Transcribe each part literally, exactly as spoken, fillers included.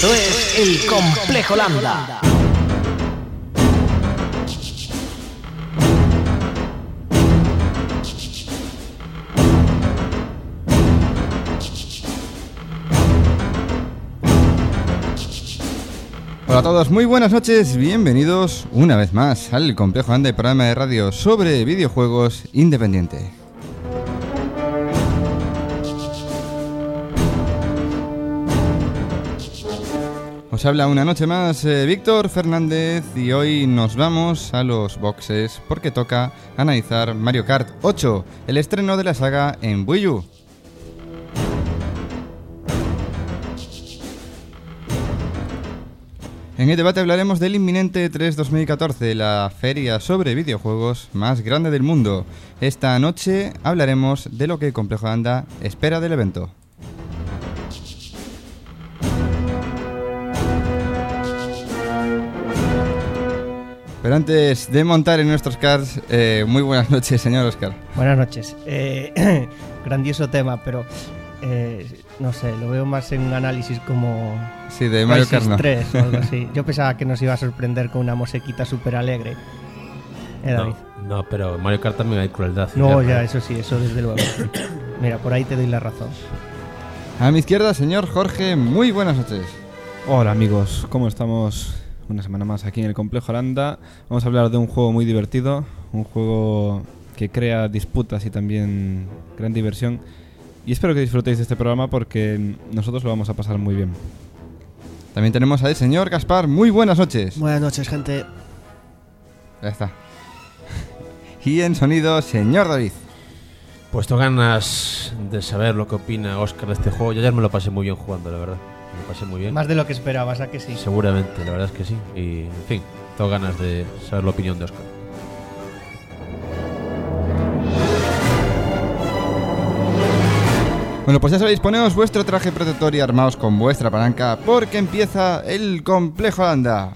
Esto es El Complejo Lambda. Hola a todos, muy buenas noches, bienvenidos una vez más al Complejo Lambda, programa de radio sobre videojuegos independiente. Os habla una noche más eh, Víctor Fernández y hoy nos vamos a los boxes porque toca analizar Mario Kart ocho, el estreno de la saga en Wii U. En el debate hablaremos del inminente E tres dos mil catorce, la feria sobre videojuegos más grande del mundo. Esta noche hablaremos de lo que el Complejo Lambda espera del evento. Pero antes de montar en nuestros cars, eh, muy buenas noches, señor Oscar. Buenas noches. Eh, grandioso tema, pero eh, no sé, lo veo más en un análisis como... Sí, de Mario Kart no. tres o algo así. Yo pensaba que nos iba a sorprender con una musiquita súper alegre. ¿Eh, David? No, no, pero en Mario Kart también hay crueldad. No, ya, eso sí, eso desde luego. Mira, por ahí te doy la razón. A mi izquierda, señor Jorge, muy buenas noches. Hola amigos, ¿cómo estamos? Una semana más aquí en el Complejo Lambda. Vamos a hablar de un juego muy divertido, un juego que crea disputas y también gran diversión. Y espero que disfrutéis de este programa porque nosotros lo vamos a pasar muy bien. También tenemos al señor Gaspar, muy buenas noches. Buenas noches, gente. Ya está. Y en sonido, señor David. Pues tengo ganas de saber lo que opina Oscar de este juego. Yo ayer me lo pasé muy bien jugando, la verdad. Me lo pasé muy bien. Más de lo que esperabas, ¿a que sí? Seguramente, la verdad es que sí. Y, en fin, tengo ganas de saber la opinión de Oscar. Bueno, pues ya sabéis, poneos vuestro traje protector y armaos con vuestra palanca porque empieza el Complejo Lambda.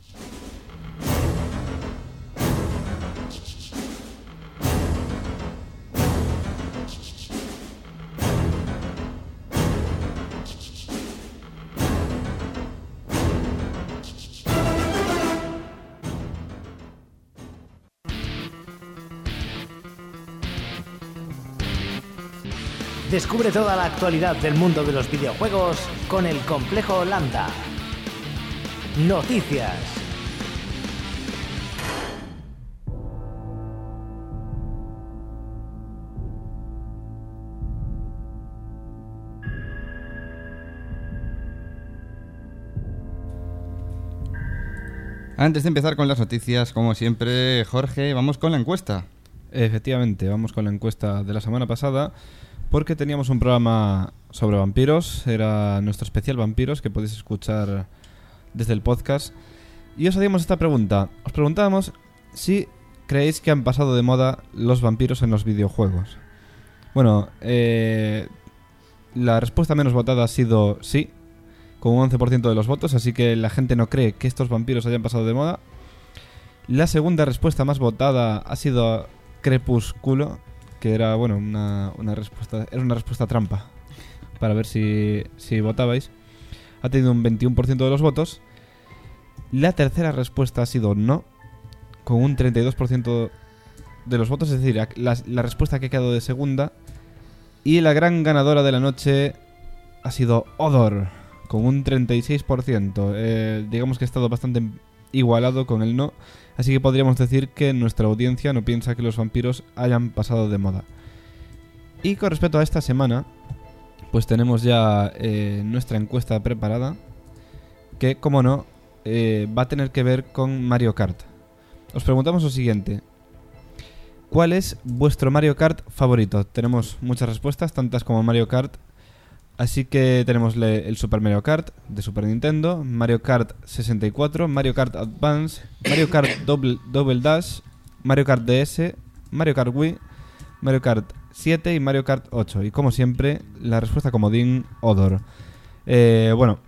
Descubre toda la actualidad del mundo de los videojuegos con El Complejo Lambda. Noticias. Antes de empezar con las noticias, como siempre, Jorge, vamos con la encuesta. Efectivamente, vamos con la encuesta de la semana pasada porque teníamos un programa sobre vampiros, era nuestro especial vampiros que podéis escuchar desde el podcast. Y os hacíamos esta pregunta, os preguntábamos si creéis que han pasado de moda los vampiros en los videojuegos. Bueno, eh, la respuesta menos votada ha sido sí, con un once por ciento de los votos, así que la gente no cree que estos vampiros hayan pasado de moda. La segunda respuesta más votada ha sido Crepúsculo, que era, bueno, una, una respuesta, era una respuesta trampa para ver si, si votabais. Ha tenido un veintiuno por ciento de los votos. La tercera respuesta ha sido no, con un treinta y dos por ciento de los votos, es decir, la, la respuesta que ha quedado de segunda. Y la gran ganadora de la noche ha sido Odor, con un treinta y seis por ciento. Eh, digamos que ha estado bastante igualado con el no. Así que podríamos decir que nuestra audiencia no piensa que los vampiros hayan pasado de moda. Y con respecto a esta semana, pues tenemos ya eh, nuestra encuesta preparada, que, como no, eh, va a tener que ver con Mario Kart. Os preguntamos lo siguiente: ¿cuál es vuestro Mario Kart favorito? Tenemos muchas respuestas, tantas como Mario Kart. Así que tenemos el Super Mario Kart de Super Nintendo, Mario Kart sesenta y cuatro, Mario Kart Advance, Mario Kart Double, Double Dash, Mario Kart D S, Mario Kart Wii, Mario Kart siete y Mario Kart ocho. Y como siempre, la respuesta comodín, Odor. Eh, bueno,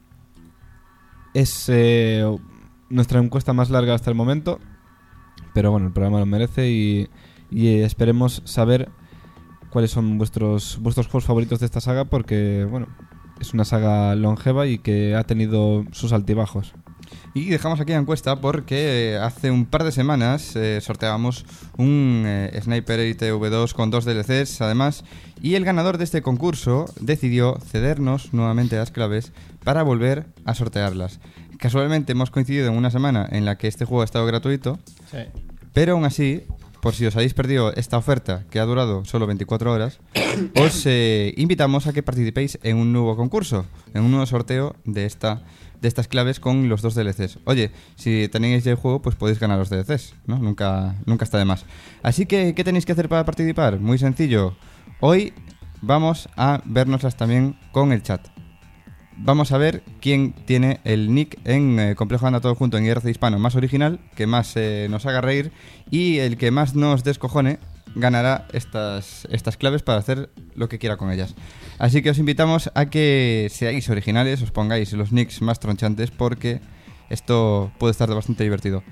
es eh, nuestra encuesta más larga hasta el momento, pero bueno, el programa lo merece y, y esperemos saber cuáles son vuestros vuestros juegos favoritos de esta saga, porque, bueno, es una saga longeva y que ha tenido sus altibajos. Y dejamos aquí la encuesta porque hace un par de semanas eh, sorteábamos un eh, Sniper Elite V dos con dos D L Cs además, y el ganador de este concurso decidió cedernos nuevamente las claves para volver a sortearlas. Casualmente hemos coincidido en una semana en la que este juego ha estado gratuito, Sí. pero aún así, por si os habéis perdido esta oferta que ha durado solo veinticuatro horas, os eh, invitamos a que participéis en un nuevo concurso, en un nuevo sorteo de esta de estas claves con los dos D L Cs. Oye, si tenéis ya el juego, pues podéis ganar los D L Cs, ¿no? Nunca, nunca está de más. Así que, ¿qué tenéis que hacer para participar? Muy sencillo. Hoy vamos a vernoslas también con el chat. Vamos a ver quién tiene el nick en eh, Complejo Anda Todo Junto en I R C Hispano más original, que más eh, nos haga reír, y el que más nos descojone ganará estas, estas claves para hacer lo que quiera con ellas. Así que os invitamos a que seáis originales, os pongáis los nicks más tronchantes, porque esto puede estar bastante divertido.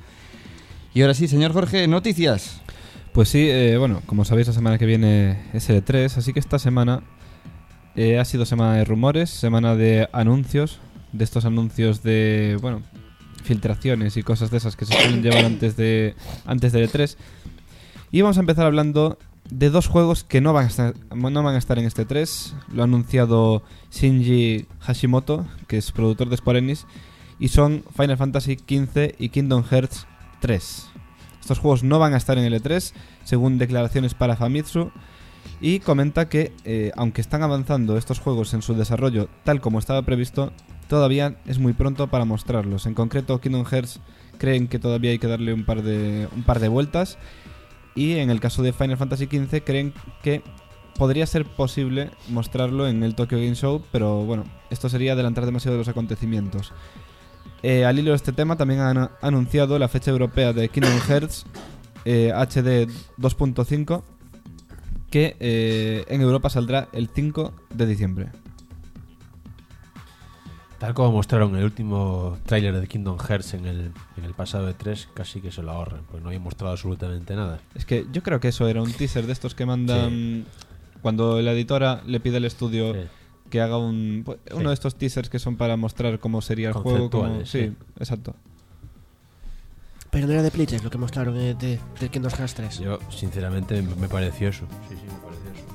Y ahora sí, señor Jorge, noticias. Pues sí, eh, bueno, como sabéis, la semana que viene es el E tres, así que esta semana eh, ha sido semana de rumores, semana de anuncios, de estos anuncios de, bueno, filtraciones y cosas de esas que se suelen llevar antes de antes del E tres. Y vamos a empezar hablando de dos juegos que no van a estar, no van a estar en este E tres. Lo ha anunciado Shinji Hashimoto, que es productor de Square Enix, y son Final Fantasy quince y Kingdom Hearts tres. Estos juegos no van a estar en el E tres, según declaraciones para Famitsu, y comenta que, eh, aunque están avanzando estos juegos en su desarrollo tal como estaba previsto, todavía es muy pronto para mostrarlos. En concreto, Kingdom Hearts creen que todavía hay que darle un par de, un par de vueltas, y en el caso de Final Fantasy quince creen que podría ser posible mostrarlo en el Tokyo Game Show, pero bueno, esto sería adelantar demasiado los acontecimientos. Eh, al hilo de este tema también han anunciado la fecha europea de Kingdom Hearts eh, H D dos punto cinco, que eh, en Europa saldrá el cinco de diciembre. Tal como mostraron el último tráiler de Kingdom Hearts en el, en el pasado E tres, casi que se lo ahorran, porque no habían mostrado absolutamente nada. Es que yo creo que eso era un teaser de estos que mandan sí. Cuando la editora le pide al estudio sí. que haga un pues, uno sí. de estos teasers que son para mostrar cómo sería el juego. Como, sí, sí, exacto. Pero no era de Play tres lo que mostraron eh, de, de Kingdom Hearts tres. Yo, sinceramente, me pareció eso. Sí, sí, me pareció eso.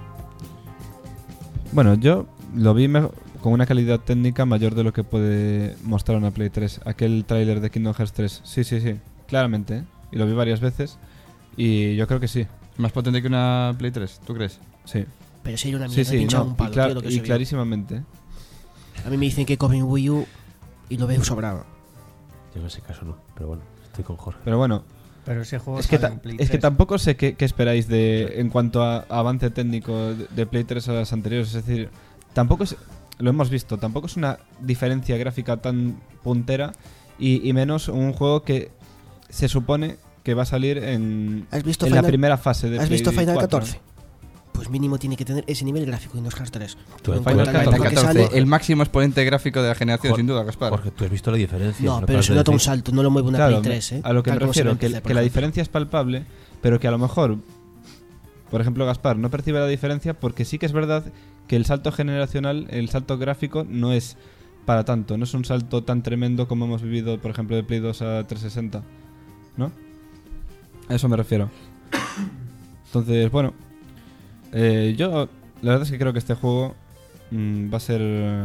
Bueno, yo lo vi mejor, con una calidad técnica mayor de lo que puede mostrar una Play tres. Aquel tráiler de Kingdom Hearts tres. Sí, sí, sí. Claramente, ¿eh? Y lo vi varias veces. Y yo creo que sí. ¿Más potente que una Play tres? ¿Tú crees? Sí. Pero si hay una mierda, sí, sí, pinchado no, un palo, y, clar- tío, lo que y clarísimamente. A mí me dicen que cogen Wii U y lo veo sobrado. Yo en ese caso no, pero bueno, estoy con Jorge. Pero bueno, pero ese juego es que, sale ta- en Play es que tres. tampoco sé qué, qué esperáis de en cuanto a avance técnico de, de Play tres a las anteriores. Es decir, tampoco es, lo hemos visto, tampoco es una diferencia gráfica tan puntera y, y menos un juego que se supone que va a salir en, ¿Has visto en Final, la primera fase de ¿Has Play visto Final cuatro? catorce? Pues mínimo tiene que tener ese nivel gráfico de Kingdom Hearts tres. Tú, En Final cuanto a la Final época que catorce, sale- el máximo exponente gráfico de la generación, Jor- sin duda, Gaspar. Jorge, tú has visto la diferencia. No, lo pero acabas se de nota un decir. salto, no lo mueve una Claro, Play tres, ¿eh? a lo que Tal me como se ve refiero, en que, P C, por que la ejemplo. diferencia es palpable, pero que a lo mejor, por ejemplo, Gaspar no percibe la diferencia porque sí que es verdad que el salto generacional, el salto gráfico, no es para tanto, no es un salto tan tremendo como hemos vivido, por ejemplo, de Play dos a trescientos sesenta, ¿no? A eso me refiero. Entonces, bueno, eh, yo la verdad es que creo que este juego mmm, va a ser eh,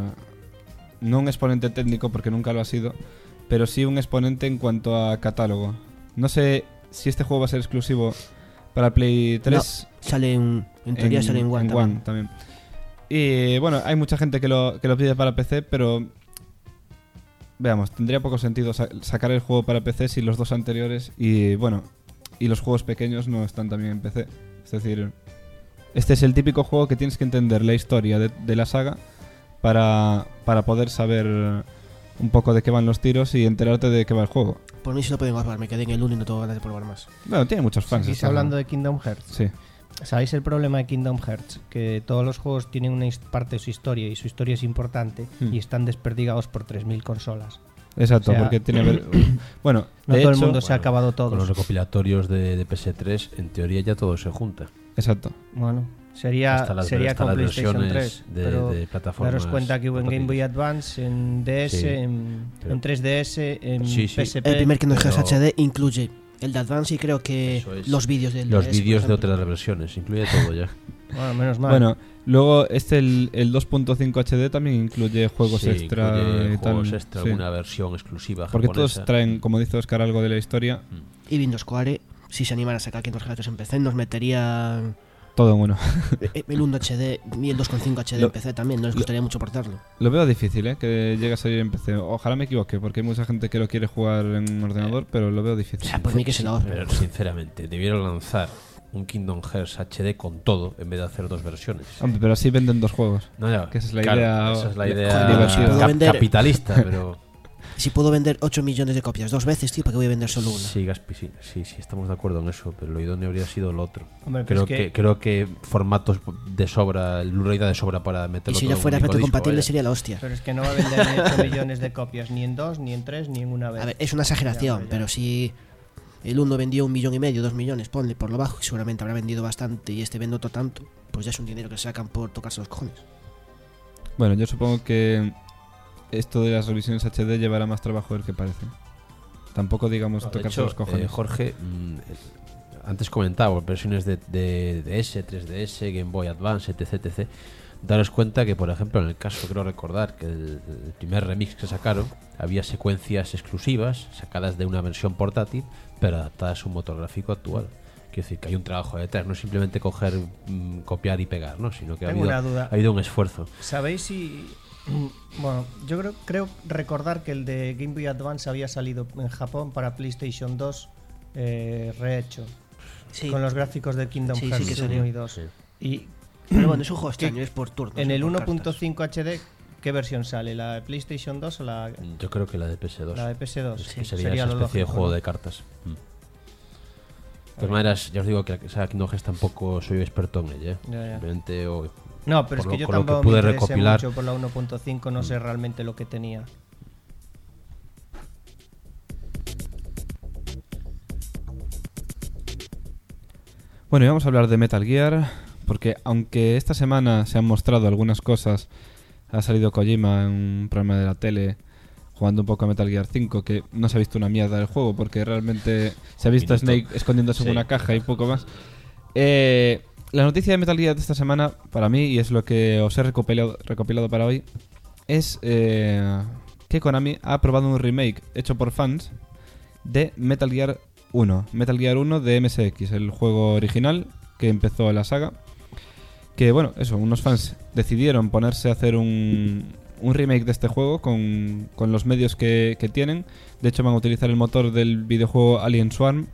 no un exponente técnico porque nunca lo ha sido, pero sí un exponente en cuanto a catálogo. No sé si este juego va a ser exclusivo para Play tres. No, sale en, en teoría sale en One, en también. One también. Y bueno, hay mucha gente que lo, que lo pide para P C, pero veamos, tendría poco sentido sa- sacar el juego para P C si los dos anteriores y bueno, y los juegos pequeños no están también en P C. Es decir, este es el típico juego que tienes que entender la historia de, de la saga para, para poder saber un poco de qué van los tiros y enterarte de qué va el juego. Por mí sí lo pueden jugar, me quedé en el uno y no tengo ganas de probar más. Bueno, tiene muchos fans. ¿Seguís esta hablando saga. de Kingdom Hearts? Sí. ¿Sabéis el problema de Kingdom Hearts? Que todos los juegos tienen una his- parte de su historia y su historia es importante Hmm. y están desperdigados por tres mil consolas. Exacto, O sea, porque tiene... ver- bueno, No de todo el hecho- mundo se ha acabado Con los todos. recopilatorios de, de P S tres, en teoría ya todo se junta. Exacto. Bueno, sería, Hasta las- sería hasta con las PlayStation versiones tres. de- pero de plataformas daros cuenta que hubo en Game Boy Advance, en D S, Sí, en, pero- en tres D S, en Sí, sí. P S P. El primer Kingdom Hearts pero- H D incluye el de Advance y creo que Eso es. los vídeos del Los D S, por vídeos de ejemplo. otras versiones, incluye todo ya. Bueno, menos mal. Bueno, luego este, el, el dos punto cinco H D también incluye juegos Sí, extra incluye y juegos tal. extra, sí. alguna versión exclusiva Porque japonesa. todos traen, como dice Oscar, algo de la historia, Y Windows Core, si se animara a sacar Kingdom Hearts en P C, nos metería todo en uno. el uno H D y el dos punto cinco H D Lo- en P C también, no les lo- costaría mucho portarlo. Lo veo difícil, ¿eh? Que llegue a salir en P C. Ojalá me equivoque, porque hay mucha gente que lo quiere jugar en ordenador, pero lo veo O difícil. sea, por mí que se lo ahorre. Pero sinceramente, debieron lanzar un Kingdom Hearts H D con todo en vez de hacer dos versiones. Hombre, pero así venden dos juegos. No, ya, que esa es la claro, idea- esa es la la- idea Joder, si puedo cap- vender- capitalista, pero Si puedo vender ocho millones de copias dos veces, tío, ¿para qué voy a vender solo una? sí, Gaspi, sí, sí, sí, estamos de acuerdo en eso, pero lo idóneo habría sido lo otro. Hombre, pero Creo es que, que- creo que formatos de sobra, el Blu-ray da de sobra para Y meterlo si todo ya en fuera un único disco, retrocompatible vaya. sería la hostia. Pero es que no va a vender ni ocho millones de copias, ni en dos, ni en tres, ni en una vez. A ver, es una exageración, Ya, ya. pero si el uno vendió un millón y medio, dos millones, ponle por lo bajo, y seguramente habrá vendido bastante y este vende otro tanto, pues ya es un dinero que sacan por tocarse los cojones. Bueno, yo supongo que esto de las revisiones H D llevará más trabajo del que parece. Tampoco digamos No, de tocarse hecho, los cojones. eh, Jorge, mm, eh, antes comentaba versiones de, de D S, tres D S, Game Boy Advance, etc, etcétera. Daros cuenta que, por ejemplo, en el caso, creo recordar que el, el primer remix que sacaron había secuencias exclusivas sacadas de una versión portátil, pero adaptadas a un motor gráfico actual. Quiero decir que hay un trabajo detrás, no es simplemente coger, mm, copiar y pegar, ¿no? Sino que ha Tengo habido, una duda. ha habido un esfuerzo. ¿Sabéis si...? Bueno, yo creo, creo recordar que el de Game Boy Advance había salido en Japón para PlayStation dos eh, rehecho, Sí, con los gráficos de Kingdom Sí, sí Hearts que uno salió. y dos. Sí. Y pero bueno, es un juego ¿Qué- extraño, es por turnos. en no el por uno punto cartas. cinco H D, ¿qué versión sale? ¿La de PlayStation dos o la, Yo creo que la de P S dos. la de P S dos? Es que Sí, sería, sería esa lo especie de lógico, juego ¿no? de cartas. Mm. De todas maneras, ya os digo que la esa Kingdom Hearts tampoco soy experto en ella. ¿eh? Ya, ya. Simplemente o- No, pero es por que lo- yo con lo que tampoco pude me interesé recopilar. mucho por la uno punto cinco, no sé realmente lo que tenía. Bueno, y vamos a hablar de Metal Gear, porque aunque esta semana se han mostrado algunas cosas, ha salido Kojima en un programa de la tele jugando un poco a Metal Gear cinco, que no se ha visto una mierda del juego, porque realmente se ha visto a Minuto. Snake escondiéndose Sí. en una caja y poco más. Eh, la noticia de Metal Gear de esta semana, para mí, y es lo que os he recopilado, recopilado para hoy, es eh, que Konami ha aprobado un remake hecho por fans de Metal Gear uno. Metal Gear uno de M S X, el juego original que empezó la saga. Que bueno, eso, unos fans decidieron ponerse a hacer un, un remake de este juego con, con los medios que, que tienen. De hecho van a utilizar el motor del videojuego Alien Swarm.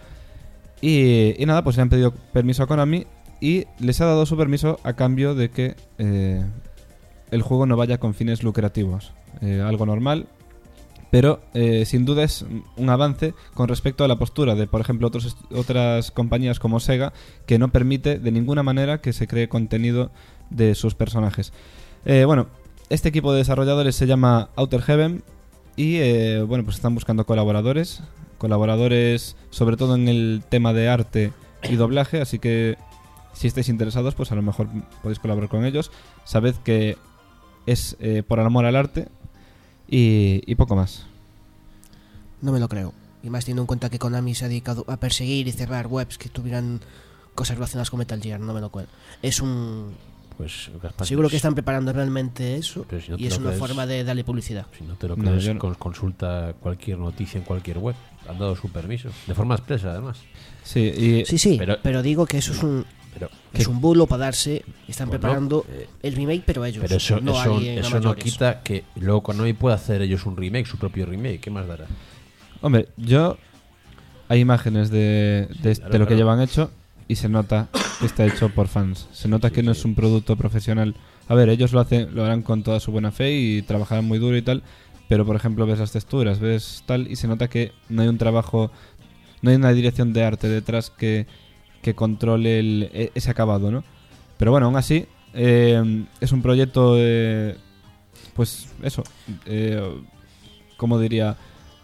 Y, y nada, pues le han pedido permiso a Konami y les ha dado su permiso a cambio de que eh, el juego no vaya con fines lucrativos. Eh, algo normal. Pero eh, sin duda es un avance con respecto a la postura de, por ejemplo, otros est- otras compañías como Sega, que no permite de ninguna manera que se cree contenido de sus personajes. Eh, bueno, este equipo de desarrolladores se llama Outer Heaven y eh, bueno, pues están buscando colaboradores, colaboradores sobre todo en el tema de arte y doblaje, así que si estáis interesados, pues a lo mejor podéis colaborar con ellos. Sabed que es eh, por amor al arte. Y, y poco más. No me lo creo. Y más teniendo en cuenta que Konami se ha dedicado a perseguir y cerrar webs que tuvieran cosas relacionadas con Metal Gear, no me lo creo. Es un... pues Gaspar, Seguro que están preparando realmente eso Pero si no te y es lo una crees- forma de darle publicidad. Si no te lo No, crees, yo no- con- consulta cualquier noticia en cualquier web. Han dado su permiso. De forma expresa, además. Sí, y Sí, sí, pero- pero, digo que eso es un, Pero, es un bulo para darse. Están Bueno, preparando eh, el remake, pero ellos. pero eso, no eso, alguien a eso no mayores. quita que luego Konami pueda hacer ellos un remake, su propio remake. ¿Qué más dará? hombre, yo hay imágenes de, de, claro, de lo que claro. llevan hecho y se nota que está hecho por fans. Se nota Sí, que no sí. es un producto profesional. A ver, ellos lo hacen, lo harán con toda su buena fe y trabajarán muy duro y tal, pero por ejemplo ves las texturas, ves tal y se nota que no hay un trabajo, no hay una dirección de arte detrás que, que controle el- e- ese acabado, ¿no? Pero bueno, aún así eh, es un proyecto, eh, pues eso, eh, como diría,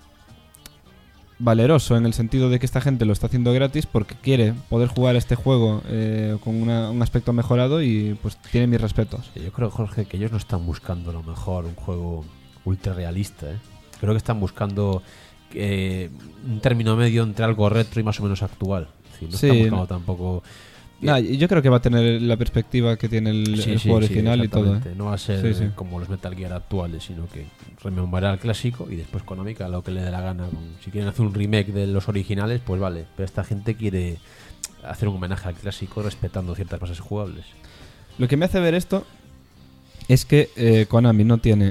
valeroso, en el sentido de que esta gente lo está haciendo gratis porque quiere poder jugar este juego eh, con una, un aspecto mejorado y pues tiene mis respetos. Yo creo, Jorge, que ellos no están buscando a lo mejor un juego ultra realista, ¿eh? Creo que están buscando eh, un término medio entre algo retro y más o menos actual. Es decir, no Sí, están buscando no. tampoco... Nah, yo creo que va a tener la perspectiva que tiene el, Sí, el sí, juego sí, original y todo. exactamente. ¿eh? No va a ser Sí, sí. como los Metal Gear actuales, sino que rememorar el clásico y después Konami haga lo que le dé la gana. Si quieren hacer un remake de los originales, pues vale. Pero esta gente quiere hacer un homenaje al clásico respetando ciertas bases jugables. Lo que me hace ver esto es que eh, Konami no tiene,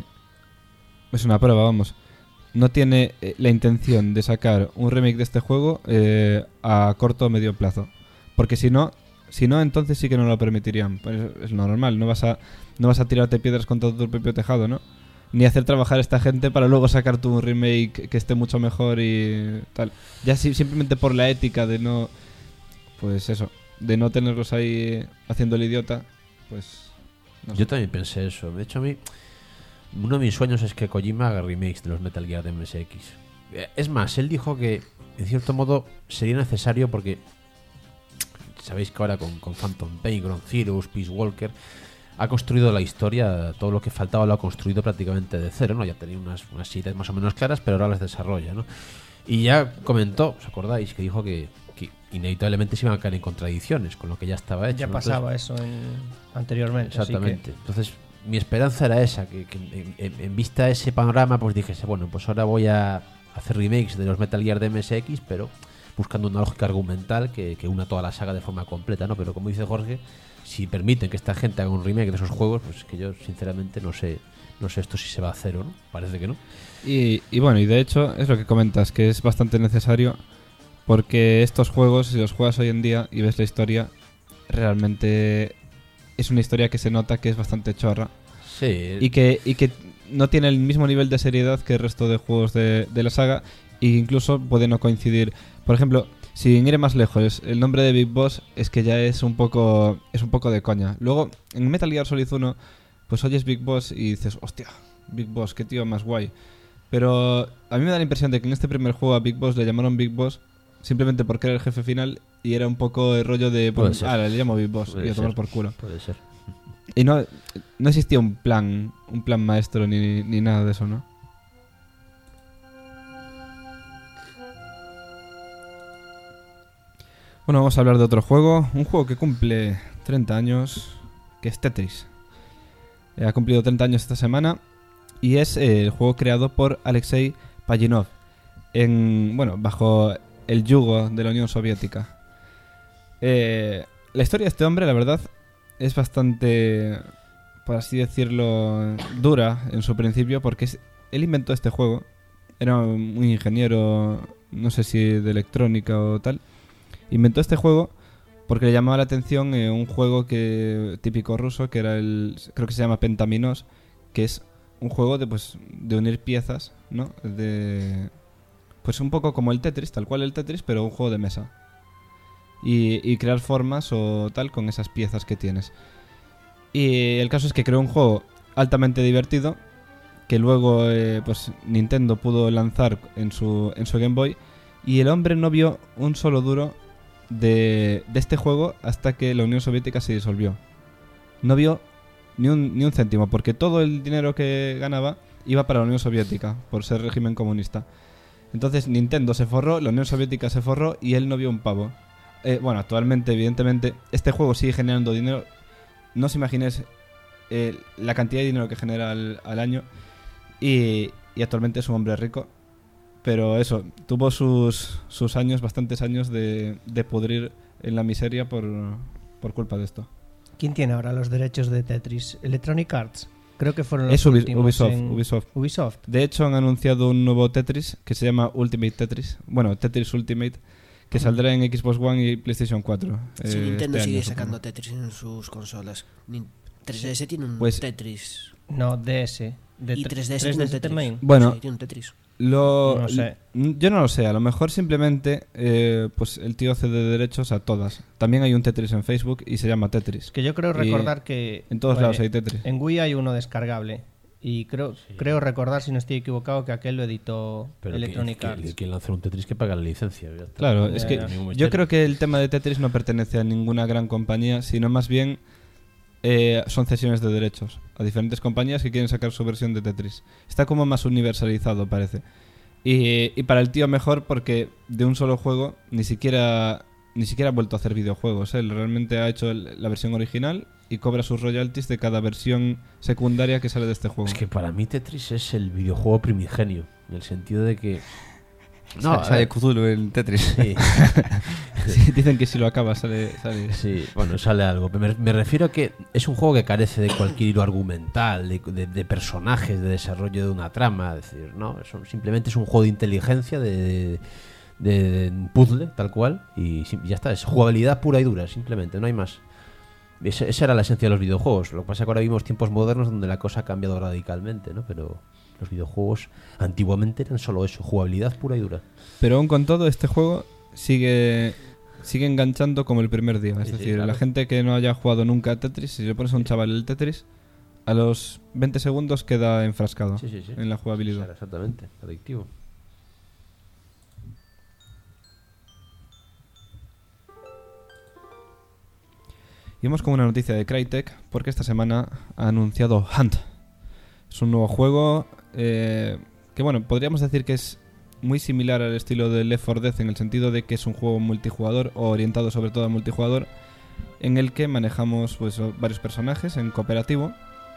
es una prueba, vamos, no tiene eh, la intención de sacar un remake de este juego eh, a corto o medio plazo. Porque si no, si no, entonces sí que no lo permitirían. Pues es lo normal, no vas a no vas a tirarte piedras contra tu propio tejado, ¿no? Ni hacer trabajar a esta gente para luego sacar tu un remake que esté mucho mejor y tal. Ya si, simplemente por la ética de no, pues eso, de no tenerlos ahí haciendo el idiota, pues... no sé. Yo también pensé eso. De hecho, a mí, uno de mis sueños es que Kojima haga remakes de los Metal Gear de M S X. Es más, él dijo que, en cierto modo, sería necesario porque... Sabéis que ahora con, con Phantom Pain, Ground Zeroes, Peace Walker ha construido la historia, todo lo que faltaba lo ha construido prácticamente de cero, ¿no? Ya tenía unas, unas ideas más o menos claras, pero ahora las desarrolla, ¿no? Y ya comentó, ¿os acordáis? Que dijo que, que inevitablemente se iban a caer en contradicciones con lo que ya estaba hecho. Ya ¿no? pasaba Entonces, eso en, anteriormente. así exactamente. Entonces, mi esperanza era esa, que, que en, en- en vista de ese panorama, pues dije, bueno, pues ahora voy a hacer remakes de los Metal Gear de M S X, pero buscando una lógica argumental que, que una toda la saga de forma completa, ¿no? Pero como dice Jorge, si permiten que esta gente haga un remake de esos juegos, pues es que yo sinceramente no sé, no sé esto si se va a hacer o no. Parece que no. Y, y bueno, y de hecho es lo que comentas, que es bastante necesario porque estos juegos, si los juegas hoy en día y ves la historia, realmente es una historia que se nota que es bastante chorra Sí. y que, y que no tiene el mismo nivel de seriedad que el resto de juegos de, de la saga e incluso puede no coincidir. Por ejemplo, sin ir más lejos, el nombre de Big Boss es que ya es un poco es un poco de coña. Luego, en Metal Gear Solid uno, pues oyes Big Boss y dices, hostia, Big Boss, qué tío más guay. Pero a mí me da la impresión de que en este primer juego a Big Boss le llamaron Big Boss simplemente porque era el jefe final y era un poco el rollo de, Puede pues, ser. ah, le llamo Big Boss Puede y a tomar ser. por culo. Puede ser. Y no, no existía un plan, un plan maestro ni, ni nada de eso, ¿no? Bueno, vamos a hablar de otro juego, un juego que cumple treinta años, que es Tetris. Eh, ha cumplido treinta años esta semana y es eh, el juego creado por Alexei Pajitnov, en, bueno, bajo el yugo de la Unión Soviética. Eh, la historia de este hombre, la verdad, es bastante, por así decirlo, dura en su principio, porque es, él inventó este juego. Era un ingeniero, no sé si de electrónica o tal. Inventó este juego porque le llamaba la atención eh, un juego que típico ruso, que era el, creo que se llama Pentaminos, que es un juego de, pues, de unir piezas, ¿no? De, pues un poco como el Tetris, tal cual el Tetris, pero un juego de mesa. Y, y crear formas o tal con esas piezas que tienes. Y el caso es que creó un juego altamente divertido que luego eh, pues Nintendo pudo lanzar en su, en su Game Boy, y el hombre no vio un solo duro de, de este juego hasta que la Unión Soviética se disolvió. No vio ni un, ni un céntimo, porque todo el dinero que ganaba iba para la Unión Soviética, por ser régimen comunista. Entonces Nintendo se forró, la Unión Soviética se forró y él no vio un pavo. Eh, bueno, actualmente, evidentemente, este juego sigue generando dinero. No os imaginéis eh, la cantidad de dinero que genera al, al año. Y, y actualmente es un hombre rico. Pero eso, tuvo sus, sus años, bastantes años de, de pudrir en la miseria por, por culpa de esto. ¿Quién tiene ahora los derechos de Tetris? Electronic Arts. Creo que fueron los Es Ubi- últimos Ubisoft, en- Ubisoft. Ubisoft. De hecho, han anunciado un nuevo Tetris que se llama Ultimate Tetris. Bueno, Tetris Ultimate, que saldrá en Xbox One y PlayStation cuatro. Si eh, Nintendo este sigue año, sacando supongo. Tetris en sus consolas. Nin- tres D S tiene un Pues- Tetris. No, D S. De Y tre- tres D S tiene un Tetris. también. Bueno, Sí, tiene un Tetris. Lo, No sé. l- Yo no lo sé, a lo mejor simplemente eh, pues el tío cede derechos a todas. También hay un Tetris en Facebook y se llama Tetris. Que yo creo Y recordar que en todos vale, lados hay Tetris. en Wii hay uno descargable Y creo creo recordar, si no estoy equivocado, que aquel lo editó Pero Electronic que, Arts. que, que quien lanza un Tetris que paga la licencia. Ya está. Claro, Ya, es ya. que Ningún yo misterio. creo que el tema de Tetris no pertenece a ninguna gran compañía, sino más bien eh, son cesiones de derechos a diferentes compañías que quieren sacar su versión de Tetris. Está como más universalizado, parece. Y, y para el tío mejor porque de un solo juego ni siquiera ni siquiera ha vuelto a hacer videojuegos. Él realmente ha hecho el- la versión original y cobra sus royalties de cada versión secundaria que sale de este juego. Es que para mí Tetris es el videojuego primigenio, en el sentido de que... No, a sale ver, Cthulhu en Tetris. sí, Sí, dicen que si lo acabas sale... sale. sí, bueno, sale algo. Me, me refiero a que es un juego que carece de cualquier hilo argumental, de, de- de personajes, de desarrollo de una trama. Es decir, no, eso simplemente es un juego de inteligencia, de, de, de puzzle, tal cual, y sim- ya está. Es jugabilidad pura y dura, simplemente, no hay más. Ese- esa era la esencia de los videojuegos. Lo que pasa es que ahora vivimos tiempos modernos donde la cosa ha cambiado radicalmente, ¿no? Pero los videojuegos antiguamente eran solo eso, jugabilidad pura y dura. Pero aún con todo, este juego sigue sigue enganchando como el primer día. Es Sí, sí, decir, claro. la gente que no haya jugado nunca a Tetris, si le pones a un chaval el Tetris, a los veinte segundos queda enfrascado Sí, sí, sí. en la Era jugabilidad. exactamente, adictivo. Y vamos con una noticia de Crytek, porque esta semana ha anunciado Hunt. Es un nuevo juego eh, que, bueno, podríamos decir que es muy similar al estilo de Left four Dead en el sentido de que es un juego multijugador, o orientado sobre todo a multijugador, en el que manejamos pues varios personajes en cooperativo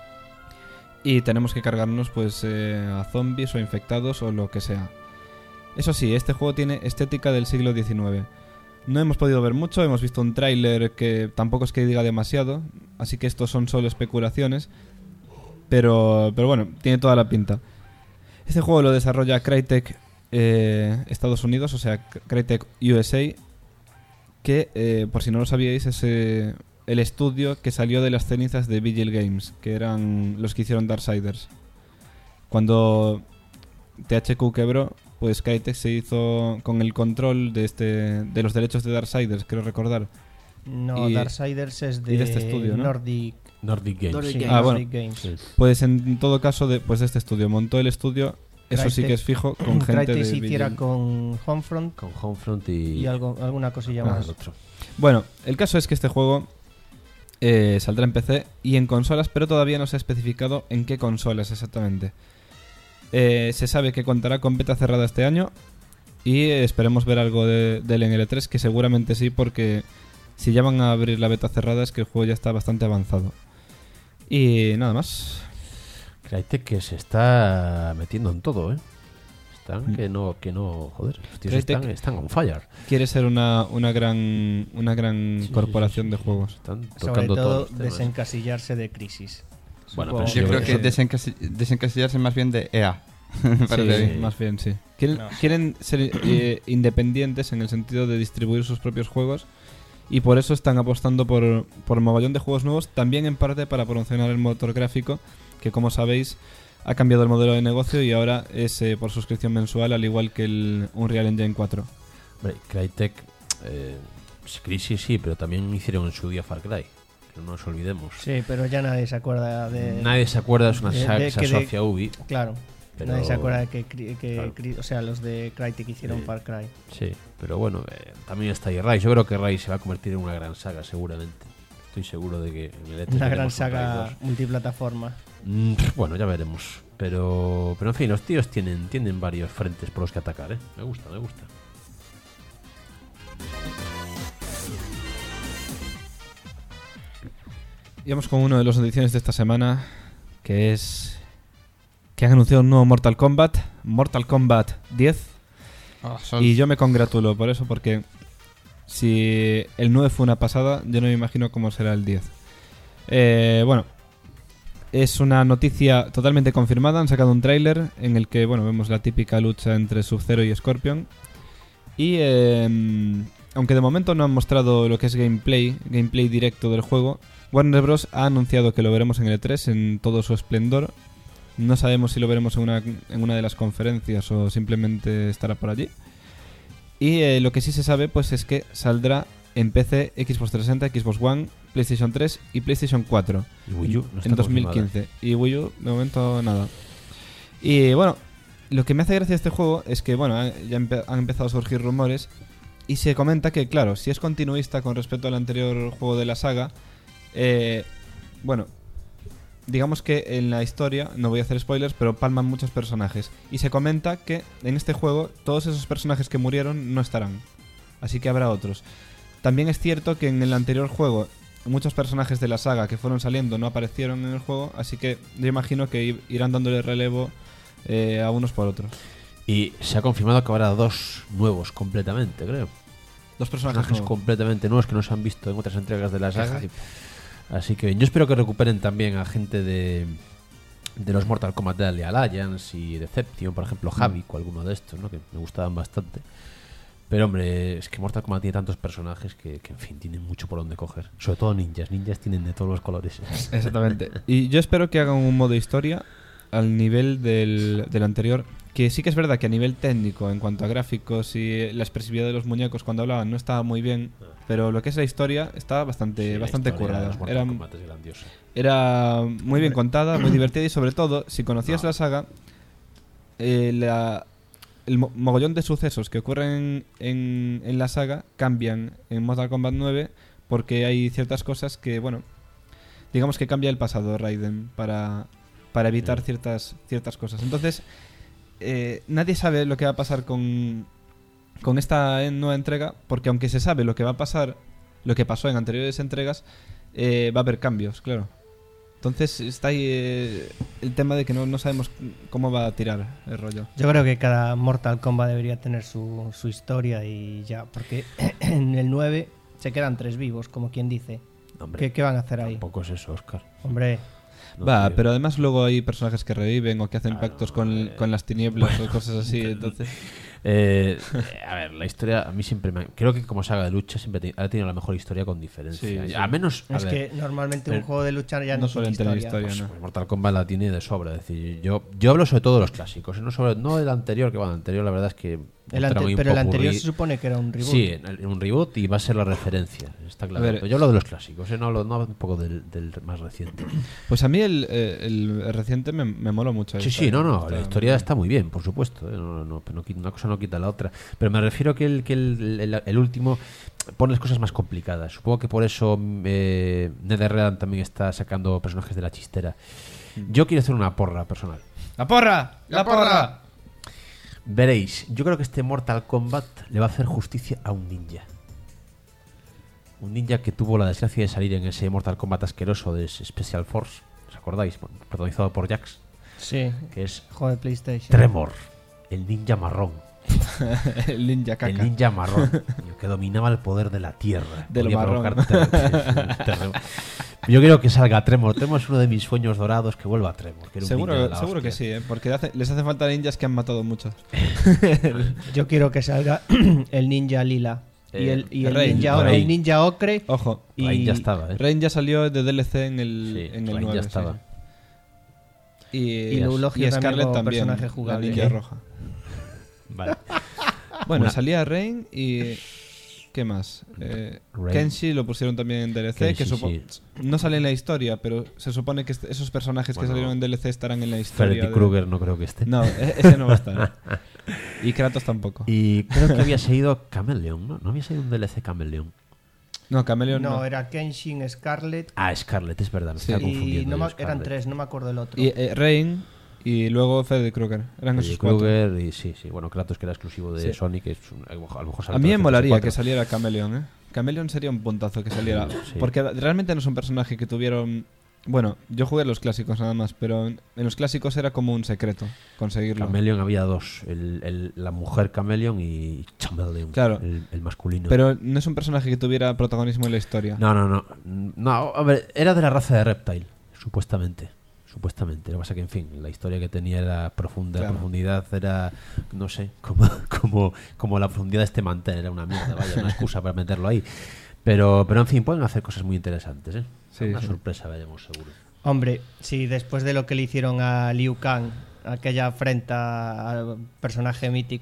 y tenemos que cargarnos pues eh, a zombies o infectados o lo que sea. Eso sí, este juego tiene estética del siglo diecinueve. No hemos podido ver mucho, hemos visto un tráiler que tampoco es que diga demasiado, así que estos son solo especulaciones, pero, pero bueno, tiene toda la pinta. Este juego lo desarrolla Crytek eh, Estados Unidos, o sea, Crytek U S A, que, eh, por si no lo sabíais, es eh, el estudio que salió de las cenizas de Vigil Games, que eran los que hicieron Darksiders. Cuando T H Q quebró, pues Crytek se hizo con el control de este de los derechos de Darksiders, creo recordar. No, Y- Darksiders es de, y de este estudio, ¿no? Nordic, Nordic Games. Nordic sí, Games. Ah, Nordic bueno. Games. Sí. Pues en todo caso de, pues de este estudio montó el estudio, eso sí Crytek- que es fijo, con gente Crytek de se hiciera Vigil. con Homefront Con Homefront y, y algo, alguna cosilla Ah, más. el otro. Bueno, el caso es que este juego eh, saldrá en P C y en consolas, pero todavía no se ha especificado en qué consolas exactamente. Eh, se sabe que contará con beta cerrada este año y eh, esperemos ver algo de, del en L tres, que seguramente sí, porque si ya van a abrir la beta cerrada es que el juego ya está bastante avanzado. Y nada más. Crytek que se está metiendo en todo, ¿eh? Están Mm. que no, que no, joder, los tíos Crytek- están, están on fire. Quiere ser una, una gran una gran Sí, sí, corporación sí, de sí, juegos. Están Sobre tocando todo todos los temas. desencasillarse de Crisis. Bueno, Supongo pero Yo Sí, creo sí. que desencasi- desencasillarse más bien de E A. Me parece Sí, a mí. más bien, sí. Quieren, No sé. quieren ser eh, independientes en el sentido de distribuir sus propios juegos y por eso están apostando por, por mogollón de juegos nuevos, también en parte para promocionar el motor gráfico, que como sabéis ha cambiado el modelo de negocio y ahora es eh, por suscripción mensual, al igual que el Unreal Engine cuatro. Hombre, Crytek, eh, Crisis sí, pero también hicieron en su día Far Cry. Que no nos olvidemos. Sí, pero ya nadie se acuerda de... Nadie se acuerda, es una de- saga de que se que de- asocia a Ubi. Claro, Pero- nadie se acuerda de que, cri- que Claro. cri- o sea, los de Crytek hicieron Sí. Far Cry. Sí, pero bueno, eh, también está ahí Rise. Yo creo que Rise se va a convertir en una gran saga, seguramente. Estoy seguro de que en el E tres Una gran veremos un saga Rise multiplataforma. dos. Mm, bueno, ya veremos. Pero, pero en fin, los tíos tienen, tienen varios frentes por los que atacar, ¿eh? Me gusta, me gusta. Y vamos con uno de las noticias de esta semana, que es que han anunciado un nuevo Mortal Kombat, Mortal Kombat diez. Ah, son- Y yo me congratulo por eso, porque si el nueve fue una pasada, yo no me imagino cómo será el diez. Eh, bueno, es una noticia totalmente confirmada. Han sacado un tráiler en el que bueno vemos la típica lucha entre Sub-Zero y Scorpion. Y eh, aunque de momento no han mostrado lo que es gameplay, gameplay directo del juego, Warner Bros. Ha anunciado que lo veremos en el E tres en todo su esplendor. No sabemos si lo veremos en una, en una de las conferencias o simplemente estará por allí. Y eh, lo que sí se sabe pues es que saldrá en P C, Xbox trescientos sesenta, Xbox One, PlayStation tres y PlayStation cuatro. Y Wii U no está en dos mil quince. Y Wii U, de momento, nada. Y bueno, lo que me hace gracia de este juego es que, bueno, ya empe- han empezado a surgir rumores y se comenta que, claro, si es continuista con respecto al anterior juego de la saga, eh, bueno, digamos que en la historia, no voy a hacer spoilers, pero palman muchos personajes. Y se comenta que en este juego todos esos personajes que murieron no estarán. Así que habrá otros. También es cierto que en el anterior juego muchos personajes de la saga que fueron saliendo no aparecieron en el juego, así que yo imagino que i- irán dándole relevo eh, a unos por otros. Y se ha confirmado que habrá dos nuevos completamente, creo. Dos personajes Personajes nuevos. completamente nuevos que no se han visto en otras entregas de la saga. Así que yo espero que recuperen también a gente de, de los Mortal Kombat de Alien Alliance y Deception, por ejemplo, Havik o alguno de estos, ¿no? Que me gustaban bastante. Pero hombre, es que Mortal Kombat tiene tantos personajes que, que en fin, tienen mucho por donde coger. Sobre todo ninjas. Ninjas tienen de todos los colores. Exactamente. Y yo espero que hagan un modo historia al nivel del, del anterior. Que sí que es verdad que a nivel técnico, en cuanto a gráficos y la expresividad de los muñecos cuando hablaban, no estaba muy bien. Pero lo que es la historia está bastante, Sí, la bastante historia de currada. los Mortal Era, Kombat es grandiosa. era muy bien contada, muy divertida y sobre todo, si conocías No. la saga, eh, la, el mo- mogollón de sucesos que ocurren en, en la saga cambian en Mortal Kombat nueve porque hay ciertas cosas que, bueno, digamos que cambia el pasado Raiden para, para evitar Sí. ciertas, ciertas cosas. Entonces, eh, nadie sabe lo que va a pasar con, con esta eh, nueva entrega, porque aunque se sabe lo que va a pasar, lo que pasó en anteriores entregas, eh, va a haber cambios, claro. Entonces está ahí eh, el tema de que no, no sabemos cómo va a tirar el rollo. Yo creo que cada Mortal Kombat debería tener su, su historia y ya, porque en el nueve se quedan tres vivos, como quien dice. Hombre, ¿Qué, qué van a hacer ahí? tampoco es eso, Oscar. Hombre, No, Va, tío. pero además luego hay personajes que reviven o que hacen Claro, pactos con, eh, con las tinieblas o cosas así, entonces... Eh, eh, a ver, la historia a mí siempre me... Creo que como saga de lucha siempre te- ha tenido la mejor historia con diferencia. Sí, sí. A menos... a es ver, que normalmente pero un juego de lucha ya no no, suelen tiene tener historia. historia, pues, ¿no? Mortal Kombat la tiene de sobra. Es decir, yo, yo hablo sobre todo de los clásicos, ¿eh? no sobre no del anterior, que bueno, el anterior la verdad es que... El era ante- muy pero el popurrí. anterior se supone que era un reboot. Sí, en, en un reboot y va a ser la referencia, está claro. A ver, Pero yo hablo de los clásicos, ¿eh? no hablo no hablo un poco del, del más reciente. Pues a mí el, eh, el reciente me, me mola mucho. Sí, esta, sí, no, no, está la muy historia bien. está muy bien, por supuesto. ¿eh? No, no, no, quita- una cosa no quita la otra. Pero me refiero que el, que el, el- el último pone las cosas más complicadas. Supongo que por eso eh, NetherRealm también está sacando personajes de la chistera. Yo quiero hacer una porra personal. ¡La porra! ¡La porra! Veréis, yo creo que este Mortal Kombat le va a hacer justicia a un ninja. Un ninja que tuvo la desgracia de salir en ese Mortal Kombat asqueroso de Special Force. ¿Os acordáis? Bueno, protagonizado por Jax, Sí, que es juego de PlayStation. Tremor, el ninja marrón. el ninja caca. El ninja marrón, coño, que dominaba el poder de la tierra. De lo Podía marrón. provocar ter- terror. Yo quiero que salga Tremor. Tremor es uno de mis sueños dorados, que vuelva Tremor. Que era un ninja de Seguro, la seguro que hostia. sí, ¿eh? Porque hace- les hace falta ninjas que han matado muchos. Yo quiero que salga el ninja lila y Eh, el, y el, Rey, ninja, Rey. el ninja ocre. Ojo, Y Rain ya estaba, ¿eh? Rain ya salió de D L C en el, Sí, en el Rain ya nueve, estaba. sí. Y, Y Eulogia y también Scarlet como también, personaje la jugable. ninja ¿Eh? roja. Vale. Bueno, Una- salía Rain y... ¿Qué más? Eh, Rain. Kenshi lo pusieron también en D L C, que Kenshi, supo- sí. no sale en la historia, pero se supone que est- esos personajes Bueno, que salieron en D L C estarán en la historia. Freddy de- Krueger no creo que esté. No, e- ese no va a estar. Y Kratos tampoco. Y creo que había seguido Chameleon, ¿no? No había seguido un D L C Chameleon. No, Chameleon No, no. era Kenshin, Scarlet. Ah, Scarlet, es verdad. Me Sí. estaba Y confundiendo. no yo, me- eran Scarlet. tres, no me acuerdo el otro. Y eh, Rain y luego Freddy Krueger. Eran Freddy esos cuatro. Krueger y sí, sí. Bueno, Kratos que era exclusivo de Sí. Sony, que es un- a lo mejor- a lo mejor sale A mí para me la molaría P S que cuatro. saliera Chameleon, ¿eh? Chameleon sería un puntazo que saliera. Sí. Porque realmente no es un personaje que tuvieron... Bueno, yo jugué los clásicos nada más, pero en en los clásicos era como un secreto conseguirlo. Chameleon había dos, el, el- la mujer Chameleon y Chameleon, Claro. el, el masculino. Pero no es un personaje que tuviera protagonismo en la historia. no, no, no, no, a ver, era de la raza de Reptile, supuestamente, supuestamente. Lo que pasa que, en fin, la historia que tenía era profunda, Claro. la profundidad era, no sé, como, como, como la profundidad de este mantel, era una mierda, vaya, una excusa para meterlo ahí. Pero, pero en fin, pueden hacer cosas muy interesantes, ¿eh? Sí, Una sí. sorpresa, vayamos seguro. Hombre, sí, después de lo que le hicieron a Liu Kang, aquella afrenta al personaje mítico,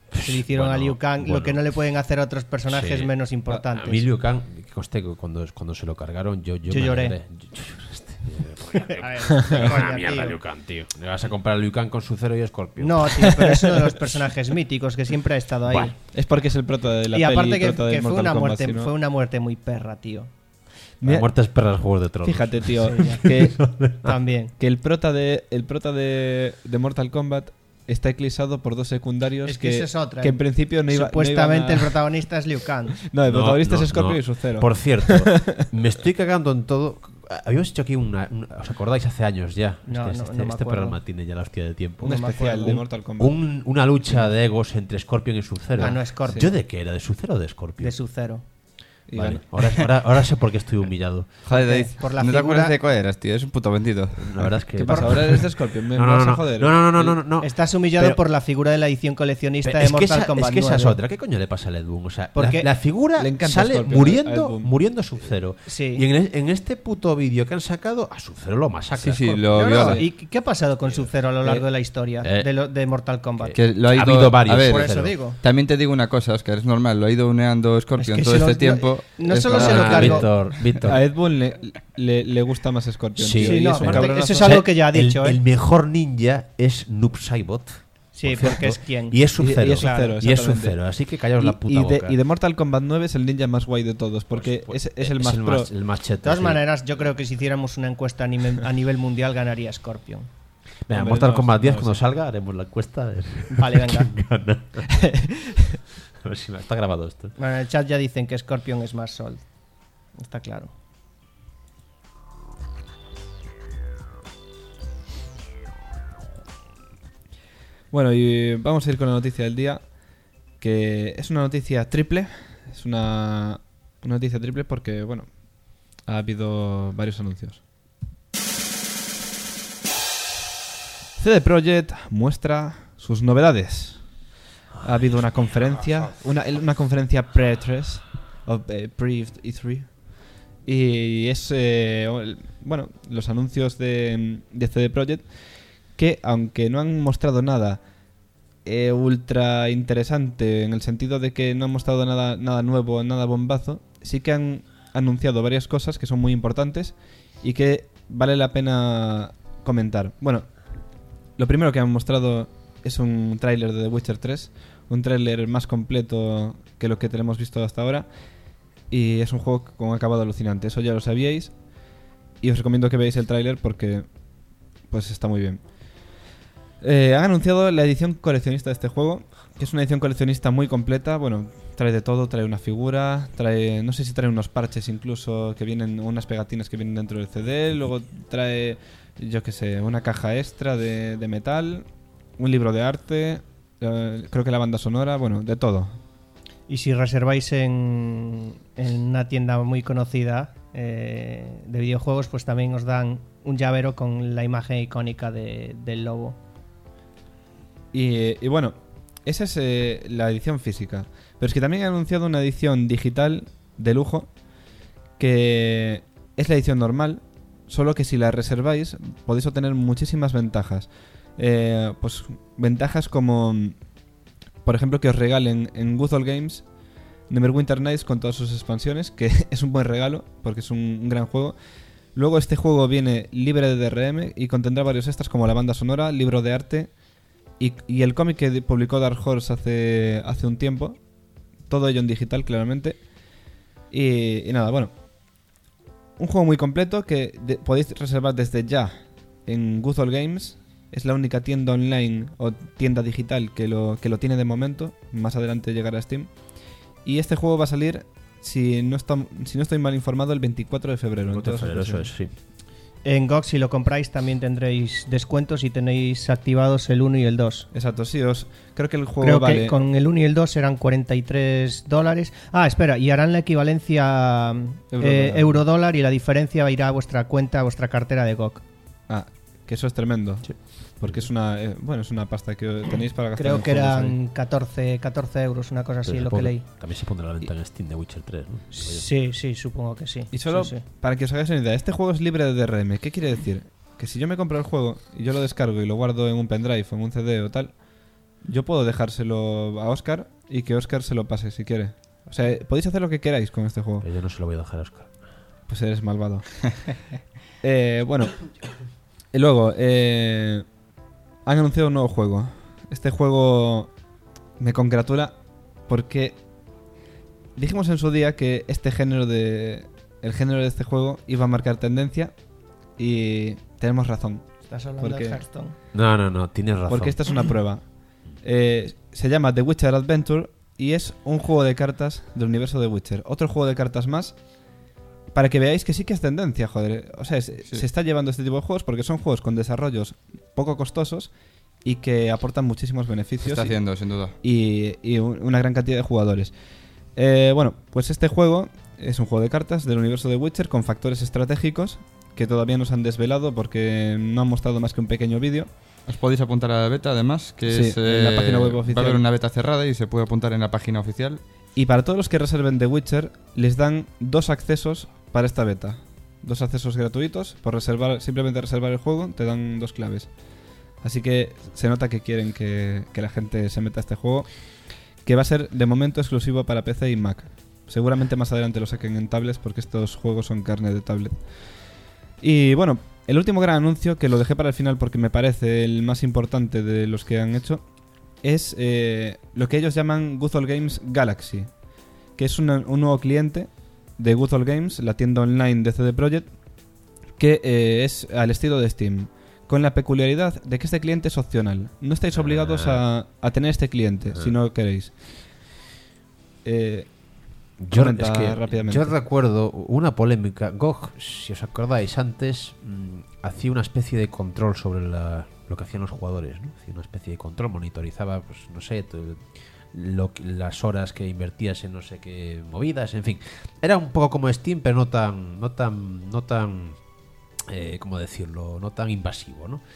Se le hicieron Bueno, a Liu Kang lo bueno. que no le pueden hacer a otros personajes Sí. menos A, importantes. a mí Liu Kang, que conste que cuando, cuando se lo cargaron, yo, yo, Yo me lloré. alegré. Yo- yo lloré, este, A ver, Una coña, mierda, tío. Liu Kang, tío. Le vas a comprar a Liu Kang con su cero y Scorpion. No, tío, pero es uno de los personajes míticos que siempre ha estado ahí. Bueno, Es porque es el prota de la y peli, aparte que, prota de que fue Mortal una Kombat, muerte, si no- fue una muerte muy perra, tío. la Mira, muerte es perra del Juego de Tronos. Fíjate, tío, Sí, ya. que, También. que el prota de el prota de, de Mortal Kombat está eclipsado por dos secundarios Es que esa es otra, que ¿eh? en principio no iba Supuestamente no el iban a- protagonista es Liu Kang. No, el No, protagonista no, es Scorpio no. y su cero. Por cierto, me estoy cagando en todo. Habíamos hecho aquí una, una- ¿os acordáis? Hace años ya. No, este no, este, no me este acuerdo. programa tiene ya la hostia de tiempo. un no me especial acuerdo. de Mortal Kombat. Un- una lucha de egos entre Scorpion y Sub-Zero. Ah, no, Scorpion. ¿Yo de qué era? ¿De Sub-Zero o de Scorpion? De su cero. Y Vale. ganó. Ahora, ahora, ahora sé por qué estoy humillado. Joder, Ok, David, por la no te figura- acuerdas de cuál eras, tío. Es un puto vendido. La verdad es que. ¿Qué pasa? Ahora eres de Scorpion. ¿Me No, me no, vas no, a joder? no, no, no, no, no, no. Estás humillado Pero- por la figura de la edición coleccionista Pero de es, que Mortal esa, Kombat es que esa es nueve. otra. ¿Qué coño le pasa a Ed Boon? O sea, Porque la, la figura le encanta sale Scorpion, a Ed muriendo, Boon. muriendo Sub-Zero. Sí. Y en, el- en este puto vídeo que han sacado, a Sub-Zero lo masacra. Sí, sí, Scorpion. lo No, no, viola. ¿y qué ha pasado con Sub-Zero a lo largo de la historia eh, de, lo- de Mortal Kombat? Que lo ha, Ha ido, habido varios, A ver, Por eso Sub-Zero. digo. también te digo una cosa, Oscar, es normal. Lo ha ido uneando Scorpion Es que todo se este lo- tiempo. no Es solo se normal. lo Ah, cargo. Víctor, Víctor. A Ed Boon le, le, le gusta más Scorpion. Sí, tío, Sí, y no, es un aparte, cabronazo. eso es O sea, algo que ya ha dicho, el, ¿eh? el mejor ninja es Noob Saibot. Sí, por porque es cierto, quien. Y es Sub-Zero. Y- y es Sub-Zero, Y es exactamente. Sub-Zero, así que callaos Y- la puta y, de, boca. y de Mortal Kombat nueve es el ninja más guay de todos, porque Pues, es, es el más el pro. más, el más cheto, De todas sí. maneras, yo creo que si hiciéramos una encuesta a nivel, a nivel mundial ganaría Scorpion. Venga, Hombre, Mortal no, Kombat no diez, lo cuando sé. salga, haremos la encuesta. A ver, Vale, venga. quién gana. A ver si me está grabado esto. Bueno, en el chat ya dicen que Scorpion es más Soul. Está claro. Bueno, y vamos a ir con la noticia del día, que es una noticia triple. Es una, una noticia triple porque, bueno, ha habido varios anuncios. C D Projekt muestra sus novedades. Ha habido una conferencia, una, una conferencia pre E tres, o eh, pre-E tres, y es, eh, el- bueno, los anuncios de, de C D Projekt, que aunque no han mostrado nada eh, ultra interesante en el sentido de que no han mostrado nada, nada nuevo, nada bombazo, sí que han anunciado varias cosas que son muy importantes y que vale la pena comentar. Bueno, lo primero que han mostrado es un tráiler de The Witcher tres, un tráiler más completo que lo que tenemos visto hasta ahora, y es un juego con un acabado alucinante. Eso ya lo sabíais, y os recomiendo que veáis el tráiler porque pues está muy bien. Eh, han anunciado la edición coleccionista de este juego, que es una edición coleccionista muy completa. Bueno, trae de todo, trae una figura, trae, no sé si trae unos parches incluso que vienen, unas pegatinas que vienen dentro del C D, luego trae, yo qué sé, una caja extra de, de metal, un libro de arte, eh, creo que la banda sonora, bueno, de todo. Y si reserváis en, en una tienda muy conocida eh, de videojuegos, pues también os dan un llavero con la imagen icónica de- del lobo. Y, y bueno, esa es eh, la edición física. Pero es que también han anunciado una edición digital de lujo, que es la edición normal, solo que si la reserváis podéis obtener muchísimas ventajas. Eh, pues ventajas como, por ejemplo, que os regalen en Good Old Games Neverwinter Nights con todas sus expansiones, que es un buen regalo porque es un, un gran juego. Luego este juego viene libre de D R M y contendrá varios extras como la banda sonora, libro de arte y, y el cómic que publicó Dark Horse hace, hace un tiempo. Todo ello en digital, claramente. Y, y nada, bueno. Un juego muy completo que de- podéis reservar desde ya en Good Old Games. Es la única tienda online o tienda digital que lo, que lo tiene de momento. Más adelante llegará a Steam. Y este juego va a salir, si no, está, si no estoy mal informado, el veinticuatro de febrero. en todas sus Eso es, versiones. sí. En G O G, si lo compráis, también tendréis descuentos y tenéis activados el uno y el dos. Exacto, sí, os, creo que el juego Creo vale... que con el uno y el dos serán cuarenta y tres dólares. Ah, espera, y harán la equivalencia Euro eh, dólar. euro-dólar y la diferencia irá a vuestra cuenta, a vuestra cartera de G O G. Ah, que eso es tremendo. Sí. Porque es una, eh, bueno, es una pasta que tenéis para gastar Creo en que juegos ahí. eran catorce, catorce euros, una cosa así, Pero lo supongo- que leí. También se pondrá a la venta en Steam de Witcher tres, ¿no? Sí, sí, supongo que sí. Y solo Sí, sí. para que os hagáis una idea, este juego es libre de D R M. ¿Qué quiere decir? Que si yo me compro el juego y yo lo descargo y lo guardo en un pendrive o en un C D o tal, yo puedo dejárselo a Óscar y que Óscar se lo pase si quiere. O sea, podéis hacer lo que queráis con este juego. Pero yo no se lo voy a dejar a Óscar. Pues eres malvado. eh, bueno, y luego eh, han anunciado un nuevo juego. Este juego me congratula porque dijimos en su día que este género de el género de este juego iba a marcar tendencia y tenemos razón. ¿Estás hablando Porque- de Hearthstone? No, no, no, tienes razón. Porque esta es una prueba. Eh, se llama The Witcher Adventure y es un juego de cartas del universo de Witcher. Otro juego de cartas más para que veáis que sí que es tendencia, joder. O sea, se, se está llevando este tipo de juegos porque son juegos con desarrollos poco costosos y que aportan muchísimos Se beneficios está y- haciendo, sin duda. y, y un- una gran cantidad de jugadores. Eh, bueno, pues este juego es un juego de cartas del universo de Witcher con factores estratégicos que todavía no se han desvelado porque no han mostrado más que un pequeño vídeo. Os podéis apuntar a la beta, además, que Sí, es, en la eh, página web va oficial. a haber una beta cerrada y se puede apuntar en la página oficial. Y para todos los que reserven The Witcher, les dan dos accesos para esta beta. Dos accesos gratuitos. Por reservar, simplemente reservar el juego, te dan dos claves. Así que se nota que quieren que, que la gente se meta a este juego, que va a ser de momento exclusivo para P C y Mac. Seguramente más adelante lo saquen en tablets porque estos juegos son carne de tablet. Y bueno, el último gran anuncio, que lo dejé para el final porque me parece el más importante de los que han hecho, es eh, lo que ellos llaman Good Old Games Galaxy, que es una- un nuevo cliente de Good Old Games, la tienda online de C D Projekt, que eh, es al estilo de Steam, con la peculiaridad de que este cliente es opcional. No estáis obligados a, a tener este cliente si no queréis. Eh, Yo, comenta es que rápidamente. yo recuerdo una polémica. G O G, si os acordáis, antes mm, hacía una especie de control sobre la- lo que hacían los jugadores, ¿no? Hacía una especie de control, monitorizaba, pues no sé, tu- lo que- las horas que invertías en no sé qué movidas, en fin. Era un poco como Steam, pero no tan, no tan, no tan, eh, ¿cómo decirlo? No tan invasivo, ¿no?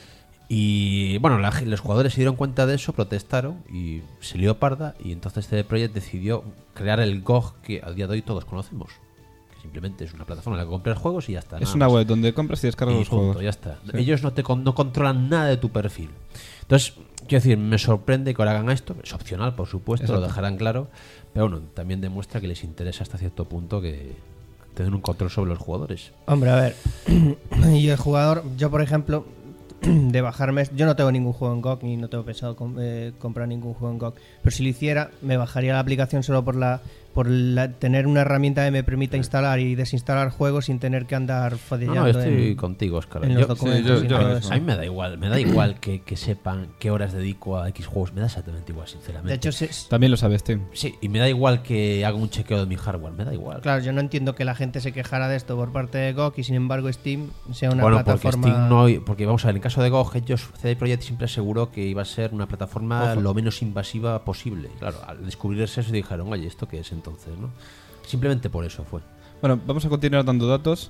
Y bueno, la ge- los jugadores se dieron cuenta de eso, protestaron y se lió parda. Y entonces C D Projekt decidió crear el G O G que a día de hoy todos conocemos. Que simplemente es una plataforma en la que compras juegos y ya está. es nada una más. web donde compras y descargas Y los punto, juegos. ya está. Sí. Ellos no te con- no controlan nada de tu perfil. Entonces, quiero decir, me sorprende que ahora hagan esto. Es opcional, por supuesto, lo Exacto. dejarán claro. Pero bueno, también demuestra que les interesa hasta cierto punto que tener un control sobre los jugadores. Hombre, a ver. Y el jugador, yo por ejemplo, de bajarme. Yo no tengo ningún juego en G O G ni no tengo pensado com- eh, comprar ningún juego en G O G. Pero si lo hiciera, me bajaría la aplicación solo por la por la- tener una herramienta que me permita instalar y desinstalar juegos sin tener que andar No, fodillando no, estoy en, contigo, Óscar. en Yo- los documentos. yo- y yo- todo yo- eso. A mí me da igual, me da igual que, que sepan qué horas dedico a X juegos, me da exactamente igual, sinceramente. De hecho, se- También lo sabes, Tim. sí, y me da igual que haga un chequeo de mi hardware, me da igual. claro, yo no entiendo que la gente se quejara de esto por parte de G O G y sin embargo Steam sea una bueno, porque plataforma. Steam no, porque vamos a ver, en caso de G O G, ellos, C D Projekt siempre aseguró que iba a ser una plataforma Ojo. lo menos invasiva posible. Claro, al descubrirse eso dijeron, oye, ¿esto qué es entonces? ¿no? Simplemente por eso fue. Bueno, vamos a continuar dando datos.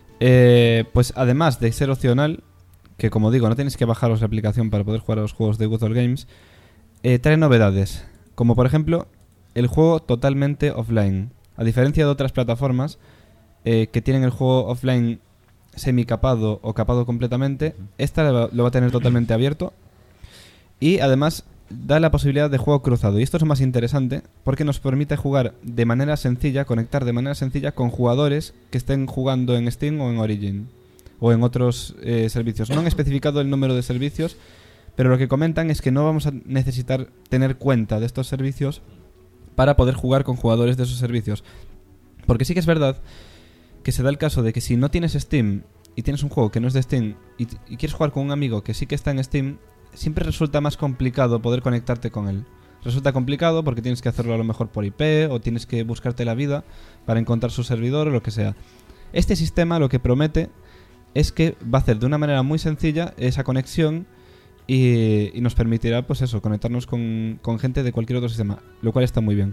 Eh, pues además de ser opcional, que como digo, no tenéis que bajaros la aplicación para poder jugar a los juegos de Good Old Games, eh, trae novedades, como por ejemplo el juego totalmente offline. A diferencia de otras plataformas eh, que tienen el juego offline semi-capado o capado completamente, esta lo va- lo va a tener totalmente abierto y además da la posibilidad de juego cruzado. Y esto es lo más interesante porque nos permite jugar de manera sencilla, conectar de manera sencilla con jugadores que estén jugando en Steam o en Origin o en otros eh, servicios. No han especificado el número de servicios, pero lo que comentan es que no vamos a necesitar tener cuenta de estos servicios para poder jugar con jugadores de esos servicios. Porque sí que es verdad que se da el caso de que si no tienes Steam y tienes un juego que no es de Steam y, y quieres jugar con un amigo que sí que está en Steam, siempre resulta más complicado poder conectarte con él. Resulta complicado porque tienes que hacerlo a lo mejor por I P o tienes que buscarte la vida para encontrar su servidor o lo que sea. Este sistema lo que promete es que va a hacer de una manera muy sencilla esa conexión y, y nos permitirá, pues eso, conectarnos con, con gente de cualquier otro sistema, lo cual está muy bien.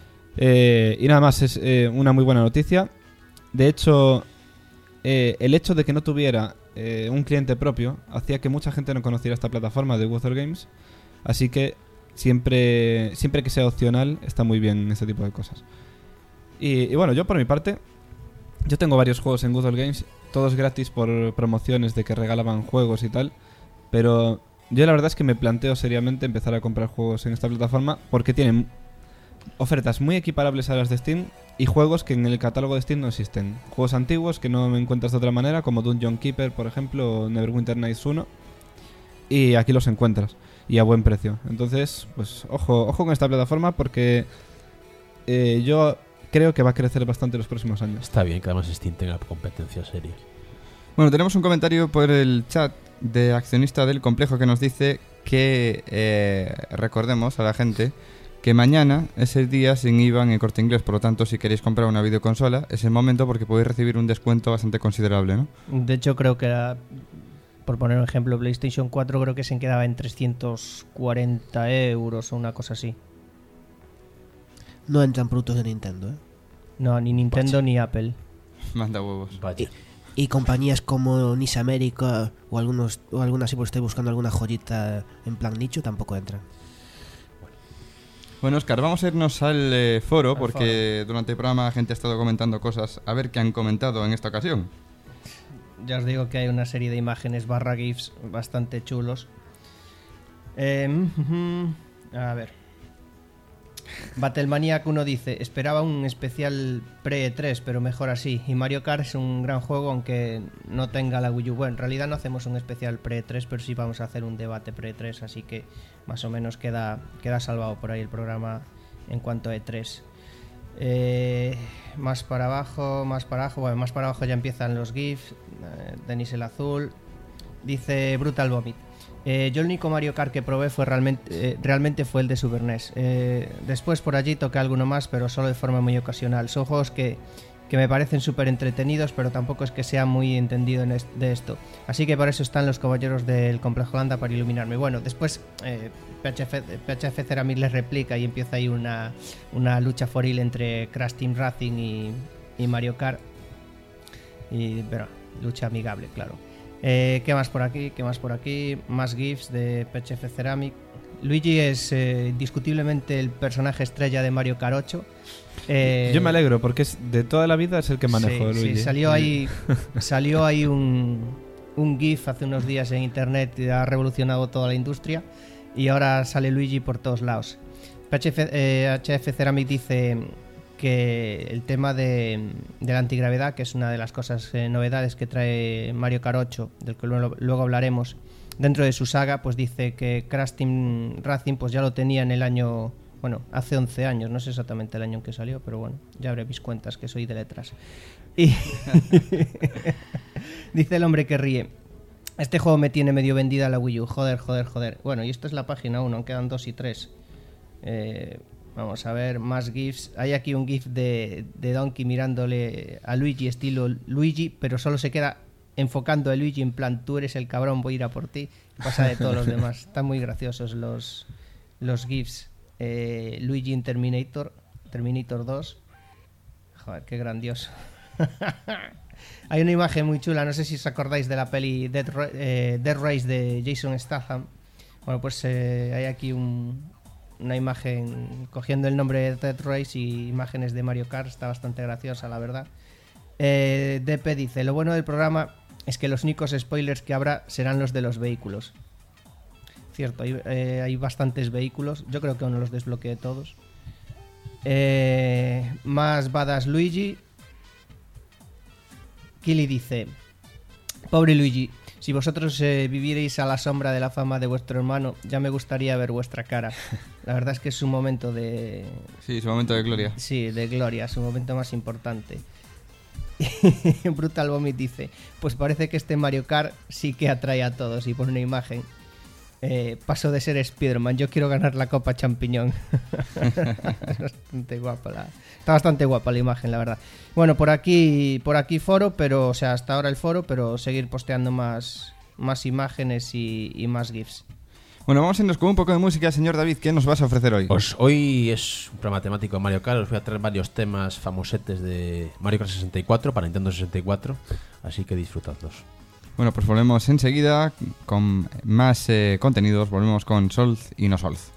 Eh, y nada más, es eh, una muy buena noticia. De hecho, eh, el hecho de que no tuviera eh, un cliente propio hacía que mucha gente no conociera esta plataforma de Good Old Games. Así que siempre, siempre que sea opcional está muy bien este tipo de cosas. Y, y bueno, yo por mi parte, yo tengo varios juegos en Good Old Games, todos gratis por promociones de que regalaban juegos y tal. Pero Yo la verdad es que me planteo seriamente empezar a comprar juegos en esta plataforma porque tienen ofertas muy equiparables a las de Steam y juegos que en el catálogo de Steam no existen. Juegos antiguos que no me encuentras de otra manera, como Dungeon Keeper, por ejemplo, o Neverwinter Nights uno. Y aquí los encuentras. Y a buen precio. Entonces, pues ojo, ojo con esta plataforma porque eh, yo creo que va a crecer bastante los próximos años. Está bien que además Steam tenga competencia seria. Bueno, tenemos un comentario por el chat de accionista del complejo que nos dice que eh, recordemos a la gente que mañana es el día sin I V A en el Corte Inglés. Por lo tanto, si queréis comprar una videoconsola, es el momento porque podéis recibir un descuento bastante considerable, ¿no? De hecho, creo que, la, por poner un ejemplo, PlayStation cuatro creo que se quedaba en trescientos cuarenta euros o una cosa así. No entran productos de Nintendo, ¿eh? No, ni Nintendo Pacha. ni Apple. Manda huevos. Vaya. Y compañías como Nis América o algunos o algunas, si pues estoy buscando alguna joyita en plan nicho, tampoco entran. Bueno, Óscar, vamos a irnos al eh, foro Al porque durante el programa la gente ha estado comentando cosas. A ver qué han comentado en esta ocasión. Ya os digo que hay una serie de imágenes barra GIFs bastante chulos. Eh, a ver. Battlemaniac uno dice: esperaba un especial pre-E tres, pero mejor así. Y Mario Kart es un gran juego, aunque no tenga la Wii U. Bueno, en realidad no hacemos un especial pre-E tres, pero sí vamos a hacer un debate pre-E tres, así que más o menos queda, queda salvado por ahí el programa en cuanto a E tres. Eh, más para abajo, más para abajo. Bueno, más para abajo ya empiezan los GIFs. Eh, Denis el Azul dice: Brutal Vomit. Eh, yo el único Mario Kart que probé fue realmente, eh, realmente fue el de Super N E S. Eh, después por allí toqué alguno más, pero solo de forma muy ocasional. Son juegos que, que me parecen súper entretenidos, pero tampoco es que sea muy entendido en est- de esto. Así que por eso están los caballeros del Complejo Holanda, para iluminarme. Bueno, después eh, P H F, P H F Ceramic les replica y empieza ahí una, una lucha foril entre Crash Team Racing y, y Mario Kart. Y, pero, lucha amigable, claro. Eh, ¿Qué más por aquí? ¿Qué más por aquí? Más GIFs de P H F Ceramic. Luigi es eh, indiscutiblemente el personaje estrella de Mario Kart ocho. Eh, Yo me alegro porque es, de toda la vida es el que manejo, sí, Luigi. sí, salió ahí, salió ahí un, un GIF hace unos días en internet y ha revolucionado toda la industria. Y ahora sale Luigi por todos lados. P H F, eh, H F Ceramic dice que el tema de, de la antigravedad, que es una de las cosas eh, novedades que trae Mario Kart ocho, del que luego, luego hablaremos, dentro de su saga, pues dice que Crash Team Racing pues ya lo tenía en el año, bueno, hace once años, no sé exactamente el año en que salió, pero bueno, ya habré mis cuentas, que soy de letras. Y dice el hombre que ríe: este juego me tiene medio vendida la Wii U, joder, joder, joder. Bueno, y esto es la página uno, quedan dos y tres. Eh... Vamos a ver, más GIFs. Hay aquí un GIF de, de Donkey mirándole a Luigi, estilo Luigi, pero solo se queda enfocando a Luigi en plan: tú eres el cabrón, voy a ir a por ti. Pasa de todos los demás. Están muy graciosos los, los GIFs. Eh, Luigi en Terminator, Terminator dos. Joder, qué grandioso. Hay una imagen muy chula, no sé si os acordáis de la peli Dead, eh, Dead Race de Jason Statham. Bueno, pues eh, hay aquí un... una imagen cogiendo el nombre de Dead Race y imágenes de Mario Kart. Está bastante graciosa, la verdad. eh, D P dice: lo bueno del programa es que los únicos spoilers que habrá serán los de los vehículos. Cierto, hay, eh, hay bastantes vehículos. Yo creo que aún no los desbloqueé todos. eh, Más Badass Luigi. Kili dice: pobre Luigi, si vosotros eh, vivierais a la sombra de la fama de vuestro hermano, ya me gustaría ver vuestra cara. La verdad es que es un momento de... Sí, su momento de gloria. Sí, de gloria, su momento más importante. Brutal Vomit dice: pues parece que este Mario Kart sí que atrae a todos. Y pone una imagen. Eh, paso de ser Spider-Man, yo quiero ganar la Copa Champiñón. Es bastante guapa la... Está bastante guapa la imagen, la verdad. Bueno, por aquí por aquí foro, pero o sea, hasta ahora el foro, pero seguir posteando más, más imágenes y, y más GIFs. Bueno, vamos a irnos con un poco de música. Señor David, ¿qué nos vas a ofrecer hoy? Pues hoy es un programa temático de Mario Kart. Os voy a traer varios temas famosetes de Mario Kart sesenta y cuatro para Nintendo sesenta y cuatro, así que disfrutadlos. Bueno, pues volvemos enseguida con más eh, contenidos. Volvemos con Solz y no Solz.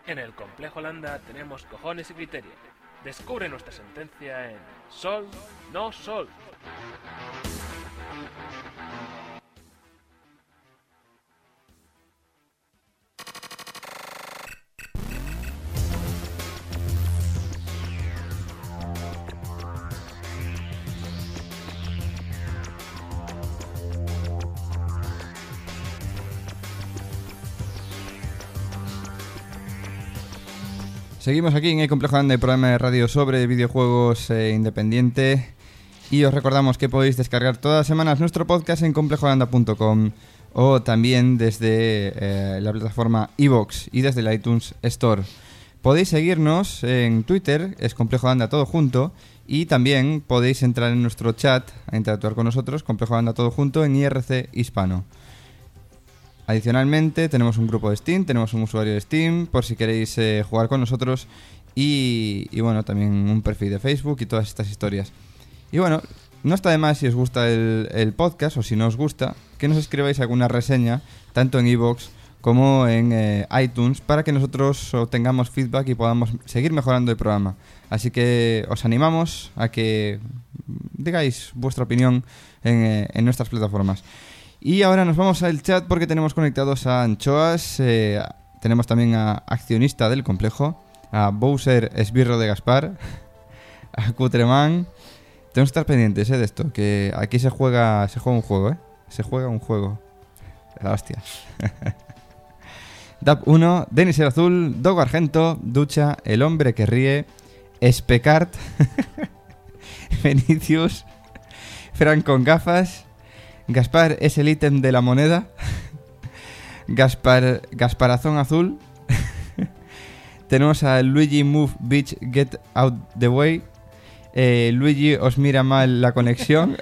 En el Complejo Landa tenemos cojones y criterio. Descubre nuestra sentencia en Sol, no Sol. Seguimos aquí en el Complejo Landa, el programa de radio sobre videojuegos eh, independiente. Y os recordamos que podéis descargar todas las semanas nuestro podcast en complejo landa punto com o también desde eh, la plataforma iVoox y desde el iTunes Store. Podéis seguirnos en Twitter, es Complejo Landa todo junto, y también podéis entrar en nuestro chat a interactuar con nosotros, Complejo Landa todo junto, en I R C Hispano. Adicionalmente tenemos un grupo de Steam, tenemos un usuario de Steam por si queréis eh, jugar con nosotros y, y bueno, también un perfil de Facebook y todas estas historias. Y bueno, no está de más si os gusta el, el podcast o si no os gusta, que nos escribáis alguna reseña tanto en iVoox como en eh, iTunes para que nosotros obtengamos feedback y podamos seguir mejorando el programa. Así que os animamos a que digáis vuestra opinión en, eh, en nuestras plataformas. Y ahora nos vamos al chat porque tenemos conectados a Anchoas, eh, tenemos también a Accionista del Complejo, a Bowser Esbirro de Gaspar, a Cutreman. Tenemos que estar pendientes eh, de esto, que aquí se juega se juega un juego, ¿eh? Se juega un juego. La hostia. Dap uno, Denis el Azul, Dogo Argento, Ducha, El Hombre que Ríe, Especart, Venicius, Fran con gafas, Gaspar es el ítem de la moneda. Gaspar Gasparazón Azul. Tenemos a Luigi Move Bitch Get Out the Way. Eh, Luigi os mira mal la conexión.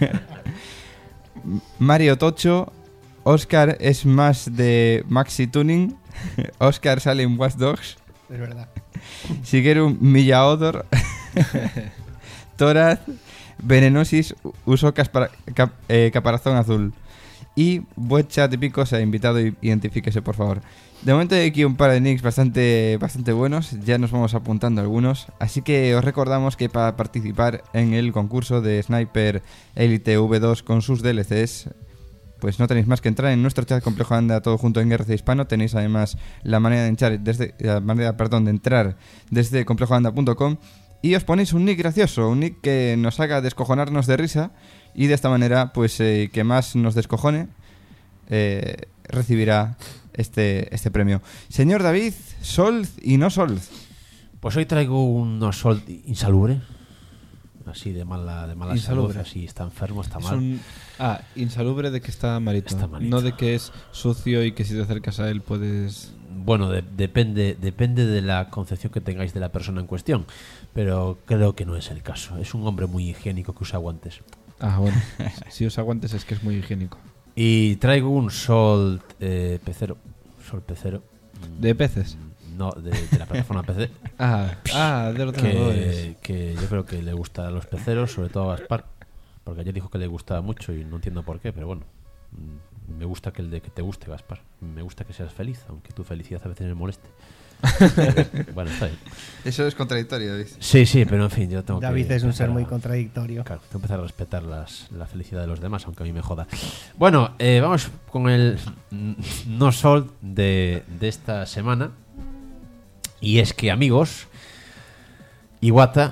Mario Tocho. Oscar es más de Maxi Tuning. Oscar sale en Watch Dogs. Es verdad. Shigeru Miyaodor. Toraz. Venenosis usó caspara, cap, eh, caparazón azul. Y buen chat de picos ha invitado, identifíquese por favor. De momento hay aquí un par de nicks bastante, bastante buenos. Ya nos vamos apuntando algunos. Así que os recordamos que para participar en el concurso de Sniper Elite V dos con sus D L Cs, pues no tenéis más que entrar en nuestro chat Complejo Landa todo junto en R C Hispano. Tenéis además la manera de entrar desde, la manera, perdón, de entrar desde complejo landa punto com. Y os ponéis un nick gracioso, un nick que nos haga descojonarnos de risa y de esta manera, pues, eh, que más nos descojone, eh, recibirá este, este premio. Señor David, Solz y no Solz. Pues hoy traigo un no Solz insalubre, así de mala, de mala salud, así está enfermo, está es mal. Un, ah, insalubre de que está malito, está malito, no de que es sucio y que si te acercas a él puedes... Bueno, de, depende, depende de la concepción que tengáis de la persona en cuestión, pero creo que no es el caso. Es un hombre muy higiénico que usa guantes. Ah, bueno, si usa guantes es que es muy higiénico. Y traigo un sol eh, pecero. Sol pecero. ¿De peces? No, de, de la plataforma P C. Ah, ah de ordenadores. Que, que yo creo que le gusta a los peceros, sobre todo a Gaspar, porque ayer dijo que le gustaba mucho y no entiendo por qué, pero bueno. Me gusta que el de que te guste, Gaspar. Me gusta que seas feliz, aunque tu felicidad a veces me moleste. Pero, bueno, está bien. Eso es contradictorio, David. Sí, sí, pero en fin, yo tengo David que... es un ser a, muy contradictorio. Claro, tengo que empezar a respetar las, la felicidad de los demás, aunque a mí me joda. Bueno, eh, vamos con el no sol de, de esta semana. Y es que, amigos, Iwata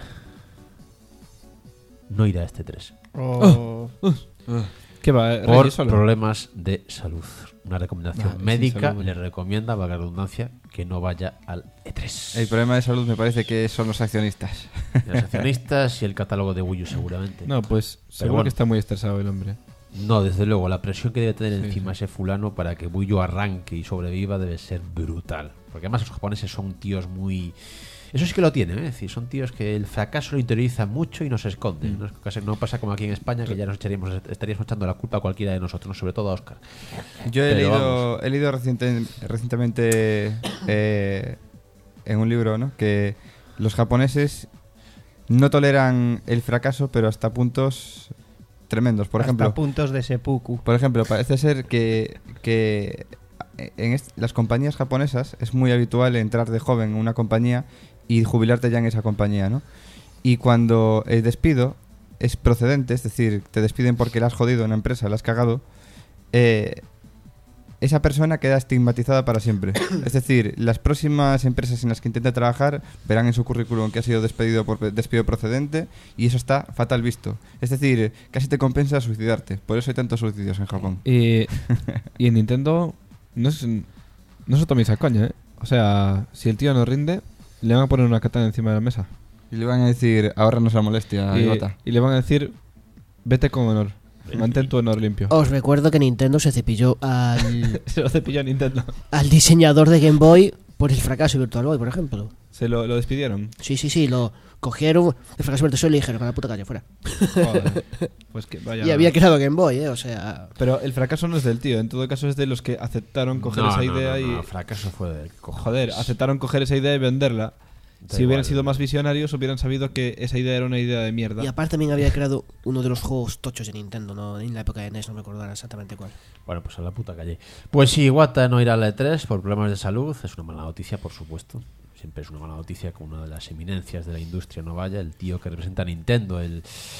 no irá a este tres. Oh. Uh, uh. ¿Qué va? Por solo? problemas de salud. Una recomendación Ah, médica sí, le recomienda, valga la redundancia, que no vaya al E tres. El problema de salud me parece que son los accionistas. Los accionistas y el catálogo de Wii U seguramente. No, pues seguro bueno. que está muy estresado el hombre. No, desde luego, la presión que debe tener Sí, encima sí. ese fulano para que Wii U arranque y sobreviva debe ser brutal. Porque además los japoneses son tíos muy... Eso sí que lo tienen, ¿eh? Es decir, son tíos que el fracaso lo interiorizan mucho y no se esconden. No, Casi no pasa como aquí en España, que ya nos echaríamos, estaríamos echando la culpa a cualquiera de nosotros, sobre todo a Óscar. Yo he Pero leído, he leído reciente- recientemente eh, en un libro, ¿no?, que los japoneses no toleran el fracaso, pero hasta puntos tremendos. Por Hasta ejemplo, puntos de seppuku. por ejemplo, parece ser que, que en est- las compañías japonesas es muy habitual entrar de joven en una compañía y jubilarte ya en esa compañía, ¿no? Y cuando el despido es procedente, es decir, te despiden porque la has jodido en una empresa, la has cagado, eh, esa persona queda estigmatizada para siempre. Es decir, las próximas empresas en las que intente trabajar verán en su currículum que ha sido despedido por despido procedente y eso está fatal visto. Es decir, casi te compensa suicidarte. Por eso hay tantos suicidios en Japón. Y, y en Nintendo no es, no se tome esa coña, ¿eh? O sea, si el tío no rinde, le van a poner una katana encima de la mesa. Y le van a decir, ahórranos la molestia, y, Iwata. y le van a decir, vete con honor. Mantén tu honor limpio. Os recuerdo que Nintendo se cepilló al, Se lo cepilló a Nintendo. al diseñador de Game Boy por el fracaso de Virtual Boy, por ejemplo. Se lo, lo despidieron. Sí, sí, sí, lo cogieron, el fracaso de Virtual Boy y le dijeron, a la puta calle, fuera. Joder. Pues que vaya. Y había creado Game Boy, ¿eh? O sea... Pero el fracaso no es del tío, en todo caso es de los que aceptaron coger No, esa no, idea no, y. no, fracaso fue del cojones. Joder, aceptaron coger esa idea y venderla. Da Si hubieran igual. sido más visionarios, hubieran sabido que esa idea era una idea de mierda. Y aparte también había creado uno de los juegos tochos de Nintendo, ¿no? En la época de N E S, no me acuerdo ahora exactamente cuál. Bueno, pues a la puta calle. Pues si Iwata no irá a la E tres por problemas de salud, es una mala noticia, por supuesto. Siempre es una mala noticia que una de las eminencias de la industria no vaya. El tío que representa a Nintendo, el...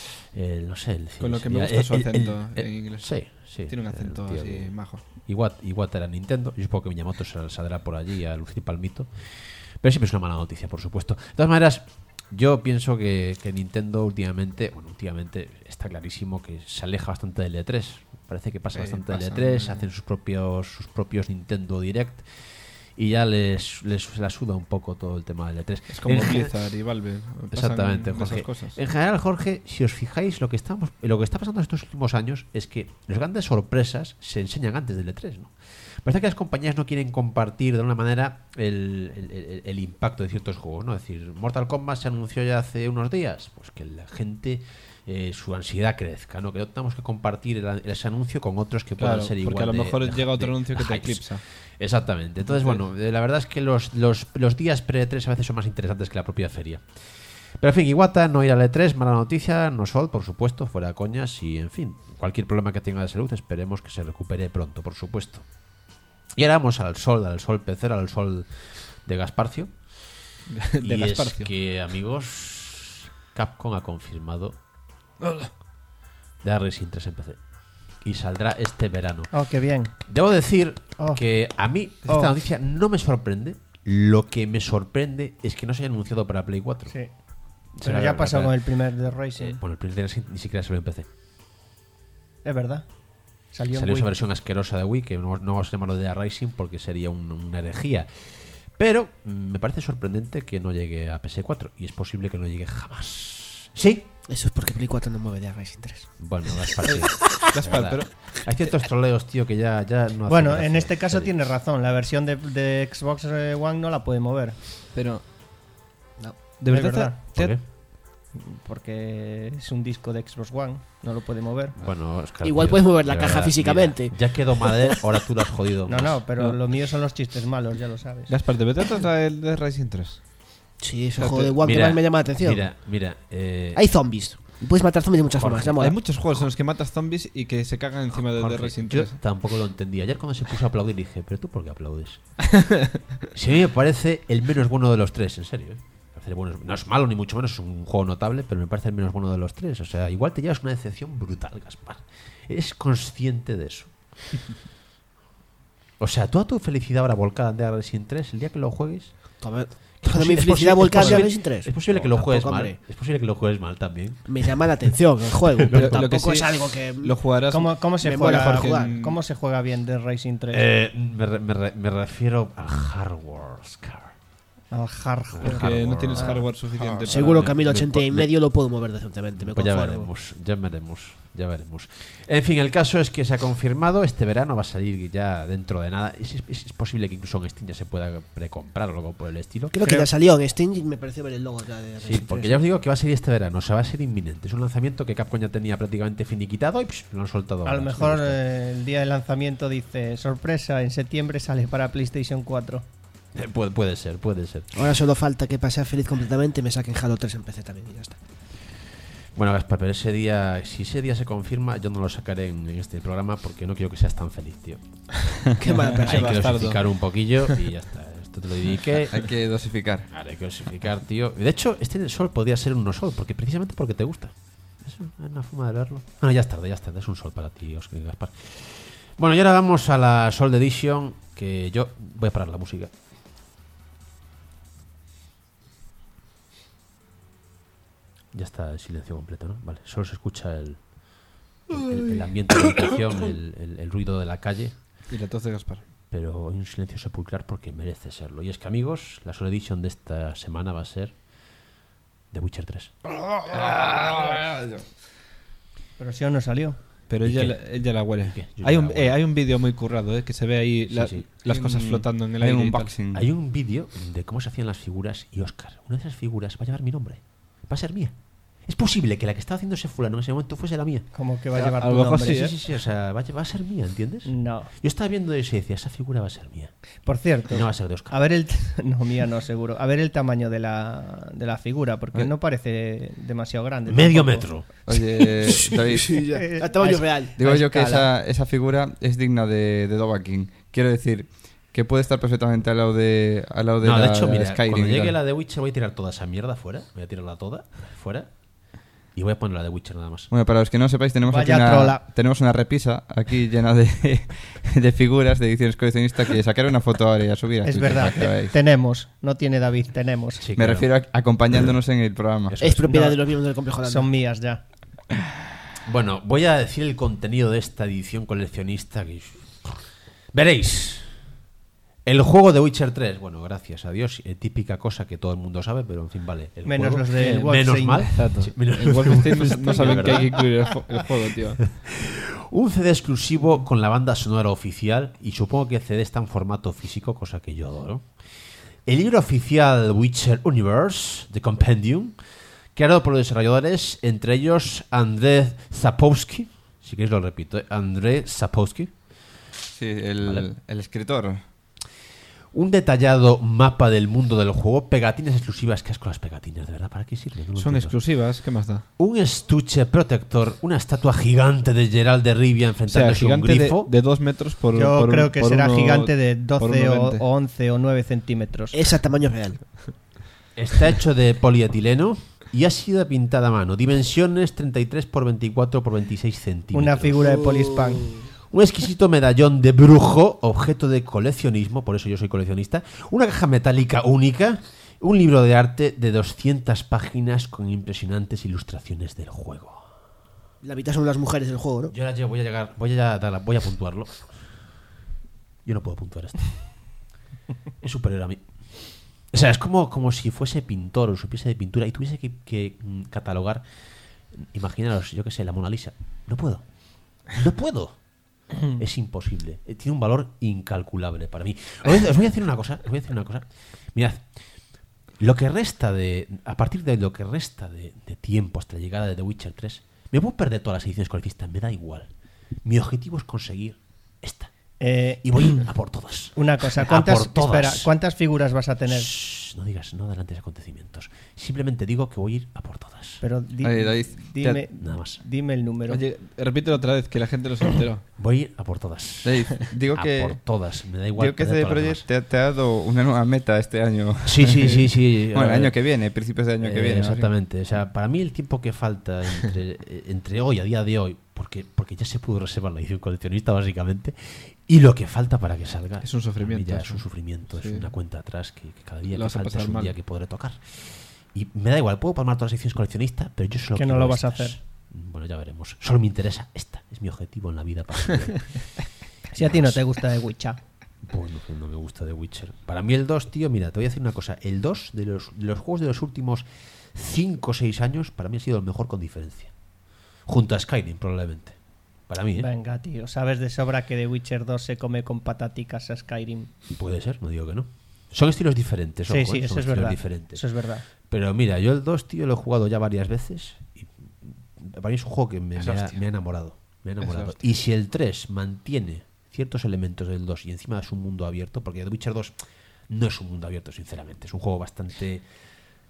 el no sé, el... Con lo que me sería- gusta su el- el- acento el- en inglés. Sí, sí. Tiene un el acento tío así que- majo. Iwata, Iwata era Nintendo. Yo supongo que Miyamoto se saldrá por allí a lucir palmito. Pero siempre es una mala noticia, por supuesto. De todas maneras, yo pienso que, que Nintendo últimamente, bueno, últimamente está clarísimo que se aleja bastante del E tres. Parece que pasa Sí, bastante del pasa, E tres, ¿no? hacen sus propios sus propios Nintendo Direct y ya les, les la suda un poco todo el tema del E tres. Es como En- Blizzard y Valve. Pasan Exactamente, esas Jorge. cosas. En general, Jorge, si os fijáis, lo que estamos, lo que está pasando estos últimos años es que las grandes sorpresas se enseñan antes del E tres, ¿no? Parece que las compañías no quieren compartir de alguna manera el, el- el- el impacto de ciertos juegos, ¿no? Es decir, Mortal Kombat se anunció ya hace unos días, pues que la gente eh, su ansiedad crezca, ¿no? Que no tenemos que compartir el- ese anuncio con otros que puedan Claro, ser igual. porque a lo de- mejor de- llega otro de anuncio que te hypes. eclipsa. Exactamente. Entonces, Entonces- bueno, eh, la verdad es que los, los, los días pre-E tres a veces son más interesantes que la propia feria. Pero en fin, Iwata no irá al E tres, mala noticia, no Sol, por supuesto, fuera de coñas y en fin, cualquier problema que tenga de salud esperemos que se recupere pronto, por supuesto. Y ahora vamos al Sol, al Sol Pecera, al Sol de Gasparcio. De y Gasparcio. es que, amigos, Capcom ha confirmado de Racing tres en P C. Y saldrá este verano. Oh, qué bien. Debo decir Oh. que a mí esta Oh. noticia no me sorprende. Lo que me sorprende es que no se haya anunciado para Play cuatro. Sí. Será Pero ya la- pasó la- con el primer de Racing. Eh, bueno, el primer Racing ni siquiera salió en P C. Es verdad. Salió, en Salió Wii. esa versión asquerosa de Wii, que no, no vamos a llamarlo de Racing porque sería un- una herejía. Pero mm, me parece sorprendente que no llegue a P S cuatro. Y es posible que no llegue jamás. ¿Sí? Eso es porque Play cuatro no mueve de Racing tres. Bueno, Gaspar, sí. Gaspar, La pero verdad. Hay ciertos troleos, tío, que ya, ya no hacen Bueno, gracia. en este caso Sí. tiene razón. La versión de, de Xbox eh, One no la puede mover. pero No. de Es verdad, verdad. te- ¿Por qué? Porque es un disco de Xbox One. No lo puede mover. Bueno, Oscar, Igual tío, puedes mover la de caja verdad, físicamente. mira, ya quedó madre, ahora tú lo has jodido. No, más. no, pero No. lo mío son los chistes malos, ya lo sabes. Gaspar, ¿de verdad trata el de Racing tres? Sí, es el O sea, juego te- de One que Mira, más me llama la atención. Mira, mira. Eh, Hay zombies. Puedes matar zombies de muchas Jorge, formas. ya mola. Hay muchos juegos en los que matas zombies y que se cagan encima de, de Jorge, Racing yo tres. tampoco lo entendí. Ayer cuando se puso a aplaudir dije, ¿pero tú por qué aplaudes? Si a mí me parece el menos bueno de los tres, en serio. ¿eh? Me parece el bueno- no es malo ni mucho menos, es un juego notable, pero me parece el menos bueno de los tres. O sea, igual te llevas una decepción brutal, Gaspar. Eres consciente de eso. O sea, toda tu felicidad ahora volcada en Dead Racing tres, el día que lo juegues... Toda, Es toda posi- mi es felicidad posi- volcada es en posible- Racing tres. Es posible que No, lo juegues tampoco, mal. hombre. Es posible que lo juegues mal también. Me llama la atención el juego, Lo- pero lo que tampoco sí es algo que... Lo jugarás. ¿Cómo, cómo se Me mola juega, para jugar. ¿Cómo se juega bien de Racing tres? Eh, me, re- me re- me refiero al hardware, Scar. Al hardware. Porque no tienes hardware suficiente. para- Seguro que a mil me- ochenta y me- medio lo puedo mover decentemente, me Pues ya conformo. veremos, ya veremos, ya veremos. En fin, el caso es que se ha confirmado, este verano va a salir ya dentro de nada. Es, es- es posible que incluso en Steam ya se pueda precomprar o algo por el estilo. Creo, que Creo- ya salió en Steam y me pareció ver el logo ya de Sí, Racing porque tres. ya os digo que va a salir este verano, o sea, va a ser inminente. Es un lanzamiento que Capcom ya tenía prácticamente finiquitado y psh, lo han soltado A ahora. lo Me mejor gusta. eh, el día de lanzamiento dice, sorpresa, en septiembre sale para PlayStation cuatro. Eh, puede, puede ser, puede ser. Ahora solo falta que pase a feliz completamente y me saquen Halo tres en P C también y ya está. Bueno, Gaspar, pero ese día, si ese día se confirma, yo no lo sacaré en, en este programa porque no quiero que seas tan feliz, tío. Qué mala Hay persona. que bastardo. dosificar un poquillo y ya está. Esto te lo dediqué. Hay que dosificar. Ahora hay que dosificar, tío. De hecho, este sol podría ser un no sol, porque precisamente porque te gusta. Es una forma de verlo. Bueno, ya es tarde, ya es tarde. Es un sol para ti, Oscar y Gaspar. Bueno, y ahora vamos a la Sold Edition, que yo voy a parar la música. Ya está el silencio completo, ¿no? Vale, solo se escucha el, el, el ambiente de la habitación, el, el, el ruido de la calle, Y la tos de Gaspar. pero hay un silencio sepulcrar porque merece serlo. Y es que, amigos, la Soul Edition de esta semana va a ser The Witcher tres. Pero si aún no salió. Pero ¿Y ella, qué? la- ella la huele. ¿Qué? Yo Hay ya un, la huelo. eh, hay un vídeo muy currado, eh, que se ve ahí Sí, la- sí. las Hay cosas un- flotando en el Hay aire. un y tal. unboxing. Hay un vídeo de cómo se hacían las figuras y Oscar, una de esas figuras va a llevar mi nombre. Va a ser mía. Es posible que la que estaba haciendo ese fulano en ese momento fuese la mía. Como que va a A- llevar a lo tu mejor nombre. sí, Sí, ¿eh? sí, sí, o sea, va a, va a ser mía, ¿entiendes? No. Yo estaba viendo eso y decía, esa figura va a ser mía. Por cierto, Y no va a ser de Oscar. a ver el... No, mía no, seguro. A ver el tamaño de la, de la figura, porque Eh. no parece demasiado grande. Medio tampoco. metro. Oye, David, Sí, ya. Eh, A tamaño a- real. digo a yo que escala. esa, esa figura es digna de, de Dovahkiin. Quiero decir que puede estar perfectamente al lado de, al lado de No, la de hecho, mira, Skyrim. cuando y llegue tal. la de Witcher voy a tirar toda esa mierda fuera. Voy a tirarla toda fuera. Y voy a poner la de Witcher nada más. Bueno, para los que no sepáis, tenemos aquí Vaya una, trola. tenemos una repisa aquí llena de, de figuras de ediciones coleccionistas que sacaré una foto ahora y a subir a Es Twitter verdad, para que te- veáis. tenemos. No tiene David, tenemos. Sí, Me claro. refiero a acompañándonos en el programa. Eso Es es. propiedad No. de los miembros del complejo de Son mías ya. Bueno, voy a decir el contenido de esta edición coleccionista. Que... Veréis. El juego de Witcher tres, bueno, gracias a Dios, eh, típica cosa que todo el mundo sabe, pero en fin, vale. El Menos juego, los de eh, menos Wolfenstein. mal. Exacto. Sí, menos En los de Wolfenstein no- no Wolfenstein, saben que hay ¿verdad? que incluir el, ju- el juego, tío. Un C D exclusivo con la banda sonora oficial y supongo que el C D está en formato físico, cosa que yo adoro. El libro oficial Witcher Universe, The Compendium, creado por los desarrolladores, entre ellos Andrzej Sapkowski, si queréis lo repito, ¿eh? Andrzej Sapkowski. Sí, el, Vale. el escritor. Un detallado mapa del mundo del juego, pegatinas exclusivas. ¿Qué asco las pegatinas? ¿De verdad? ¿Para qué sirven? No lo Son entiendo. exclusivas, ¿qué más da? Un estuche protector, una estatua gigante de Geralt de Rivia O sea, enfrentándose a un gigante de, grifo. de dos metros por Yo por un- creo que por será uno- gigante de por doce uno o, veinte. o once o nueve centímetros. Es a tamaño real. Está hecho de polietileno y ha sido pintada a mano. Dimensiones treinta y tres por veinticuatro por veintiséis centímetros. Una figura de Polispan. Un exquisito medallón de brujo, objeto de coleccionismo, por eso yo soy coleccionista. Una caja metálica única. Un libro de arte de doscientas páginas con impresionantes ilustraciones del juego. La mitad son las mujeres del juego, ¿no? Yo ahora yo voy a llegar, voy a darla- voy a puntuarlo. Yo no puedo puntuar esto. Es superior a mí. O sea, es como, como si fuese pintor o supiese de pintura y tuviese que, que, mm, catalogar. Imaginaros, yo qué sé, la Mona Lisa. No puedo. No puedo. Es imposible. Eh, Tiene un valor incalculable para mí. Os voy, a- os voy a decir una cosa. Os voy a decir una cosa. Mirad. Lo que resta de. A partir de lo que resta de, de tiempo hasta la llegada de The Witcher tres, me puedo perder todas las ediciones coleccionistas. Me da igual. Mi objetivo es conseguir esta. Eh, Y voy a por todas. una cosa, A ¿cuántas, por todas. espera, ¿cuántas figuras vas a tener? Shh, no digas, no adelantes acontecimientos. Simplemente digo que voy a ir a por todas. Pero di- Oye, David, dime, Nada más. dime el número. Oye, repítelo otra vez, que la gente lo se enteró. Voy a ir a por todas. David, digo a que, por todas. Me da igual. digo que perder C D todas las Projekt demás. te, te ha dado una nueva meta este año. Sí, sí, sí, sí. Bueno, el Eh, año que viene, principios de año que Eh, viene. ¿no? exactamente. O sea, para mí el tiempo que falta entre, eh, entre hoy, a día de hoy, porque, porque ya se pudo reservar la edición coleccionista, básicamente, y lo que falta para que salga. Es un sufrimiento para mí ya eso. es un sufrimiento, Sí. es una cuenta atrás que, que cada día Lo que vas a falta pasar es un mal. día que podré tocar. Y me da igual, puedo palmar todas las ediciones coleccionistas, pero yo solo Que no quiero lo vas a estas. hacer. Bueno, ya veremos. Solo me interesa esta. Es mi objetivo en la vida. Para Si a ti no te gusta de Witcher. Bueno, que no me gusta The Witcher. Para mí el dos, tío, mira, te voy a decir una cosa. El dos de los, de los juegos de los últimos cinco o seis años, para mí ha sido el mejor con diferencia. Junto a Skyrim, probablemente. Para mí, ¿eh? Venga, tío, sabes de sobra que The Witcher dos se come con pataticas a Skyrim. Puede ser, no digo que no. Son estilos diferentes, Sí, ojo, sí, ¿eh? eso Son es estilos verdad. diferentes. Eso es verdad. Pero mira, yo el dos, tío, lo he jugado ya varias veces y para mí es un juego que me, Es me ha, hostia. me ha enamorado. Me ha Es enamorado. hostia. Y si el tres mantiene ciertos elementos del dos y encima es un mundo abierto, porque The Witcher dos no es un mundo abierto, sinceramente. Es un juego bastante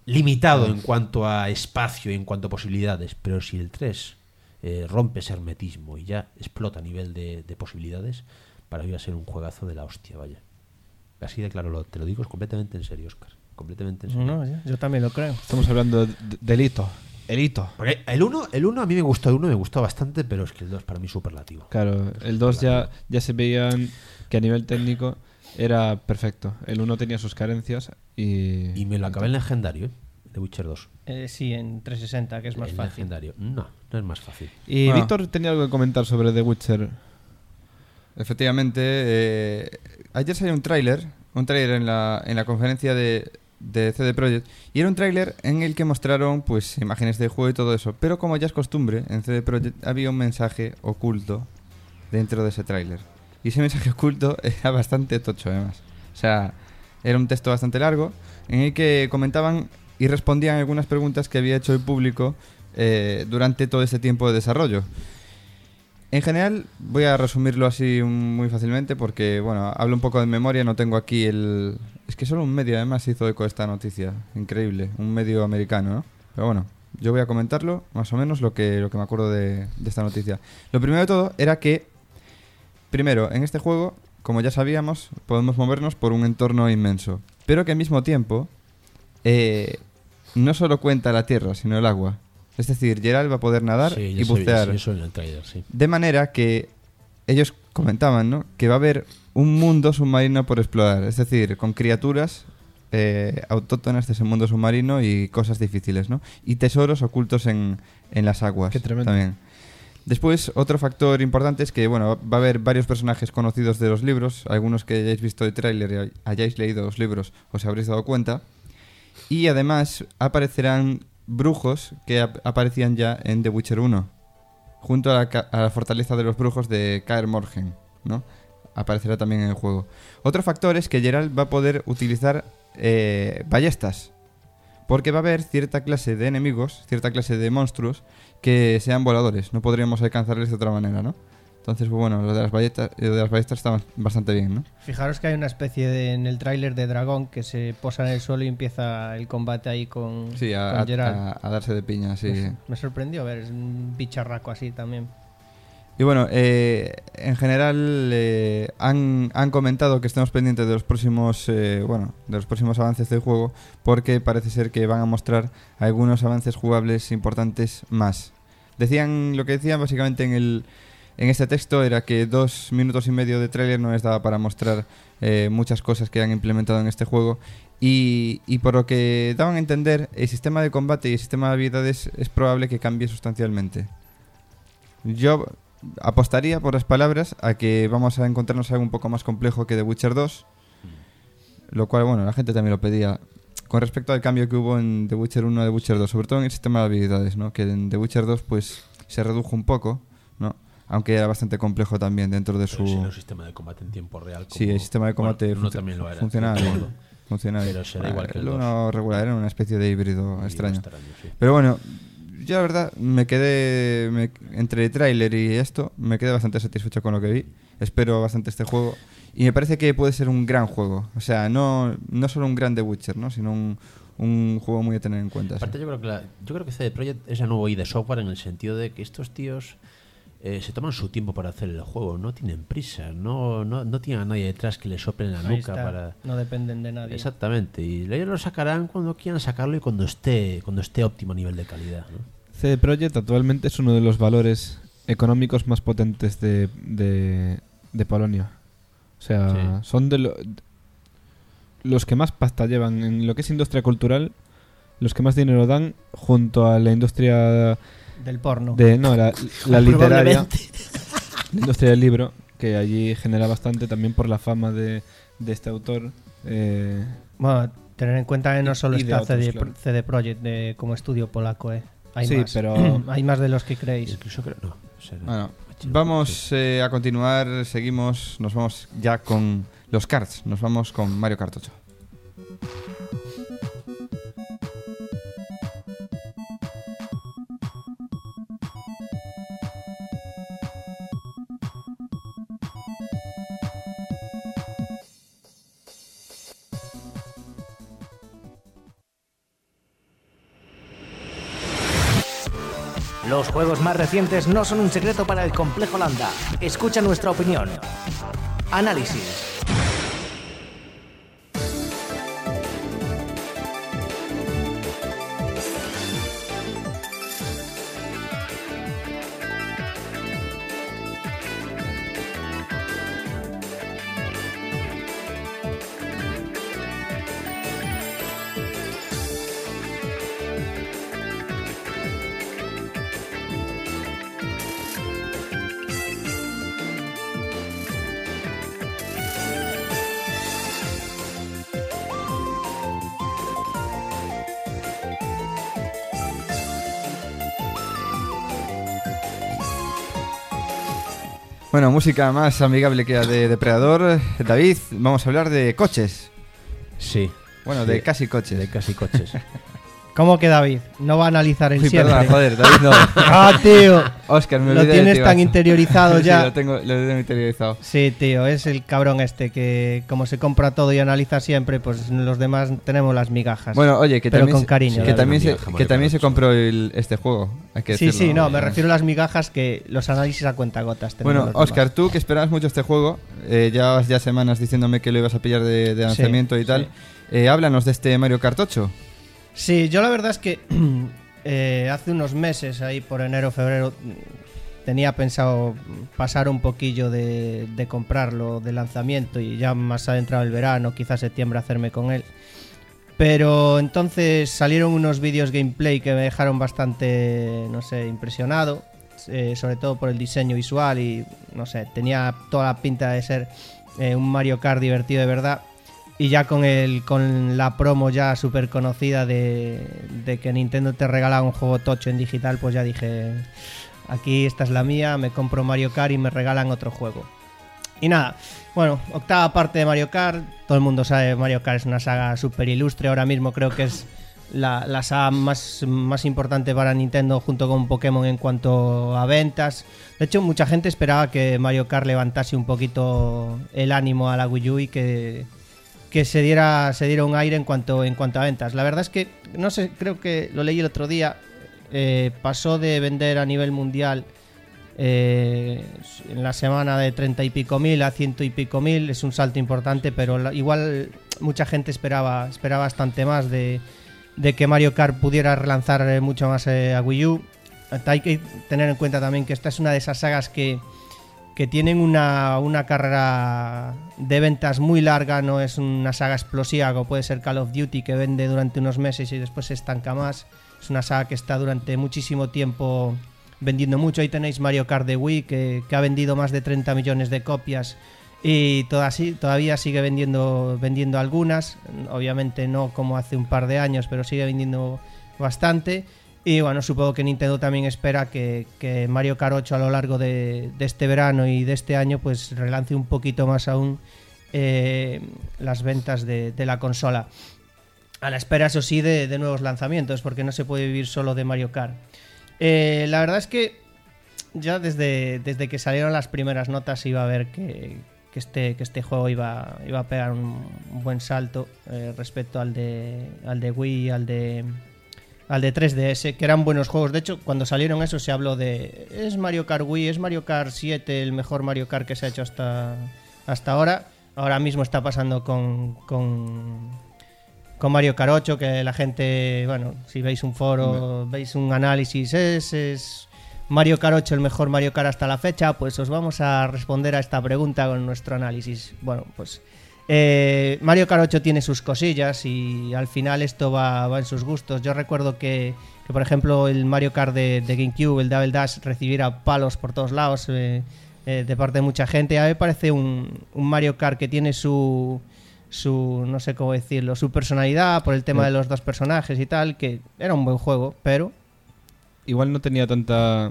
limitado en cuanto a espacio y en cuanto a posibilidades, pero si el tres eh, rompe ese hermetismo y ya explota a nivel de, de posibilidades, para mí va a ser un juegazo de la hostia, vaya. Así de claro, lo, te lo digo es completamente en serio, Óscar. Completamente en serio. No, yo, yo también lo creo. Estamos hablando de- del hito. El hito. Porque el uno el uno a mí me gustó, el uno me gustó bastante, pero es que el dos para mí es superlativo. Claro, el dos ya, ya se veían que a nivel técnico era perfecto. El uno tenía sus carencias y... Y me lo acabé en legendario, ¿eh? De Witcher dos. Eh, sí, en trescientos sesenta, que es más En fácil. legendario. No, no es más fácil. Y Bueno. Víctor tenía algo que comentar sobre The Witcher. Efectivamente, eh, ayer salió un tráiler, un tráiler en la, en la conferencia de, de C D Projekt, y era un tráiler en el que mostraron pues imágenes del juego y todo eso, pero como ya es costumbre, en C D Projekt había un mensaje oculto dentro de ese tráiler. Y ese mensaje oculto era bastante tocho, además. O sea, era un texto bastante largo en el que comentaban y respondían algunas preguntas que había hecho el público eh, durante todo este tiempo de desarrollo. En general, voy a resumirlo así muy fácilmente porque, bueno, hablo un poco de memoria, no tengo aquí el... Es que solo un medio además hizo eco de esta noticia, increíble, un medio americano, ¿no? Pero bueno, yo voy a comentarlo, más o menos, lo que, lo que me acuerdo de, de esta noticia. Lo primero de todo era que, primero, en este juego, como ya sabíamos, podemos movernos por un entorno inmenso, pero que al mismo tiempo eh, no solo cuenta la tierra, sino el agua. Es decir, Geralt va a poder nadar Sí, y ya se ve- bucear. sí, eso en el trailer, sí. De manera que ellos comentaban, ¿no?, que va a haber un mundo submarino por explorar. Es decir, con criaturas eh, autóctonas de ese mundo submarino y cosas difíciles, ¿no? Y tesoros ocultos en, en las aguas. Qué tremendo. También. Después, otro factor importante es que, bueno, va a haber varios personajes conocidos de los libros. Algunos que hayáis visto el tráiler y hayáis leído los libros os habréis dado cuenta. Y además aparecerán brujos que ap- aparecían ya en The Witcher uno, junto a la, ca- a la fortaleza de los brujos de Kaer Morhen, ¿no? Aparecerá también en el juego. Otro factor es que Geralt va a poder utilizar eh, ballestas, porque va a haber cierta clase de enemigos, cierta clase de monstruos que sean voladores. No podríamos alcanzarles de otra manera, ¿no? Entonces, pues bueno, lo de las ballestas, lo de las ballestas está bastante bien, ¿no? Fijaros que hay una especie de, en el tráiler de dragón que se posa en el suelo y empieza el combate ahí con, Sí, a, con a- Geralt. a- a darse de piña, sí. Me, me sorprendió ver, es un bicharraco así también. Y bueno, eh, en general eh, han, han comentado que estemos pendientes de los próximos, eh, bueno, de los próximos avances del juego, porque parece ser que van a mostrar algunos avances jugables importantes más. Decían, lo que decían básicamente en el en este texto era que dos minutos y medio de tráiler no les daba para mostrar eh, muchas cosas que han implementado en este juego. Y, y por lo que daban a entender, el sistema de combate y el sistema de habilidades es probable que cambie sustancialmente. Yo apostaría por las palabras a que vamos a encontrarnos algo un poco más complejo que The Witcher dos, lo cual, bueno, la gente también lo pedía. Con respecto al cambio que hubo en The Witcher uno a The Witcher dos, sobre todo en el sistema de habilidades, ¿no? Que en The Witcher dos pues se redujo un poco, ¿no? Aunque era bastante complejo también dentro de Pero su... si no el sistema de combate en tiempo real. Sí, como- el sistema de combate bueno, uno func- también lo era. funcionaba no bien. recuerdo. Funcionaba Pero bien. será igual que el el uno regular era una especie de híbrido Y extraño. sí. Pero bueno, yo la verdad me quedé me- entre el tráiler y esto, me quedé bastante satisfecho con lo que vi. Espero bastante este juego y me parece que puede ser un gran juego. O sea, no, no solo un gran The Witcher, ¿no? Sino un, un juego muy a tener en cuenta. sí. Aparte, yo creo que la- yo creo que C D Projekt es la nueva I D Software en el sentido de que estos tíos eh, se toman su tiempo para hacer el juego, no tienen prisa, no, no, no tienen a nadie detrás que le sople en la Ahí nuca está, para. no dependen de nadie. Exactamente, y ellos lo sacarán cuando quieran sacarlo y cuando esté cuando esté óptimo nivel de calidad, ¿no? C D Projekt actualmente es uno de los valores económicos más potentes de, de, de Polonia. O sea, Sí. son de lo- los que más pasta llevan en lo que es industria cultural, los que más dinero dan junto a la industria Del porno. de no la, la literaria, Probablemente. la industria del libro, que allí genera bastante también por la fama de, de este autor. eh, Bueno, tener en cuenta que no Y- solo y de está otros, C D, claro. C D Projekt de- como estudio polaco, ¿eh? Hay Sí, más. pero- Hay más de los que creéis. Incluso creo, no, será- Bueno, sí. vamos eh, a continuar, seguimos, nos vamos ya con los cards, nos vamos con Mario Kart ocho. Los juegos más recientes no son un secreto para el complejo Lambda. Escucha nuestra opinión. Análisis. Bueno, música más amigable que la de Depredador. David, vamos a hablar de coches. Sí. Bueno, sí, de casi coches. De casi coches. ¿Cómo que David? No va a analizar en Uy, siempre. perdón, joder, David no. Ah, tío. Oscar, me Lo olvidé de tienes ti, tan macho. interiorizado ya. Sí, lo tengo, lo tengo interiorizado. Sí, tío, es el cabrón este que como se compra todo y analiza siempre, pues los demás tenemos las migajas. Bueno, oye, que pero también, con se- cariño. que David. también, se, Migaja, que Mario también se Kart. compró el, este juego. Hay que Sí, decirlo. sí, no, me Eh, refiero a las migajas que los análisis a cuentagotas tenemos Bueno, los demás. Oscar, tú que esperabas mucho este juego, eh, llevas ya semanas diciéndome que lo ibas a pillar de, de lanzamiento y tal. sí. Eh, háblanos de este Mario Kart ocho. Sí, yo la verdad es que eh, hace unos meses, ahí por enero, febrero, tenía pensado pasar un poquillo de, de comprarlo de lanzamiento y ya más adentrado el verano, quizás septiembre, hacerme con él. Pero entonces salieron unos vídeos gameplay que me dejaron bastante, no sé, impresionado, eh, sobre todo por el diseño visual y, no sé, tenía toda la pinta de ser eh, un Mario Kart divertido de verdad. Y ya con el con la promo ya súper conocida de, de que Nintendo te regala un juego tocho en digital, pues ya dije, aquí esta es la mía, me compro Mario Kart y me regalan otro juego. Y nada, bueno, octava parte de Mario Kart, todo el mundo sabe, Mario Kart es una saga súper ilustre, ahora mismo creo que es la, la saga más, más importante para Nintendo junto con Pokémon en cuanto a ventas. De hecho, mucha gente esperaba que Mario Kart levantase un poquito el ánimo a la Wii U y que... que se diera se diera un aire en cuanto en cuanto a ventas. La verdad es que, no sé, creo que lo leí el otro día, eh, pasó de vender a nivel mundial eh, en la semana de treinta y pico mil a ciento y pico mil, es un salto importante, pero la, igual mucha gente esperaba esperaba bastante más de, de que Mario Kart pudiera relanzar eh, mucho más eh, a Wii U. Hay que tener en cuenta también que esta es una de esas sagas que que tienen una, una carrera de ventas muy larga, no es una saga explosiva como puede ser Call of Duty, que vende durante unos meses y después se estanca más. Es una saga que está durante muchísimo tiempo vendiendo mucho. Ahí tenéis Mario Kart de Wii, que, que ha vendido más de treinta millones de copias y toda, todavía sigue vendiendo, vendiendo algunas, obviamente no como hace un par de años, pero sigue vendiendo bastante. Y bueno, supongo que Nintendo también espera que, que Mario Kart ocho a lo largo de, de este verano y de este año pues relance un poquito más aún eh, las ventas de, de la consola. A la espera, eso sí, de, de nuevos lanzamientos, porque no se puede vivir solo de Mario Kart. Eh, la verdad es que ya desde, desde que salieron las primeras notas iba a ver que, que, este, que este juego iba, iba a pegar un, un buen salto eh, respecto al de, al de Wii y al de... al de tres D S, que eran buenos juegos. De hecho, cuando salieron eso se habló de ¿es Mario Kart Wii? ¿Es Mario Kart siete el mejor Mario Kart que se ha hecho hasta, hasta ahora? Ahora mismo está pasando con, con, con Mario Kart ocho, que la gente, bueno, si veis un foro, mm. veis un análisis, ¿es, es Mario Kart ocho el mejor Mario Kart hasta la fecha? Pues os vamos a responder a esta pregunta con nuestro análisis. Bueno, pues... Eh, Mario Kart ocho tiene sus cosillas y al final esto va, va en sus gustos. Yo recuerdo que, que por ejemplo, el Mario Kart de, de GameCube, el Double Dash, recibiera palos por todos lados eh, eh, de parte de mucha gente. A mí me parece un, un Mario Kart que tiene su, su, no sé cómo decirlo, su personalidad por el tema de los dos personajes y tal, que era un buen juego, pero... Igual no tenía tanta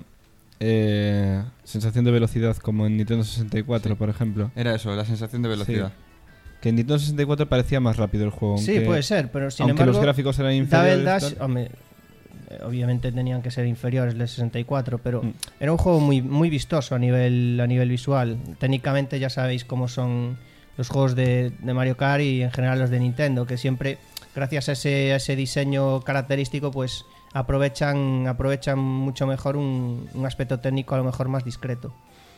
eh, sensación de velocidad como en Nintendo sesenta y cuatro, Sí. por ejemplo. Era eso, la sensación de velocidad. Sí. Que en Nintendo sesenta y cuatro parecía más rápido el juego. Sí, aunque, puede ser, pero sin aunque embargo... los gráficos eran Double inferiores. Dash, tal. hombre, eh, obviamente tenían que ser inferiores del sesenta y cuatro, pero Mm. era un juego muy, muy vistoso a nivel, a nivel visual. Técnicamente ya sabéis cómo son los juegos de, de Mario Kart y en general los de Nintendo, que siempre, gracias a ese, a ese diseño característico, pues aprovechan aprovechan mucho mejor un, un aspecto técnico a lo mejor más discreto.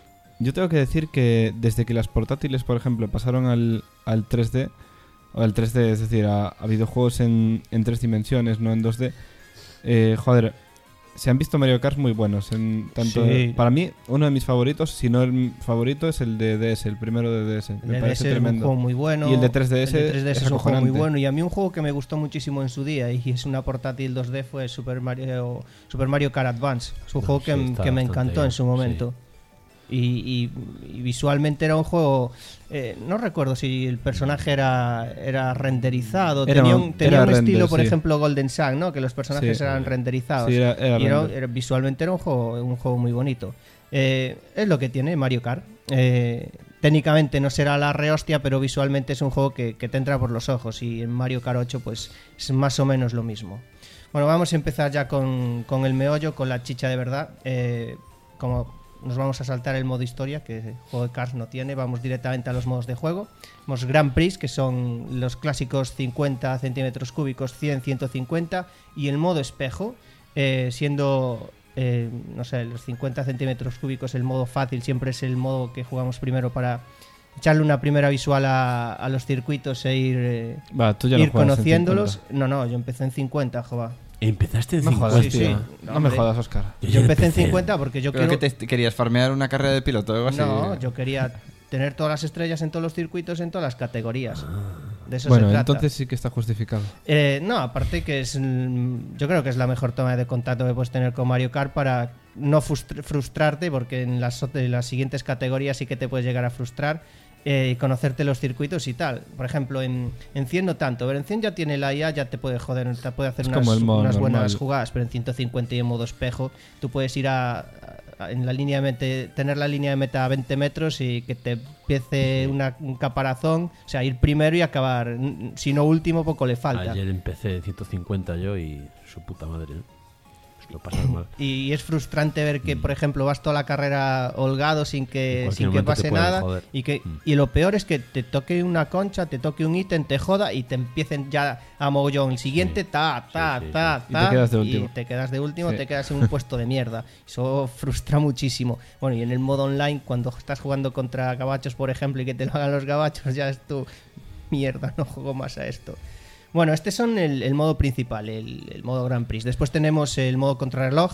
Yo tengo que decir que desde que las portátiles, por ejemplo, pasaron al, al tres D, o al tres D, es decir, a, a videojuegos en, en tres dimensiones, no en dos D, eh, joder, se han visto Mario Kart muy buenos. En tanto, Sí. Para mí, uno de mis favoritos, si no el favorito, es el de D S, el primero de D S. Me El parece D S es un tremendo. juego muy bueno. Y el de tres D S el de tres D S es es un juego muy acojonante. bueno. Y a mí un juego que me gustó muchísimo en su día y es una portátil dos D fue Super Mario, Super Mario Kart Advance. Es un No, juego sí, que, está que me bastante encantó bien, en su momento. Y, y- y visualmente era un juego... eh, no recuerdo si el personaje era, era renderizado. Era tenía un- un, tenía era un render, estilo, por sí. ejemplo, Golden Sun, ¿no? Que los personajes Sí. eran renderizados. Sí, era- era y era- render. era- visualmente era un juego, un juego muy bonito. Eh, es lo que tiene Mario Kart. Eh, técnicamente no será la rehostia, pero visualmente es un juego que, que te entra por los ojos. Y en Mario Kart ocho pues es más o menos lo mismo. Bueno, vamos a empezar ya con, con el meollo, con la chicha de verdad. Eh, como nos vamos a saltar el modo historia, que el juego de Cars no tiene, vamos directamente a los modos de juego. Tenemos Grand Prix, que son los clásicos cincuenta centímetros cúbicos, cien, ciento cincuenta, y el modo espejo, eh, siendo, eh, no sé, los cincuenta centímetros cúbicos el modo fácil, siempre es el modo que jugamos primero para echarle una primera visual a, a los circuitos e ir, eh, Va, tú ya no ir juegas en conociéndolos. cincuenta. No, no, yo empecé en cincuenta, joder. Empezaste en No cincuenta. jodas, Sí, tío. sí. No, No, me hombre. jodas, Oscar. Yo empecé en cincuenta porque yo ¿Pero quiero... que te querías farmear una carrera de piloto o algo así? No, yo quería tener todas las estrellas en todos los circuitos, en todas las categorías. De eso Bueno, se trata. entonces sí que está justificado. Eh, no, aparte que es... mm, yo creo que es la mejor toma de contacto que puedes tener con Mario Kart para no frustr- frustrarte, porque en las, ot- en las siguientes categorías sí que te puedes llegar a frustrar. eh, y conocerte los circuitos y tal. Por ejemplo, en, en cien no tanto. Pero en cien ya tiene la I A, ya te puede joder, te puede hacer Es unas, como el modo unas normal. buenas jugadas. Pero en ciento cincuenta y en modo espejo, tú puedes ir a, a- en la línea de meta, tener la línea de meta a veinte metros y que te empiece una- un caparazón. O sea, ir primero y acabar. n- Si no último, poco le falta. Ayer empecé en ciento cincuenta yo y su puta madre, ¿eh? Es lo pasas mal. Y es frustrante ver que, por ejemplo, vas toda la carrera holgado sin En que, cualquier sin que momento te pase pueden nada. joder. Y, que, Mm. y lo peor es que te toque una concha, te toque un ítem, te joda y te empiecen ya a mogollón. El siguiente, Sí. ta, ta, Sí, sí, ta, sí. Y ta. te quedas de y último. te quedas de último, Sí. te quedas en un puesto de mierda. Eso frustra muchísimo. Bueno, y en el modo online, cuando estás jugando contra gabachos, por ejemplo, y que te lo hagan los gabachos, ya es tu mierda, no juego más a esto. Bueno, este son el, el modo principal, el, el modo Grand Prix. Después tenemos el modo contrarreloj.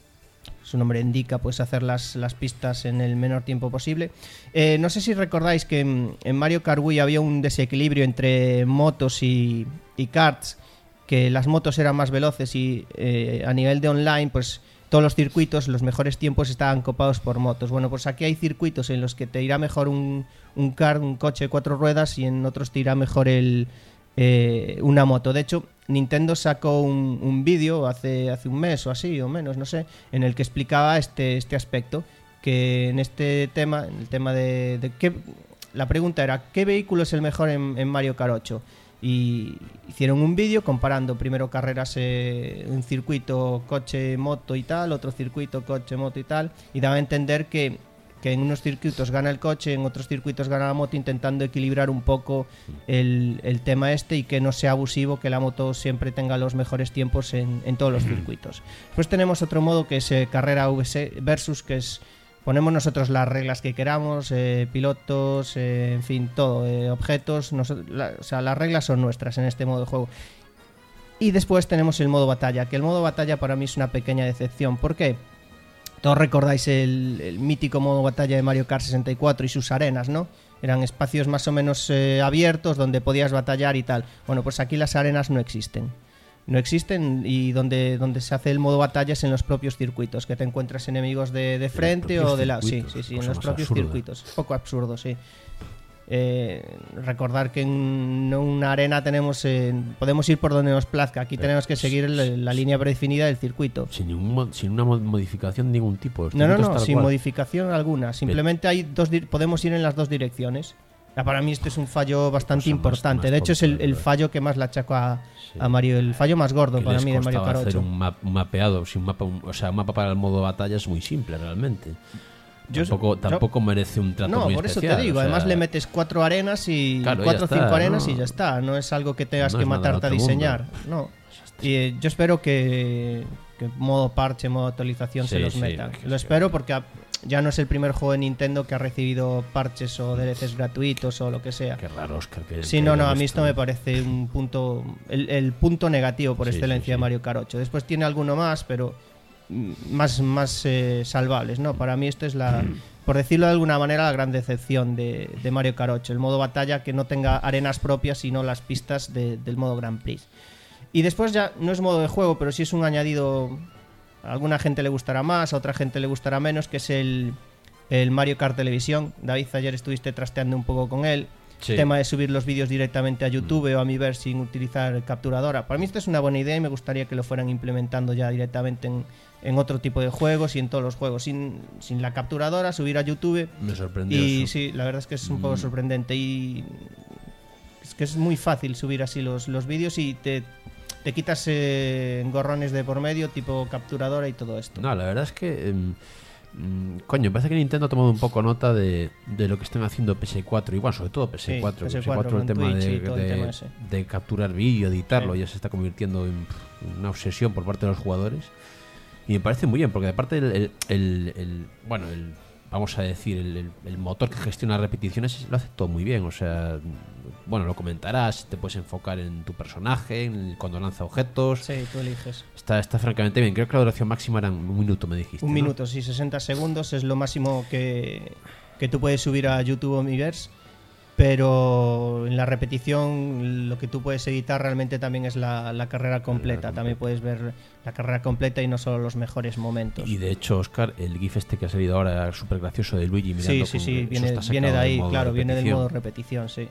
Su nombre indica, puedes hacer las, las pistas en el menor tiempo posible. Eh, no sé si recordáis que en, en Mario Kart Wii había un desequilibrio entre motos y, y karts, que las motos eran más veloces y eh, a nivel de online, pues todos los circuitos, los mejores tiempos estaban copados por motos. Bueno, pues aquí hay circuitos en los que te irá mejor un, un kart, un coche de cuatro ruedas, y en otros te irá mejor el, eh, una moto. De hecho, Nintendo sacó un, un vídeo hace, hace un mes o así, o menos, no sé, en el que explicaba este, este aspecto, que en este tema, en el tema de, de qué, la pregunta era, ¿qué vehículo es el mejor en, en Mario Kart ocho? Y hicieron un vídeo comparando primero carreras, eh, un circuito coche, moto y tal, otro circuito coche, moto y tal, y daba a entender que que en unos circuitos gana el coche, en otros circuitos gana la moto, intentando equilibrar un poco el, el tema este y que no sea abusivo, que la moto siempre tenga los mejores tiempos en, en todos los circuitos. Después tenemos otro modo que es eh, carrera V S versus, que es ponemos nosotros las reglas que queramos, eh, pilotos, eh, en fin, todo, eh, objetos, noso- la- o sea, las reglas son nuestras en este modo de juego. Y después tenemos el modo batalla, que el modo batalla para mí es una pequeña decepción. ¿Por qué? Todos recordáis el, el mítico modo batalla de Mario Kart sesenta y cuatro y sus arenas, ¿no? Eran espacios más o menos eh, abiertos donde podías batallar y tal. Bueno, pues aquí las arenas no existen. No existen, y donde, donde se hace el modo batalla es en los propios circuitos, que te encuentras enemigos de, de frente propios o de lado. Sí, circuitos, sí, sí, en cosa los más propios absurda. circuitos. Un poco absurdo, sí. Eh, recordar que en una arena tenemos eh, podemos ir por donde nos plazca. Aquí tenemos que seguir la, la línea predefinida del circuito. Sin, ningún mo- sin una mo- modificación de ningún tipo. El No, no, circuito no, es tal sin cual. modificación alguna. Simplemente hay dos dir- podemos ir en las dos direcciones. Ya, para mí este es un fallo bastante Cosa más- importante. más De hecho, es el, tonta, el ¿verdad? fallo que más le achaco a, Sí. a Mario. El fallo más gordo Que para les mí de Mario costaba Kart hacer ocho. un, map- un mapeado, si un mapa, un- o sea, un mapa para el modo batalla es muy simple realmente. Yo- tampoco yo- tampoco merece un trato No, muy por eso especial. te digo. o sea, Además le metes cuatro arenas y Claro, cuatro ya o cinco está, arenas no. y ya está. No es algo que tengas No que es nada del matarte a otro mundo. diseñar. No. ya Y eh, yo espero que, que modo parche, modo actualización Sí, se los sí, metan. que Lo sí. espero porque ha- ya no es el primer juego de Nintendo que ha recibido parches o D L Cs gratuitos o lo que sea. Qué raro, Oscar. Que, Sí, que no, haya no, a mí esto, esto me ¿no? parece un punto, el, el punto negativo por Sí, excelencia sí, sí. de Mario Kart ocho. Después tiene alguno más, pero mm, más, más eh, salvables, ¿no? Para mí esto es la, por decirlo de alguna manera, la gran decepción de, de Mario Kart ocho. El modo batalla que no tenga arenas propias, sino las pistas de- del modo Grand Prix. Y después ya no es modo de juego, pero sí es un añadido. A alguna gente le gustará más, a otra gente le gustará menos, que es el, el Mario Kart Televisión. David, ayer estuviste trasteando un poco con él. Sí. Tema de subir los vídeos directamente a YouTube o a Miiverse sin utilizar capturadora. Para mí esto es una buena idea y me gustaría que lo fueran implementando ya directamente en, en otro tipo de juegos y en todos los juegos. Sin, sin la capturadora, subir a YouTube. Me sorprendió. Y eso. sí, la verdad es que es un poco Mm. sorprendente. Y es que es muy fácil subir así los, los vídeos y te, te quitas eh, engorrones de por medio, tipo capturadora y todo esto. No, la verdad es que. em, mm, coño, me parece que Nintendo ha tomado un poco nota de, de lo que están haciendo P S cuatro. Y bueno, sobre todo P S cuatro. Sí, P S cuatro, P S cuatro el tema con Twitch de, y todo el de- tema ese. de capturar vídeo, editarlo, Sí. ya se está convirtiendo en pff, una obsesión por parte de los jugadores. Y me parece muy bien, porque aparte el, el, el- el- bueno, el, vamos a decir, el, el- el motor que gestiona repeticiones lo hace todo muy bien. O sea, bueno, lo comentarás, te puedes enfocar en tu personaje, en cuando lanza objetos. Sí, tú eliges. Está, está francamente bien. Creo que la duración máxima era un minuto, me dijiste. Un ¿no? minuto, sí, sesenta segundos es lo máximo que, que tú puedes subir a YouTube o Miiverse. Pero en la repetición lo que tú puedes editar realmente también es la, la carrera completa. También puedes ver la carrera completa y no solo los mejores momentos. Y de hecho, Oscar, el GIF este que ha salido ahora súper gracioso de Luigi mirando Sí, sí, con- sí, eso viene, está viene de sacado del ahí, modo claro, viene del repetición. modo repetición, sí.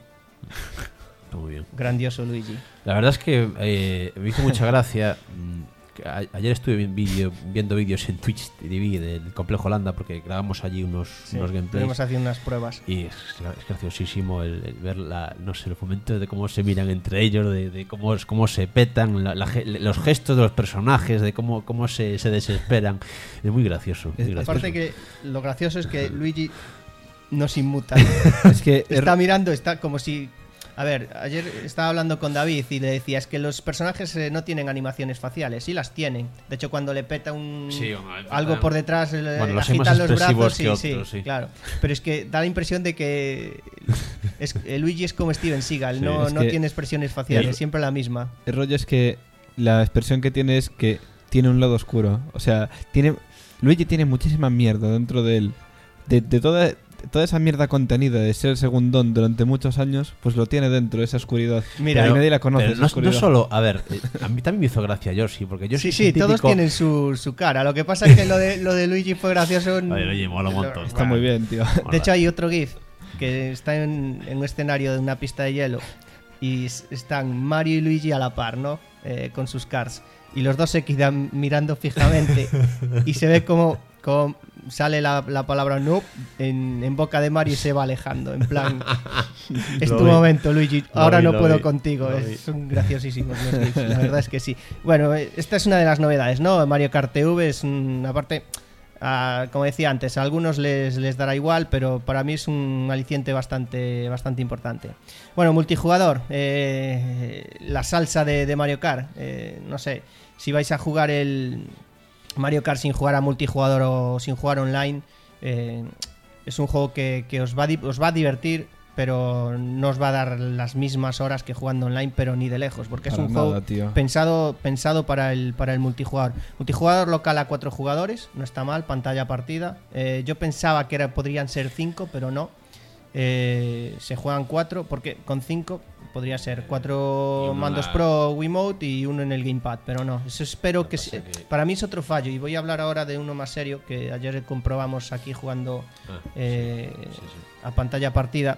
Está muy bien. Grandioso Luigi. La verdad es que eh, me hizo mucha gracia. mm, que a- ayer estuve vi- vídeo- viendo vídeos en Twitch T V del Complejo Holanda porque grabamos allí unos, Sí, unos gameplays. estuvimos haciendo unas pruebas. Y es, es graciosísimo el, el ver la, no sé, los momentos de cómo se miran entre ellos, de, de cómo, cómo se petan, la- la ge- los gestos de los personajes, de cómo, cómo se, se desesperan. Es muy gracioso. Muy Es- gracioso. Aparte que lo gracioso es que Luigi no se inmuta. Es que Está mirando, está como si... A ver, ayer estaba hablando con David y le decía, es que los personajes eh, no tienen animaciones faciales, sí las tienen. De hecho, cuando le peta un Sí, bueno, le peta- algo por detrás, le Bueno, los hay agitan más los expresivos brazos, que sí, otros, sí, sí. claro. Pero es que da la impresión de que es, eh, Luigi es como Steven Seagal, Sí, no, es no que- tiene expresiones faciales, el- siempre la misma. el rollo es que la expresión que tiene es que tiene un lado oscuro. O sea, tiene Luigi tiene muchísima mierda dentro de él. De, de toda, toda esa mierda contenida de ser segundón durante muchos años, pues lo tiene dentro, esa oscuridad. Mira, y nadie la conoce. Pero esa no, no oscuridad. solo, a ver, eh, a mí también me hizo gracia Yoshi, porque Yoshi Sí, es sí, un todos típico- tienen su, su cara. Lo que pasa es que lo de, lo de Luigi fue gracioso. en- Oye, oye, mola un montón. Está muy bien, tío. De hecho, hay otro GIF que está en, en un escenario de una pista de hielo y s- están Mario y Luigi a la par, ¿no? Eh, con sus cars. Y los dos se quedan mirando fijamente y se ve como, como sale la, la palabra no en, en boca de Mario y se va alejando. En plan, es Lo tu vi. momento, Luigi. Lo Ahora vi, no lo puedo vi. contigo. Lo Es, son graciosísimos los GIFs. La verdad es que sí. Bueno, eh, esta es una de las novedades, ¿no? Mario Kart T V es una parte... Ah, como decía antes, a algunos les, les dará igual, pero para mí es un aliciente bastante, bastante importante. Bueno, multijugador, eh, la salsa de, de Mario Kart. Eh, no sé, si vais a jugar el Mario Kart sin jugar a multijugador o sin jugar online, eh, es un juego que, que os, va a, di- os va a divertir, pero no os va a dar las mismas horas que jugando online, pero ni de lejos, porque es Para un nada, juego tío. pensado pensado para el para el multijugador. Multijugador local a cuatro jugadores, no está mal, pantalla partida. Eh, yo pensaba que era, podrían ser cinco, pero no. Eh, se juegan cuatro, porque con cinco podría ser Y cuatro uno mandos la- Pro Wiimote y uno en el Gamepad, pero no. Eso espero que, pasa se- que- para mí es otro fallo y voy a hablar ahora de uno más serio que ayer comprobamos aquí jugando Ah, eh, sí, sí. a pantalla partida.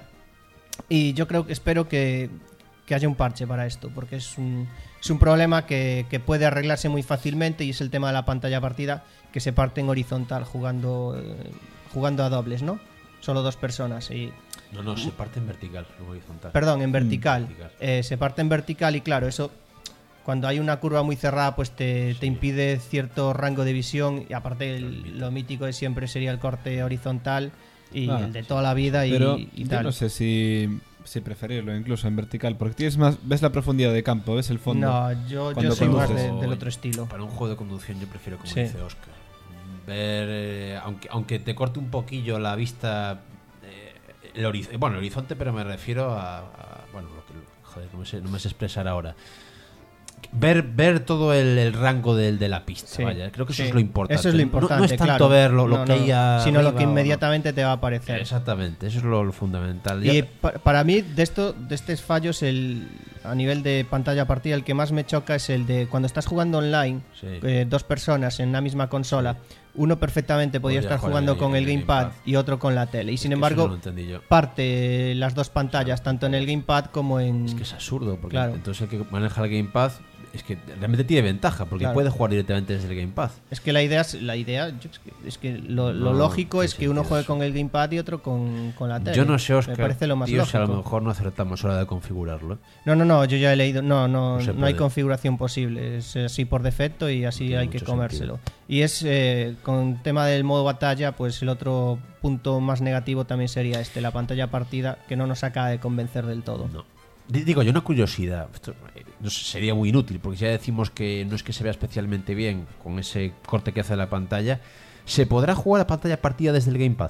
Y yo creo que espero que, que haya un parche para esto, porque es un, es un problema que, que puede arreglarse muy fácilmente y es el tema de la pantalla partida que se parte en horizontal jugando, eh, jugando a dobles, ¿no? Solo dos personas. Y, No, no, se parte en vertical, no horizontal. perdón, en vertical. vertical. Eh, se parte en vertical y claro, eso cuando hay una curva muy cerrada pues te, te impide cierto rango de visión y aparte el- lo mítico de siempre sería el corte horizontal y Ah, el de toda la vida y, Pero y yo tal. no sé si Sí, preferirlo incluso en vertical, porque tienes más, ves la profundidad de campo, ves el fondo. No, yo, yo Cuando soy más conduces. de- del otro estilo. Para un juego de conducción yo prefiero, como Sí. dice Oscar, ver, eh, aunque, aunque te corte un poquillo la vista, eh, el horiz- bueno, el horizonte, pero me refiero a, a- bueno, lo que, joder, no me sé, no me sé expresar ahora. Ver, ver todo el, el rango del, de la pista, Sí, vaya, creo que eso sí. es lo importante. Eso es lo No- importante, No, es tanto claro. ver lo, lo No, que no, hay arriba sino lo que o no. inmediatamente te va a aparecer. Exactamente, eso es lo, lo fundamental. Y Ya- pa- para mí, de esto, de estos fallos, el, a nivel de pantalla partida, el que más me choca es el de cuando estás jugando online, Sí. eh, dos personas en una misma consola, uno perfectamente podría Podría estar jugar jugando en- con en el el gamepad gamepad. y otro con la tele. Y sin es que eso embargo, no lo entendí yo. parte las dos pantallas, tanto en el gamepad como en... Es que es absurdo, porque Claro. entonces el que maneja el gamepad es que realmente tiene ventaja, porque Claro. puede jugar directamente desde el gamepad. Es que la idea es, la idea yo- es que, es que lo, lo No, lógico tiene es que uno sentido juegue eso. con el gamepad y otro con, con la tele. Yo no sé, Oscar, Me parece lo más tío, si a lo lógico. mejor no acertamos a la hora de configurarlo. No, no, no, yo ya he leído. No, no, No se no hay puede. configuración posible. Es así por defecto y así Tiene hay que mucho comérselo. Y es eh, con tema del modo batalla, pues el otro punto más negativo también sería este, la pantalla partida, que no nos acaba de convencer del todo. No. D- Digo, yo una curiosidad, esto, eh, no sé, sería muy inútil, porque ya decimos que no es que se vea especialmente bien con ese corte que hace la pantalla. ¿Se podrá jugar a pantalla partida desde el gamepad?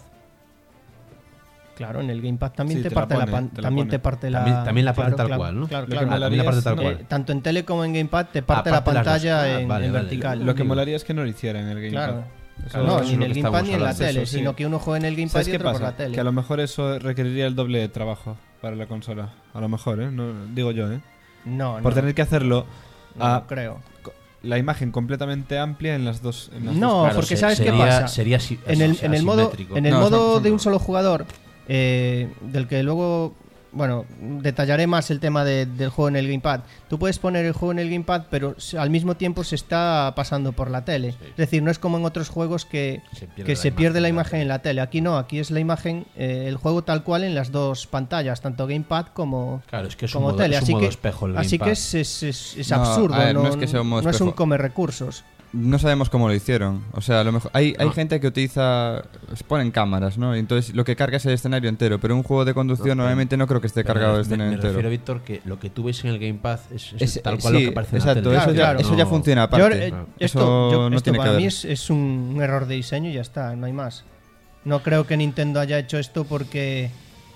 Claro, en el gamepad también Sí, te, te la parte la pone, pan- te la también pone. te parte la También- también la parte claro, tal claro, cual, ¿no? Claro, Lo que claro. Ah, también la parte tal Eh, cual. tanto en tele como en gamepad te parte la parte las dos. pantalla Ah, en, vale, en vale. vertical. Lo que molaría es que no lo hiciera en el gamepad. Claro. Eso- no, eso ni es en lo el que gamepad estamos ni en la hablando. tele, Eso sí. sino que uno juegue en el gamepad ¿Sabes y qué otro por pasa? la tele. Que a lo mejor eso requeriría el doble de trabajo para la consola. A lo mejor, ¿eh? No, digo yo, ¿eh? No, Por no, tener que hacerlo no a creo. la imagen completamente amplia en las dos. En las No, dos caras. porque se- ¿sabes qué sería- pasa? Sería asi- En el, asi- en el modo, asimétrico. en el No, son- modo son de un dos. solo jugador, eh, del que luego, bueno, detallaré más el tema de- del juego en el gamepad. Tú puedes poner el juego en el gamepad, pero se- al mismo tiempo se está pasando por la tele. Es decir, no es como en otros juegos que, Se pierde que la se pierde la imagen imagen en la tele. Aquí no, aquí es la imagen, eh, el juego tal cual en las dos pantallas, tanto gamepad como, Claro, es que es un como modo, tele. es un así modo que, espejo el así gamepad. que es, es, es- es No, absurdo, a ver, no, no es que sea un modo no es un espejo. come recursos. No sabemos cómo lo hicieron. O sea, a lo mejor hay, hay No. gente que utiliza, se ponen cámaras, ¿no? Y entonces lo que carga es el escenario entero, pero un juego de conducción No, normalmente no creo que esté Pero cargado me- el escenario me, me entero. refiero, Víctor, que lo que tú ves en el gamepad es, es Es- tal eh, cual sí, lo que aparece exacto, en la tele. eso, ya, Claro, eso no- ya funciona Yo, aparte. eh, Eso esto yo- no esto tiene que para ver. mí es, es un error de diseño y ya está, no hay más. No creo que Nintendo haya hecho esto porque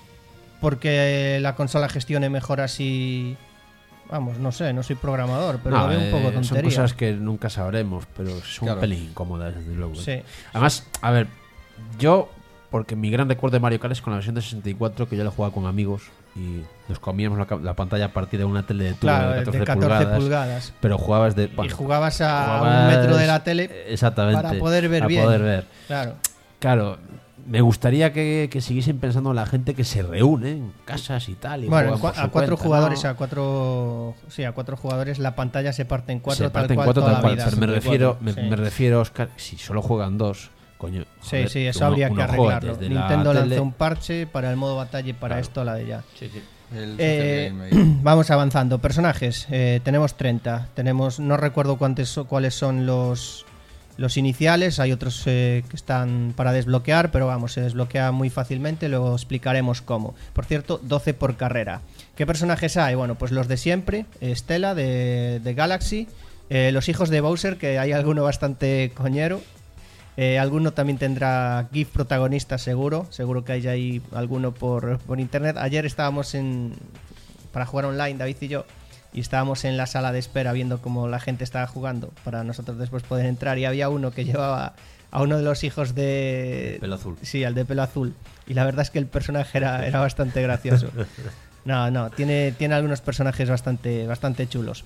porque la consola gestione mejor así. Vamos, no sé, no soy programador, pero No, lo veo un poco eh, tontería. Son cosas que nunca sabremos, pero son Claro. un pelín incómodas, desde luego. ¿eh? Sí. Además, a ver, yo, porque mi gran recuerdo de Mario Kart es con la versión de sesenta y cuatro, que yo la jugaba con amigos y nos comíamos la, ca- la pantalla partida de una tele de tubo Claro, de de catorce, catorce pulgadas, pulgadas. pero jugabas de... Y bueno, jugabas a jugabas- un metro de la tele exactamente, para poder ver para bien. poder ver. Claro. Claro, me gustaría que, que siguiesen pensando en la gente que se reúne en casas y tal. Y Bueno, juegan por a su cuatro cuenta, jugadores, ¿no? a cuatro, sí, a cuatro jugadores la pantalla se parte en cuatro Se tal parten cual cuatro toda tal la cual, vida. pero me refiero, me, Sí. me refiero, Oscar, si solo juegan dos, coño. Sí, joder, sí, eso uno- habría que uno juega arreglarlo. desde la Nintendo tele. lanzó un parche para el modo batalla y para Claro. esto la de ya. Sí, sí. El Eh, social game ahí. Vamos avanzando. Personajes, eh, tenemos treinta. Tenemos, no recuerdo cuántos, so- cuáles son los, los iniciales. Hay otros eh, que están para desbloquear, pero vamos, se desbloquea muy fácilmente. Luego explicaremos cómo. Por cierto, doce por carrera. ¿Qué personajes hay? Bueno, pues los de siempre. Stella de, de Galaxy. eh, los hijos de Bowser, que hay alguno bastante coñero. Eh, alguno también tendrá GIF protagonista seguro. Seguro que hay ahí alguno por, por internet. Ayer estábamos en para jugar online, David y yo, y estábamos en la sala de espera viendo cómo la gente estaba jugando para nosotros después poder entrar, y había uno que llevaba a uno de los hijos de... Pelo azul. Sí, al de pelo azul. Y la verdad es que el personaje era, era bastante gracioso. No, no, tiene, tiene algunos personajes bastante, bastante chulos.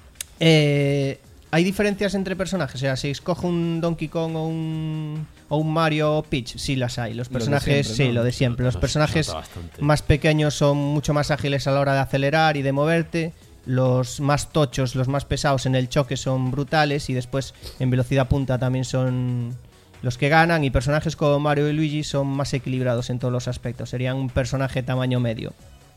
Eh, ¿Hay diferencias entre personajes? O sea, si escojo un Donkey Kong o un, o un Mario o Peach, sí las hay. Los Lo de personajes, siempre, sí, ¿no? lo de siempre. Los Se personajes nota bastante. más pequeños son mucho más ágiles a la hora de acelerar y de moverte. Los más tochos, los más pesados en el choque son brutales, y después en velocidad punta también son los que ganan. Y personajes como Mario y Luigi son más equilibrados en todos los aspectos. Serían un personaje tamaño medio.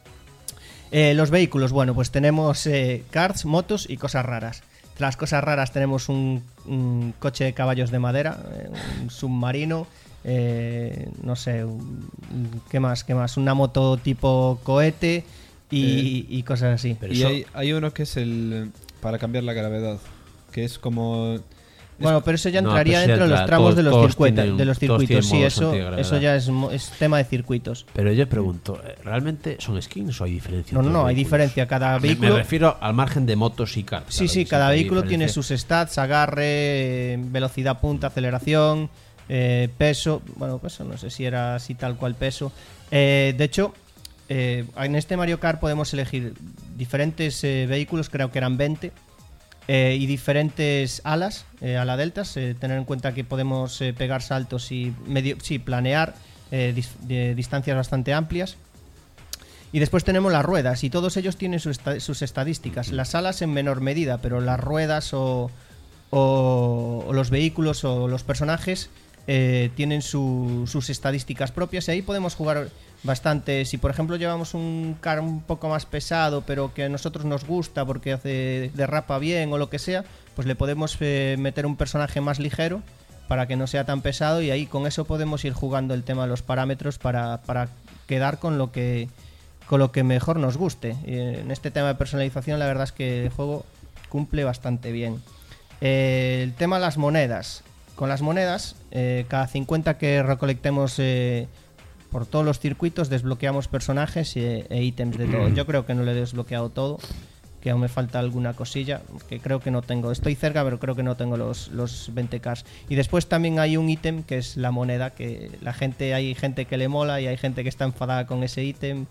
Eh, los vehículos, bueno, pues tenemos eh, karts, motos y cosas raras. Entre las cosas raras tenemos un, un coche de caballos de madera, eh, un submarino, eh, no sé, un- ¿qué más? ¿Qué más? Una moto tipo cohete y, y cosas así. Pero y eso- hay, hay uno que es el para cambiar la gravedad, que es como... Bueno, pero eso ya No, entraría pero eso ya dentro de los entra- tramos todos- de los todos circuitos. tienen- De los todos circuitos. tienen Sí, modos eso, antigravedad. eso ya es, mo- es tema de circuitos. Pero yo pregunto, ¿eh, ¿realmente son skins o hay diferencia? No, no, entre no, los hay vehículos? diferencia. Cada Me- vehículo. Me refiero al margen de motos y cars. Sí, claro, sí, que cada siempre hay vehículo tiene diferencia. sus stats, agarre, eh, velocidad punta, aceleración, eh, peso. Bueno, peso, no sé si era así tal cual peso. Eh, de hecho, eh, en este Mario Kart podemos elegir diferentes eh, vehículos, creo que eran veinte, eh, y diferentes alas, eh, ala deltas. Eh, tener en cuenta que podemos eh, pegar saltos y medio, sí, planear eh, dis- de distancias bastante amplias. Y después tenemos las ruedas, y todos ellos tienen sus, esta- sus estadísticas. Las alas en menor medida, pero las ruedas o, o- o los vehículos o los personajes eh, tienen su- sus estadísticas propias, y ahí podemos jugar bastante. Si por ejemplo llevamos un car un poco más pesado, pero que a nosotros nos gusta porque hace derrapa bien o lo que sea, pues le podemos eh, meter un personaje más ligero para que no sea tan pesado, y ahí con eso podemos ir jugando el tema de los parámetros para, para quedar con lo que con lo que mejor nos guste. Y en este tema de personalización la verdad es que el juego cumple bastante bien. Eh, el tema de las monedas. Con las monedas, eh, cada cincuenta que recolectemos eh, por todos los circuitos, desbloqueamos personajes e, e ítems de todo. Yo creo que no le he desbloqueado todo, que aún me falta alguna cosilla, que creo que no tengo. Estoy cerca, pero creo que no tengo los, los veinte K. Y después también hay un ítem que es la moneda, que la gente, hay gente que le mola y hay gente que está enfadada con ese ítem.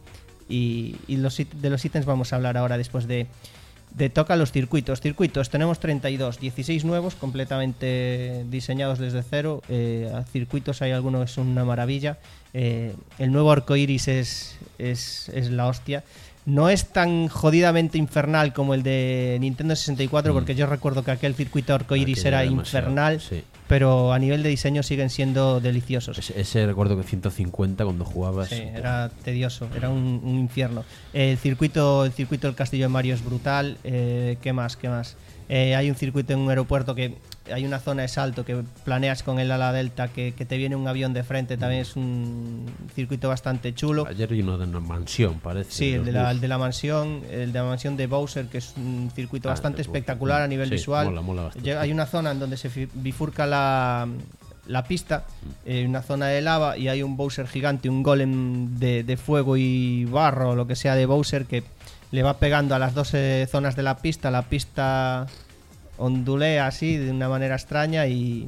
Y, y los, it- de los ítems vamos a hablar ahora después de, de toca los circuitos. Circuitos, tenemos treinta y dos, dieciséis nuevos, completamente diseñados desde cero. Eh, a circuitos hay algunos que son una maravilla. Eh, el nuevo arcoiris es, es, es la hostia. No es tan jodidamente infernal como el de Nintendo sesenta y cuatro, Mm. porque yo recuerdo que aquel circuito arcoiris Aquello era era demasiado, infernal, sí. pero a nivel de diseño siguen siendo deliciosos. Ese, ese recuerdo que ciento cincuenta cuando jugabas. Sí, era tedioso, era un, un infierno. El circuito, el circuito del Castillo de Mario es brutal. Eh, ¿Qué más? ¿Qué más? Eh, hay un circuito en un aeropuerto que hay una zona de salto que planeas con el ala delta, que, que te viene un avión de frente. También es un circuito bastante chulo. Ayer hay uno de una mansión, parece. Sí, el los de, la, bus. el de la mansión, el de la mansión de Bowser, que es un circuito Ah, bastante el de Bowser. espectacular a nivel Sí, visual. mola, mola bastante. Llega- Hay una zona en donde se fi- bifurca la, la pista, eh, una zona de lava, y hay un Bowser gigante, un golem de, de fuego y barro, o lo que sea de Bowser, que le va pegando a las dos eh, zonas de la pista. La pista ondulea así de una manera extraña, y,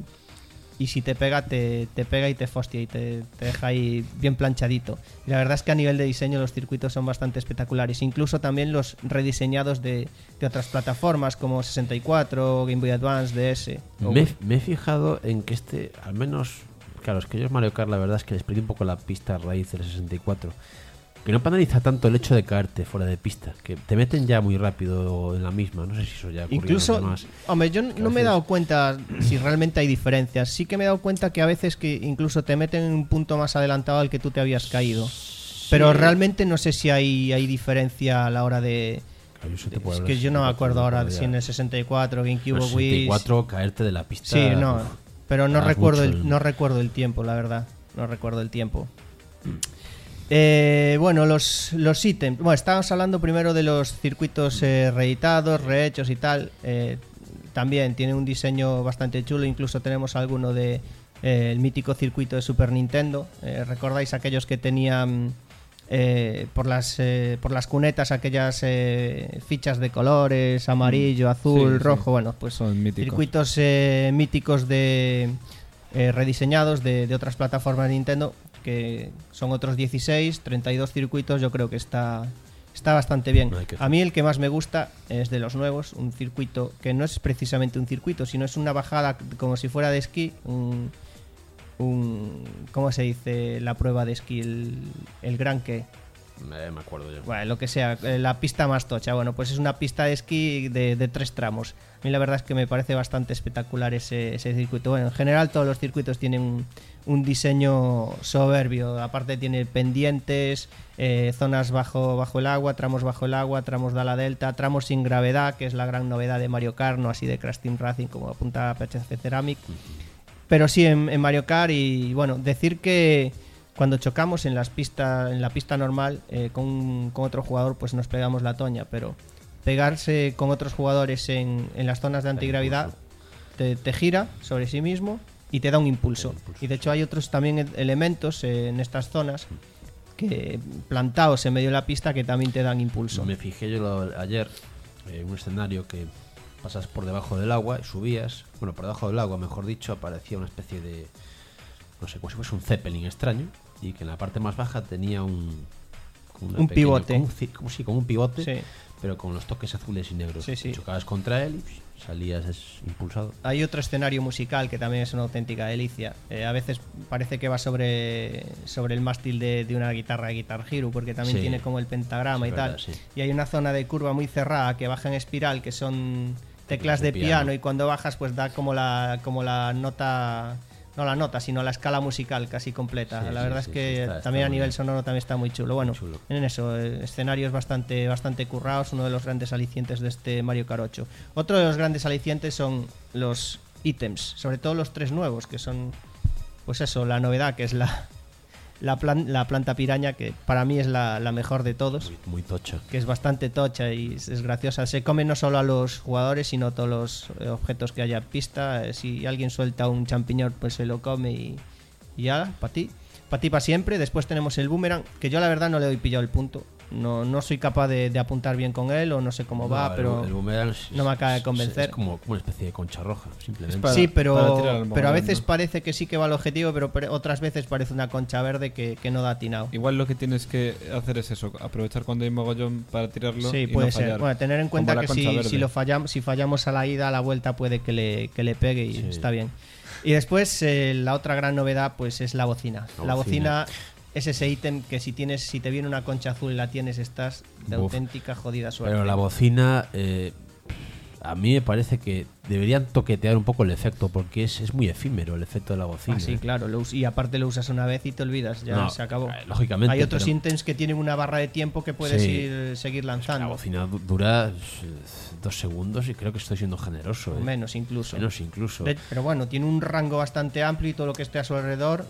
y si te pega, te, te pega y te fostia y te, te deja ahí bien planchadito. Y la verdad es que a nivel de diseño los circuitos son bastante espectaculares, incluso también los rediseñados de, de otras plataformas como sesenta y cuatro, Game Boy Advance, D S. o Me, Wii. me he fijado en que este, al menos, claro, es que yo Mario Kart la verdad es que les perdí un poco la pista a raíz del sesenta y cuatro. Que no penaliza tanto el hecho de caerte fuera de pista, que te meten ya muy rápido en la misma. No sé si eso ya ocurrió en los Incluso, demás. hombre, yo no me he dado cuenta si realmente hay diferencias. Sí que me he dado cuenta que a veces que incluso te meten en un punto más adelantado al que tú te habías caído. Pero realmente no sé si hay, hay diferencia a la hora de... Claro, eso te Es puede que hablar yo no me sesenta y cuatro, acuerdo ahora todavía. si en el sesenta y cuatro, GameCube En el o sesenta Wii. y cuatro caerte de la pista. Sí, no, uf, pero no tardas recuerdo, mucho el, en- no recuerdo el tiempo, la verdad. No recuerdo el tiempo. Eh, bueno, los, los ítems. Bueno, estábamos hablando primero de los circuitos eh, reeditados, rehechos y tal. Eh, también tiene un diseño bastante chulo. Incluso tenemos alguno de eh, el mítico circuito de Super Nintendo. Eh, ¿Recordáis aquellos que tenían eh, por las eh, por las cunetas aquellas eh, fichas de colores, amarillo, azul, Sí, sí. rojo? Bueno, pues Son míticos. circuitos eh, míticos de eh, rediseñados de, de otras plataformas de Nintendo, que son otros dieciséis, treinta y dos circuitos. Yo creo que está está bastante bien. No hay que A mí el que más me gusta es de los nuevos, un circuito que no es precisamente un circuito, sino es una bajada como si fuera de esquí, un, un ¿cómo se dice la prueba de esquí? El, el gran que... Eh, me acuerdo yo. Bueno, lo que sea, eh, la pista más tocha. Bueno, pues es una pista de esquí de, de tres tramos. A mí la verdad es que me parece bastante espectacular ese, ese circuito. Bueno, en general todos los circuitos tienen un, un diseño soberbio. Aparte tiene pendientes, eh, zonas bajo, bajo el agua, tramos bajo el agua, tramos de ala delta, tramos sin gravedad, que es la gran novedad de Mario Kart, no así de Crash Team Racing como apunta P H C Ceramic. Pero sí, en, en Mario Kart. Y bueno, decir que cuando chocamos en las pistas, en la pista normal eh, con, con otro jugador, pues nos pegamos la toña. Pero pegarse con otros jugadores en, en las zonas de antigravedad te, te gira sobre sí mismo y te da un impulso. Y de hecho hay otros también elementos eh, en estas zonas que plantados en medio de la pista que también te dan impulso. Me fijé yo lo- ayer en un escenario que pasas por debajo del agua y subías, bueno, por debajo del agua, mejor dicho, aparecía una especie de, no sé, como si fuese un Zeppelin extraño, y que en la parte más baja tenía un como una Un pequeña- pivote. como un ci- como, sí, como un pivote, Sí. pero con los toques azules y negros. Sí, sí. Chocabas contra él y salías es- impulsado. Hay otro escenario musical que también es una auténtica delicia. Eh, a veces parece que va sobre, sobre el mástil de, de una guitarra de Guitar Hero, porque también Sí. tiene como el pentagrama Sí, y tal. verdad, sí. Y hay una zona de curva muy cerrada que baja en espiral, que son teclas de de piano. piano. Y cuando bajas pues da como la, como la nota, no la nota, sino la escala musical casi completa. Sí, la sí, verdad sí, es que sí, está- está también a muy nivel bien. sonoro también está muy chulo. Bueno, chulo. en eso, eh, escenarios bastante, bastante currados, uno de los grandes alicientes de este Mario Kart ocho. Otro de los grandes alicientes son los ítems, sobre todo los tres nuevos, que son, pues eso, la novedad, que es la, la, plan- la planta piraña, que para mí es la, la mejor de todos, Muy, muy tocha. que es bastante tocha y es, es graciosa. Se come no solo a los jugadores, sino a todos los eh, objetos que haya en pista. Eh, si alguien suelta un champiñón, pues se lo come y, y ya, para ti. Para ti, para siempre. Después tenemos el boomerang, que yo la verdad no le doy pillado el punto. No, no soy capaz de, de apuntar bien con él, o no sé cómo No, va, el- pero el boomerang es- no me acaba de es- convencer. Es como, como una especie de concha roja, simplemente. para- sí, para pero, tirar al pero a mogollón, veces ¿no? parece que sí que va al objetivo, pero pero otras veces parece una concha verde que, que no da atinado. Igual lo que tienes que hacer es eso, aprovechar cuando hay mogollón para tirarlo Sí, y puede no ser. fallar. Bueno, tener en Como cuenta la que concha si, verde. si lo fallamos, si fallamos a la ida, a la vuelta puede que le, que le pegue y Sí. está bien. Y después eh, la otra gran novedad pues es la bocina. La La bocina. bocina es ese ítem que si tienes, si te viene una concha azul y la tienes, estás de Uf. auténtica jodida suerte. Pero la bocina, eh, a mí me parece que deberían toquetear un poco el efecto, porque es, es muy efímero el efecto de la bocina. Ah, sí, claro, lo us- y aparte lo usas una vez y te olvidas, ya No, se acabó. eh, lógicamente, Hay otros pero- ítems que tienen una barra de tiempo que puedes Sí. ir, seguir La lanzando, bocina du- dura eh, dos segundos y creo que estoy siendo generoso. o eh. menos incluso. Menos incluso. De- pero bueno, tiene un rango bastante amplio y todo lo que esté a su alrededor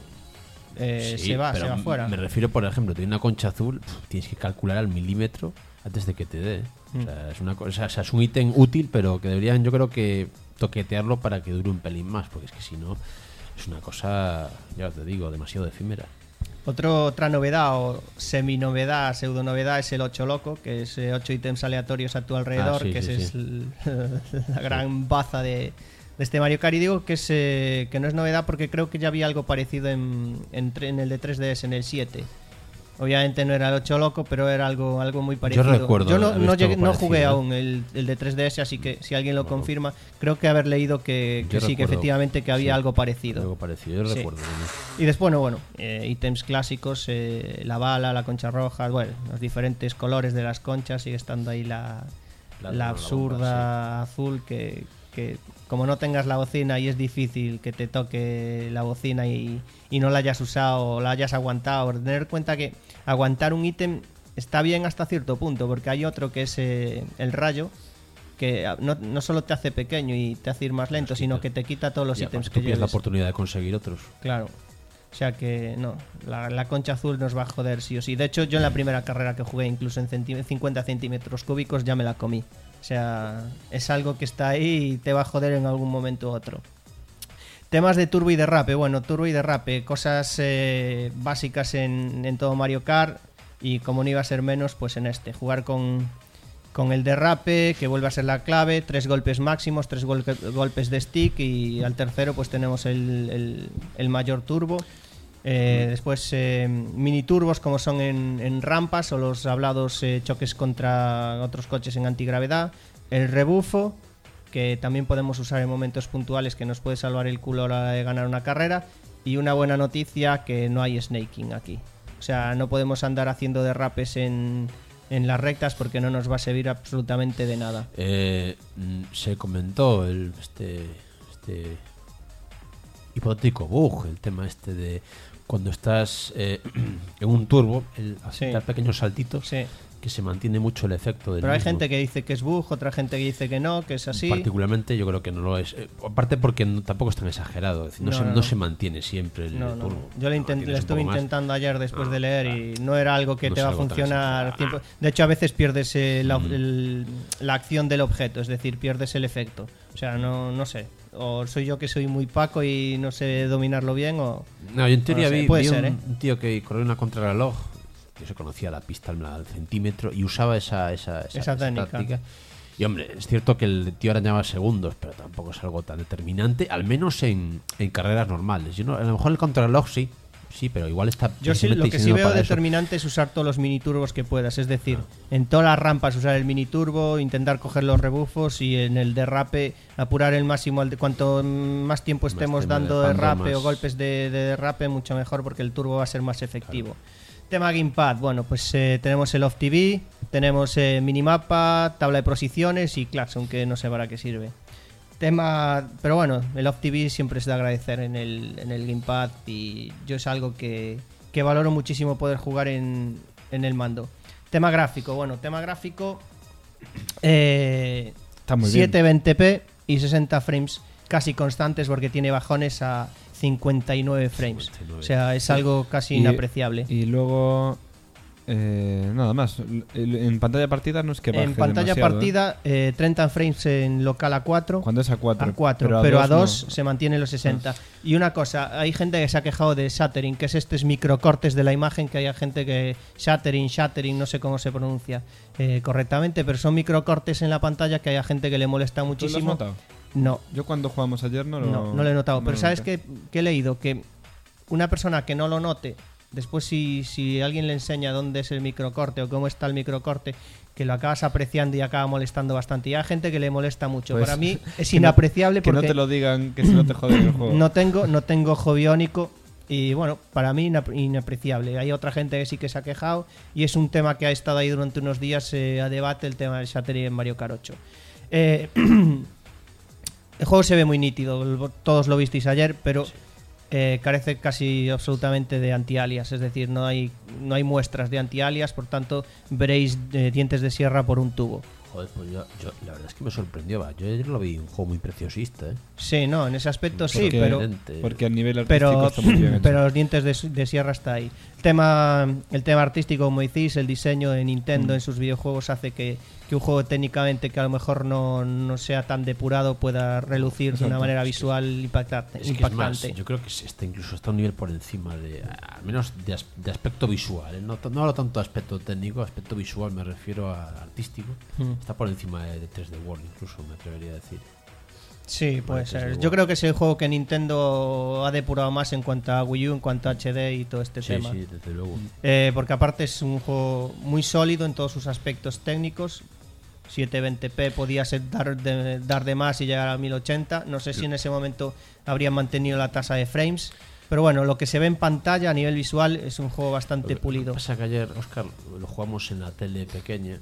eh, Sí, se va, pero se va m- fuera. Me refiero, por ejemplo, tiene una concha azul, pf, tienes que calcular al milímetro antes de que te dé. Mm. O sea, es una cosa, o sea, es un ítem útil, pero que deberían, yo creo que toquetearlo para que dure un pelín más, porque es que si no es una cosa, ya te digo, demasiado efímera. Otro, otra novedad o semi-novedad, pseudo-novedad es el ocho loco, que es eh, ocho ítems aleatorios a tu alrededor, Ah, sí, que sí, ese sí. es el- la gran baza de, de este Mario Kart. Y digo que, es, eh, que no es novedad porque creo que ya había algo parecido en, en, tre- en el de tres D S, en el siete. Obviamente no era el ocho loco, pero era algo, algo muy parecido. recuerdo Yo no, haber no, visto llegué- algo no jugué parecido, ¿eh? aún el, el de tres D S, así que si alguien lo Bueno. confirma, creo que haber leído que, que Yo sí, que recuerdo- efectivamente que había sí, algo parecido. Algo parecido, yo Sí. recuerdo. ¿no? Y después, bueno, bueno eh, ítems clásicos, eh, la bala, la concha roja, bueno, los diferentes colores de las conchas, sigue estando ahí la, La- la la absurda azul, que, que como no tengas la bocina y es difícil que te toque la bocina y, y no la hayas usado o la hayas aguantado, tener en cuenta que aguantar un ítem está bien hasta cierto punto, porque hay otro que es eh, el rayo, que ah, no, no solo te hace pequeño y te hace ir más lento, Nos sino quita. que te quita todos los Y ítems aparte que tú pierdes la lleves. oportunidad de conseguir otros. Claro. O sea que no, la, la concha azul nos va a joder sí o sí. De hecho, yo en la primera carrera que jugué, incluso en centí- cincuenta centímetros cúbicos, ya me la comí. O sea, es algo que está ahí y te va a joder en algún momento u otro. Temas de turbo y derrape. Bueno, turbo y derrape, cosas eh, básicas en, en todo Mario Kart. Y como no iba a ser menos, pues en este. Jugar con, con el derrape, que vuelve a ser la clave. Tres golpes máximos, tres gol- golpes de stick. Y al tercero pues tenemos el, el- el mayor turbo. Eh, después eh, mini turbos como son en, en rampas o los hablados eh, choques contra otros coches en antigravedad. El rebufo, que también podemos usar en momentos puntuales, que nos puede salvar el culo a la hora de ganar una carrera. Y una buena noticia, que no hay snaking aquí. O sea, no podemos andar haciendo derrapes en, en las rectas porque no nos va a servir absolutamente de nada. Eh, mm, se comentó el, este, este hipotético bug, el tema este de cuando estás eh, en un turbo, el, Sí. dar pequeños saltitos, Sí. que se mantiene mucho el efecto del Pero hay mismo. gente que dice que es bug, otra gente que dice que no, que es así. Particularmente yo creo que no lo es. Eh, aparte porque no- tampoco es tan exagerado. Es decir, no, No, se, no, no no. se mantiene siempre el No, no. turbo. Yo le, No, intent- tienes le un estuve poco más. intentando ayer después No, de leer y no era algo que No te es va a algo tan funcionar exagerado. cien por ciento. De hecho, a veces pierdes eh, la, Mm. el- la acción del objeto, es decir, pierdes el efecto. O sea, no, no sé. O soy yo que soy muy paco y no sé dominarlo bien o... No, yo en teoría No sé, vi, puede vi ser, un, ¿eh? un tío que corrió una contrarreloj, que se conocía la pista al, al centímetro y usaba esa, esa, esa, Esa técnica. táctica. Y hombre, es cierto que el tío arañaba segundos, pero tampoco es algo tan determinante, al menos en, en carreras normales. Yo no, a lo mejor el contrarreloj sí, sí, pero igual está. Yo sí, precisamente lo que sí diseñado veo para eso. determinante es usar todos los mini turbos que puedas. Es decir, en todas las rampas usar el mini turbo, intentar coger los rebufos y en el derrape apurar el máximo. Al de, cuanto más tiempo Más estemos tiempo dando dejando derrape más- o golpes de, de derrape, mucho mejor porque el turbo va a ser más efectivo. Tema Gamepad, bueno, pues eh, tenemos el Off-T V, tenemos eh, minimapa, tabla de posiciones y Klaxon, que no sé para qué sirve. Tema, pero bueno, el Off-T V siempre es de agradecer en el, en el Gamepad y yo es algo que, que valoro muchísimo poder jugar en, en el mando. Tema gráfico, bueno, tema gráfico eh, Está muy setecientos veinte p y sesenta frames casi constantes porque tiene bajones a cincuenta y nueve frames. cincuenta y nueve. O sea, es algo casi Y- inapreciable. Y luego, eh, nada más. L- En pantalla partida no es que baje En pantalla demasiado, ¿eh? partida, eh, treinta frames en local a cuatro. Cuando es a cuatro. A cuatro, pero a dos no. se mantiene los sesenta. Y una cosa, hay gente que se ha quejado de shattering, que es estos microcortes de la imagen, que hay gente que shattering, shattering, no sé cómo se pronuncia eh, correctamente, pero son microcortes en la pantalla que hay gente que le molesta ¿Tú lo has muchísimo. notado? No, Yo cuando jugamos ayer no lo, no, no lo he notado. Pero lo ¿sabes noté. qué, qué he leído? Que una persona que no lo note, después si, si alguien le enseña dónde es el microcorte o cómo está el microcorte, que lo acabas apreciando y acaba molestando bastante. Y hay gente que le molesta mucho. Pues, Para mí es que no- inapreciable Que no porque te lo digan, que si no te joden el juego. no tengo, no tengo ojo biónico. Y bueno, para mí inap- inapreciable. Hay otra gente que sí que se ha quejado y es un tema que ha estado ahí durante unos días eh, a debate, el tema del shattering en Mario Kart ocho. Eh, el juego se ve muy nítido, el- todos lo visteis ayer, pero eh, carece casi absolutamente de anti-alias, es decir, no hay, no hay muestras de anti-alias, por tanto veréis eh, dientes de sierra por un tubo. Joder, pues yo, yo- la verdad es que me sorprendió. Va. Yo ayer lo vi un juego muy preciosista, ¿eh? Sí, no, en ese aspecto sí, Porque- pero... Evidente. Porque a nivel artístico pero, está muy bien hecho. pero los dientes de, de sierra está ahí. El tema, el tema artístico, como decís, el diseño de Nintendo Mm. en sus videojuegos hace que, que un juego técnicamente que a lo mejor no, no sea tan depurado pueda relucir de una Exacto. manera visual impactante. Es que es más, impactante. yo creo que está incluso está un nivel por encima de, al menos de, as- de aspecto visual, ¿eh? no, t- no hablo tanto de aspecto técnico, aspecto visual me refiero a artístico, Mm. está por encima de, de tres D World incluso me atrevería a decir. Sí, puede Vale, ser. desde Yo luego. creo que es el juego que Nintendo ha depurado más en cuanto a Wii U, en cuanto a H D y todo este Sí, tema. sí, desde luego. Eh, porque aparte es un juego muy sólido en todos sus aspectos técnicos. setecientos veinte p podía ser dar de, dar de más y llegar a mil ochenta. No sé si en ese momento habrían mantenido la tasa de frames. Pero bueno, lo que se ve en pantalla a nivel visual es un juego bastante Lo que pulido. pasa que ayer, Oscar, lo jugamos en la tele pequeña.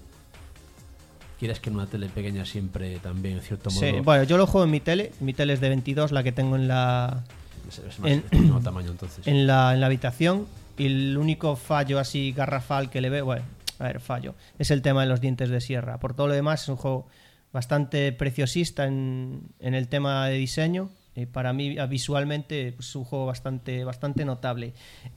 Quieres que en una tele pequeña siempre también, en cierto modo, Sí, bueno, yo lo juego en mi tele. Mi tele es de veintidós, la que tengo en la, es, es más, en- es del mismo tamaño entonces. en la, en la habitación. Y el único fallo así garrafal que le veo, bueno, a ver, fallo, es el tema de los dientes de sierra. Por todo lo demás es un juego bastante preciosista en, en el tema de diseño. Y para mí ah, visualmente pues, es un juego bastante, bastante notable.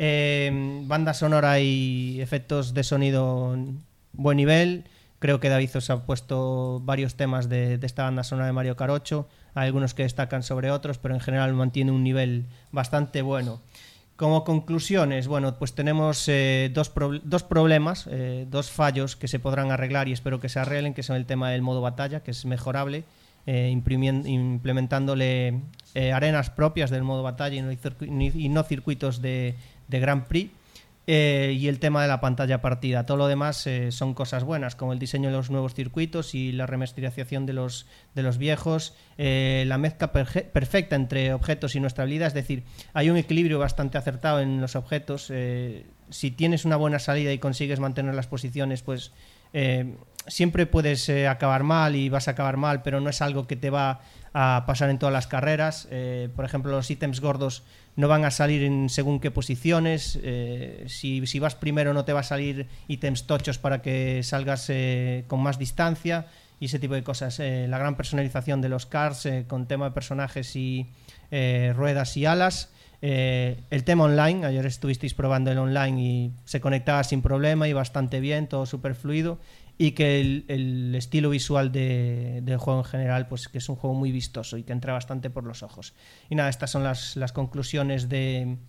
Eh, banda sonora y efectos de sonido en buen nivel. Creo que David os ha puesto varios temas de, de esta banda sonora de Mario Kart ocho. Hay algunos que destacan sobre otros, pero en general mantiene un nivel bastante bueno. Como conclusiones, bueno, pues tenemos eh, dos, pro- dos problemas, eh, dos fallos que se podrán arreglar y espero que se arreglen, que son el tema del modo batalla, que es mejorable, eh, imprimiendo- implementándole eh, arenas propias del modo batalla y no, circu- ni- y no circuitos de, de Grand Prix. Eh, y el tema de la pantalla partida. Todo lo demás eh, son cosas buenas, como el diseño de los nuevos circuitos y la remasterización de los, de los viejos, eh, la mezcla perje- perfecta entre objetos y nuestra habilidad, es decir, hay un equilibrio bastante acertado en los objetos. Eh, si tienes una buena salida y consigues mantener las posiciones, pues eh, siempre puedes eh, acabar mal y vas a acabar mal, pero no es algo que te va a pasar en todas las carreras. Eh, por ejemplo, los ítems gordos no van a salir en según qué posiciones. Eh, si, si vas primero no te va a salir ítems tochos para que salgas eh, con más distancia y ese tipo de cosas. Eh, la gran personalización de los cars eh, con tema de personajes y eh, ruedas y alas. Eh, el tema online, ayer estuvisteis probando el online y se conectaba sin problema y bastante bien, todo súper fluido, y que el, el estilo visual de, del juego en general, pues que es un juego muy vistoso y que entra bastante por los ojos. Y nada, estas son las, las conclusiones de,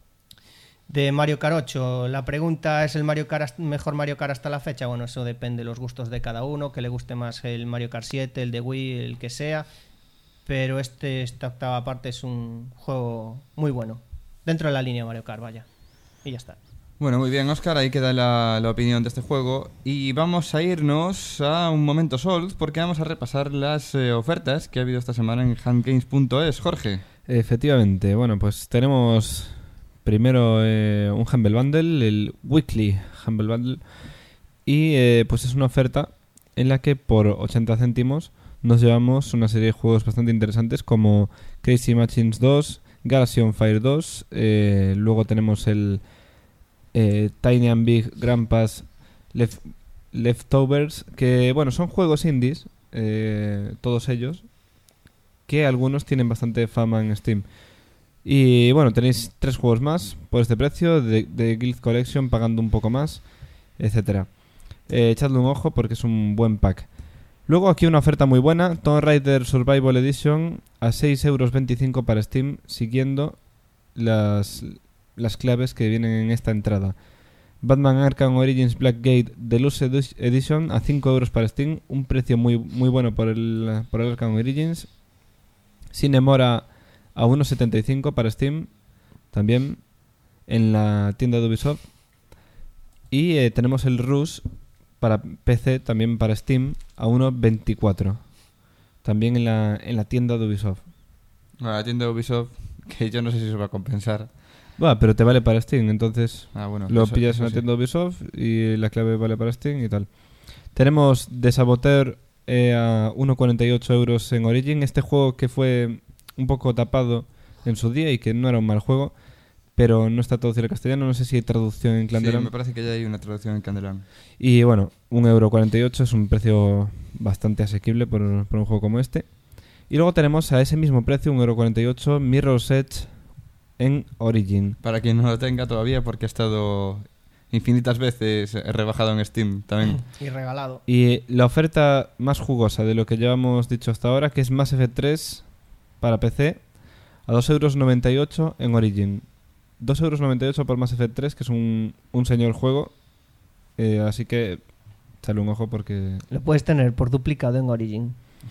de Mario Kart ocho. La pregunta es: ¿el Mario Kart mejor Mario Kart hasta la fecha? Bueno, eso depende de los gustos de cada uno, que le guste más el Mario Kart siete, el de Wii, el que sea. Pero este, esta octava parte es un juego muy bueno. Dentro de la línea Mario Kart, vaya. Y ya está. Bueno, muy bien, Óscar, ahí queda la, la opinión de este juego. Y vamos a irnos a un momento Sold, porque vamos a repasar las eh, ofertas que ha habido esta semana en handgames punto es. Jorge. Efectivamente, bueno, pues tenemos primero eh, un Humble Bundle, el Weekly Humble Bundle. Y eh, pues es una oferta en la que por ochenta céntimos nos llevamos una serie de juegos bastante interesantes como Crazy Machines dos, Galaxy on Fire dos, eh, luego tenemos el eh, Tiny and Big Grandpa's Left, Leftovers, que bueno, son juegos indies, eh, todos ellos, que algunos tienen bastante fama en Steam. Y bueno, tenéis tres juegos más por este precio, de, de Guild Collection pagando un poco más, etcétera. Eh, echadle un ojo porque es un buen pack. Luego aquí una oferta muy buena, Tomb Raider Survival Edition a seis euros veinticinco para Steam, siguiendo las, las claves que vienen en esta entrada. Batman Arkham Origins Blackgate Deluxe Edition a cinco euros para Steam, un precio muy, muy bueno por el, por el Arkham Origins. Cinemora a uno setenta y cinco para Steam, también en la tienda de Ubisoft. Y eh, tenemos el Rush para P C, también para Steam, a uno veinticuatro. También en la, en la tienda de Ubisoft. Bueno, la tienda de Ubisoft, que yo no sé si se va a compensar. Va, pero te vale para Steam, entonces ah, bueno, lo eso, pillas eso en la sí. tienda de Ubisoft y la clave vale para Steam y tal. Tenemos The Saboteur eh, a uno cuarenta y ocho euros en Origin. Este juego que fue un poco tapado en su día y que no era un mal juego, pero no está traducido al castellano. No sé si hay traducción en Clandelan. Sí, me parece que ya hay una traducción en Clandelan. Y bueno, un euro cuarenta y ocho es un precio bastante asequible por, por un juego como este. Y luego tenemos a ese mismo precio, un euro cuarenta y ocho, Mirror's Edge en Origin. Para quien no lo tenga todavía, porque ha estado infinitas veces rebajado en Steam también. Y regalado. Y la oferta más jugosa de lo que llevamos dicho hasta ahora, que es Mass Effect tres para P C, a dos euros noventa y ocho en Origin. dos euros noventa y ocho por Mass Effect tres, que es un, un señor juego. Eh, así que echale un ojo porque... Lo puedes tener por duplicado en Origin.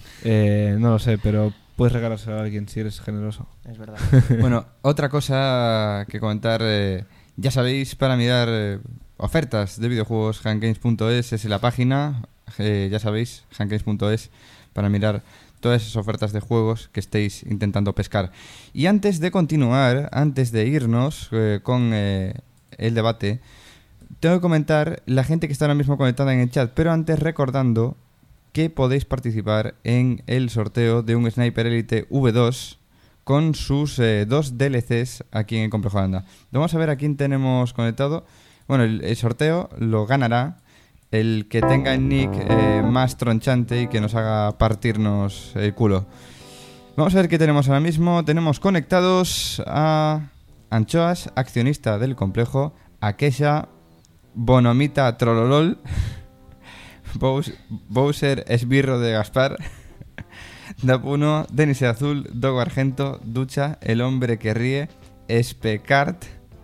Eh, no lo sé, pero puedes regalárselo a alguien si eres generoso. Es verdad. Bueno, otra cosa que comentar. Eh, ya sabéis, para mirar eh, ofertas de videojuegos, handgames punto es es la página. Eh, ya sabéis, handgames punto es, para mirar todas esas ofertas de juegos que estéis intentando pescar. Y antes de continuar, antes de irnos eh, con eh, el debate, tengo que comentar la gente que está ahora mismo conectada en el chat, pero antes recordando que podéis participar en el sorteo de un Sniper Elite V dos con sus eh, dos D L Cs aquí en el Complejo Holanda. Vamos a ver a quién tenemos conectado. Bueno, el, el sorteo lo ganará el que tenga el nick eh, más tronchante y que nos haga partirnos el culo. Vamos a ver qué tenemos ahora mismo. Tenemos conectados a Anchoas, accionista del complejo, a Kesha, Bonomita Trololol, Bowser Esbirro de Gaspar, Dapuno, Denis Azul, Dogo Argento, Ducha, El Hombre que Ríe, Especart,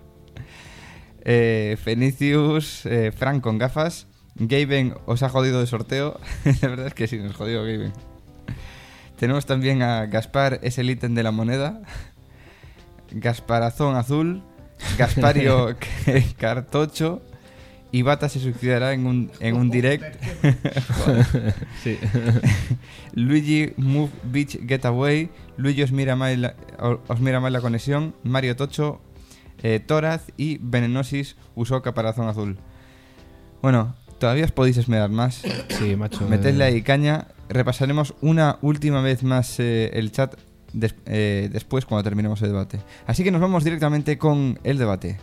eh, Fenicius, eh, Frank con gafas. Gaben os ha jodido de sorteo. La verdad es que sí, nos jodió Gaben. Tenemos también a Gaspar, es el ítem de la moneda, Gasparazón Azul, Gaspario Cartocho, y Bata se suicidará en un, en un direct. Sí. Luigi Move Beach Getaway, Luigi os mira mal la, os mira mal la conexión, Mario Tocho, eh, Toraz y Venenosis usó Caparazón Azul. Bueno, todavía os podéis esmerar más. Sí, macho. Metedle eh, ahí caña. Repasaremos una última vez más eh, el chat des- eh, después cuando terminemos el debate. Así que nos vamos directamente con el debate.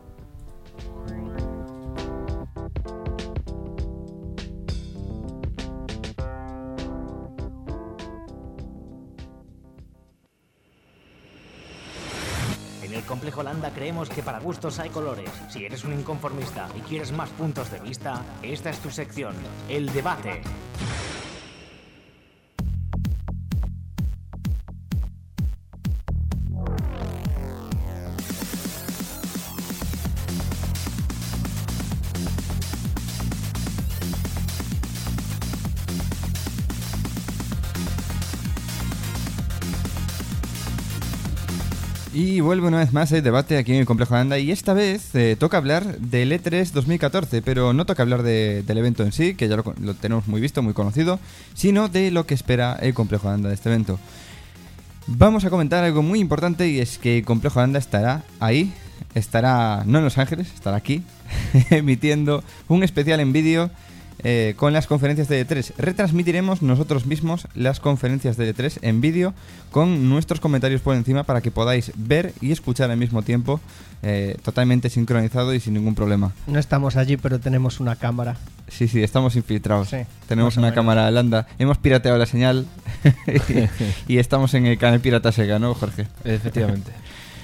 En el Complejo Landa creemos que para gustos hay colores. Si eres un inconformista y quieres más puntos de vista, esta es tu sección, el debate. Y vuelve una vez más el debate aquí en el Complejo Landa. Y esta vez eh, toca hablar del E tres dos mil catorce, pero no toca hablar de, del evento en sí, que ya lo, lo tenemos muy visto, muy conocido, sino de lo que espera el Complejo Landa de este evento. Vamos a comentar algo muy importante, y es que el Complejo Landa estará ahí, estará no en Los Ángeles, estará aquí, emitiendo un especial en vídeo eh, con las conferencias de E tres. Retransmitiremos nosotros mismos las conferencias de E tres en vídeo con nuestros comentarios por encima para que podáis ver y escuchar al mismo tiempo, eh, totalmente sincronizado y sin ningún problema. No estamos allí, pero tenemos una cámara. Sí, sí, estamos infiltrados. Sí, Tenemos más o una menos. cámara Landa. Hemos pirateado la señal y, y estamos en el canal Pirata Sega, ¿no, Jorge? Efectivamente.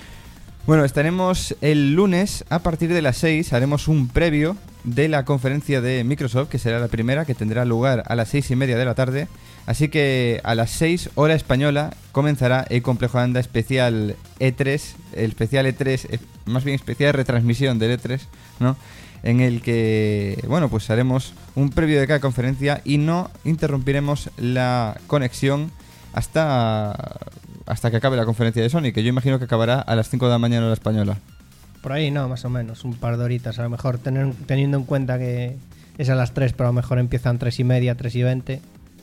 Bueno, estaremos el lunes a partir de las seis. Haremos un previo de la conferencia de Microsoft, que será la primera, que tendrá lugar a las seis y media de la tarde. Así que a las seis, hora española, comenzará el Complejo Landa especial E tres, el especial E tres, eh, más bien especial retransmisión del E tres, ¿no? En el que, bueno, pues haremos un previo de cada conferencia y no interrumpiremos la conexión hasta, hasta que acabe la conferencia de Sony, que yo imagino que acabará a las cinco de la mañana hora española. Por ahí no, más o menos, un par de horitas. A lo mejor tener- teniendo en cuenta que es a las tres, pero a lo mejor empiezan tres y media, tres y veinte.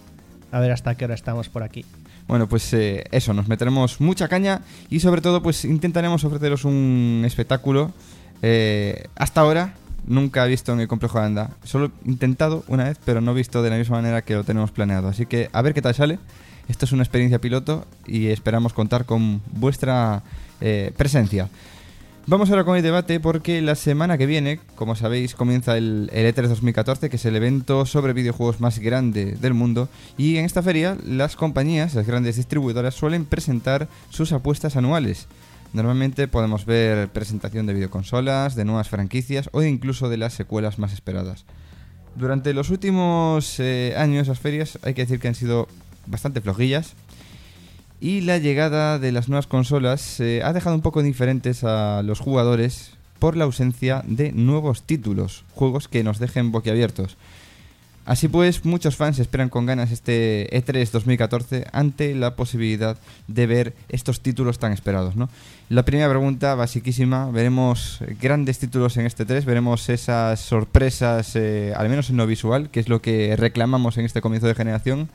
A ver hasta qué hora estamos por aquí. Bueno, pues eh, eso, nos meteremos mucha caña y sobre todo pues intentaremos ofreceros un espectáculo. Eh, hasta ahora nunca he visto en el Complejo Landa. Solo he intentado una vez, pero no he visto de la misma manera que lo tenemos planeado. Así que a ver qué tal sale. Esto es una experiencia piloto y esperamos contar con vuestra eh, presencia. Vamos ahora con el debate, porque la semana que viene, como sabéis, comienza el, el E tres dos mil catorce, que es el evento sobre videojuegos más grande del mundo. Y en esta feria las compañías, las grandes distribuidoras, suelen presentar sus apuestas anuales. Normalmente podemos ver presentación de videoconsolas, de nuevas franquicias o incluso de las secuelas más esperadas. Durante los últimos eh, años las ferias hay que decir que han sido bastante flojillas, y la llegada de las nuevas consolas eh, ha dejado un poco diferentes a los jugadores por la ausencia de nuevos títulos, juegos que nos dejen boquiabiertos. Así pues, muchos fans esperan con ganas este E tres dos mil catorce ante la posibilidad de ver estos títulos tan esperados, ¿no? La primera pregunta, basiquísima: veremos grandes títulos en este E tres, veremos esas sorpresas, eh, al menos en lo visual, que es lo que reclamamos en este comienzo de generación.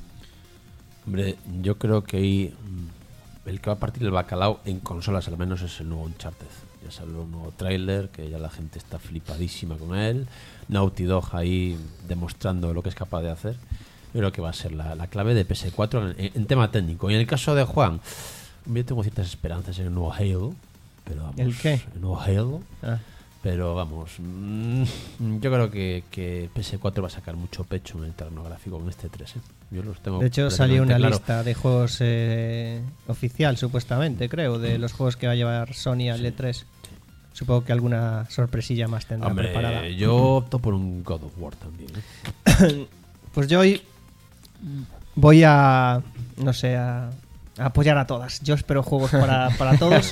Hombre, yo creo que ahí mm, el que va a partir el bacalao en consolas al menos es el nuevo Uncharted. Ya salió un nuevo tráiler que ya la gente está flipadísima con él. Naughty Dog ahí demostrando lo que es capaz de hacer. Yo creo que va a ser la, la clave de P S cuatro en, en tema técnico. Y en el caso de Juan, yo tengo ciertas esperanzas en el nuevo Halo. Pero vamos, ¿El qué? El nuevo Halo. Ah. Pero vamos, mmm, yo creo que, que P S cuatro va a sacar mucho pecho en el terreno gráfico con este tres, ¿eh? Yo los tengo De hecho, salió plenamente una claro. lista de juegos eh, oficial, supuestamente, creo, de los juegos que va a llevar Sony al Sí. E tres. Supongo que alguna sorpresilla más tendrá Hombre, preparada. yo opto por un God of War también, ¿eh? Pues yo hoy voy a, no sé, a, a apoyar a todas. Yo espero juegos para, para todos.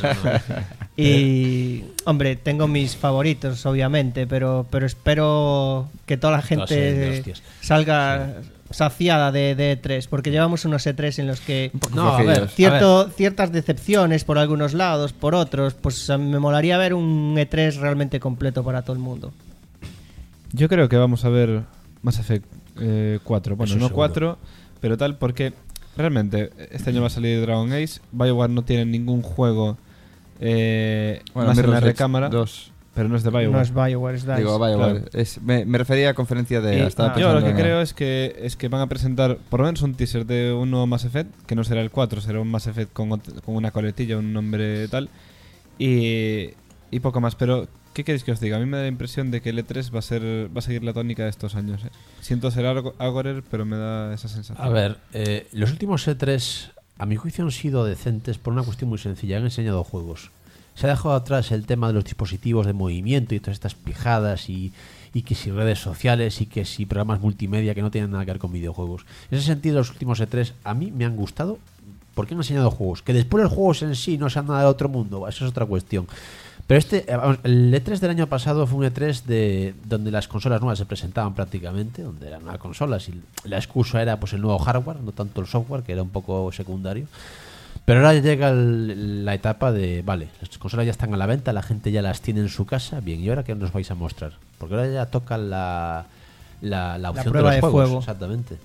Y, hombre, tengo mis favoritos, obviamente, pero, pero espero que toda la Todas sean de gente hostias. salga saciada de, de E tres, porque llevamos unos E tres en los que No, a ver, cierto, ciertas decepciones por algunos lados, por otros, pues a mí me molaría ver un E tres realmente completo para todo el mundo. Yo creo que vamos a ver Mass Effect eh, cuatro. Bueno, Eso no seguro. cuatro, pero tal, porque realmente este año va a salir Dragon Age. BioWare no tiene ningún juego eh, Bueno, más en la Mirror's Edge recámara. dos. Pero no es de BioWare. No es BioWare, es DICE. Digo, vaya, Claro. vale. Es, me, me refería a conferencia de... Y estaba yo lo pensando que en- creo es que es que van a presentar por lo menos un teaser de un nuevo Mass Effect, que no será el cuatro, será un Mass Effect con, ot- con una coletilla, un nombre tal, y, y poco más. Pero, ¿qué queréis que os diga? A mí me da la impresión de que el E tres va a ser va a seguir la tónica de estos años. ¿eh? Siento ser algo agorer, pero me da esa sensación. A ver, eh, los últimos E tres, a mi juicio, han sido decentes por una cuestión muy sencilla. Han enseñado juegos. Se ha dejado atrás el tema de los dispositivos de movimiento y todas estas pijadas y, y que si redes sociales y que si programas multimedia que no tienen nada que ver con videojuegos. En ese sentido, los últimos E tres a mí me han gustado porque han enseñado juegos. Que después los juegos en sí no sean nada de otro mundo, eso es otra cuestión. Pero este, eh, vamos, el E tres del año pasado fue un E tres de, donde las consolas nuevas se presentaban prácticamente, donde eran nuevas consolas y la excusa era pues el nuevo hardware, no tanto el software, que era un poco secundario. Pero ahora llega el- la etapa de, vale, las consolas ya están a la venta, la gente ya las tiene en su casa, bien, ¿y ahora qué nos vais a mostrar? Porque ahora ya toca la, la, la opción prueba de de los juegos, fuego. exactamente.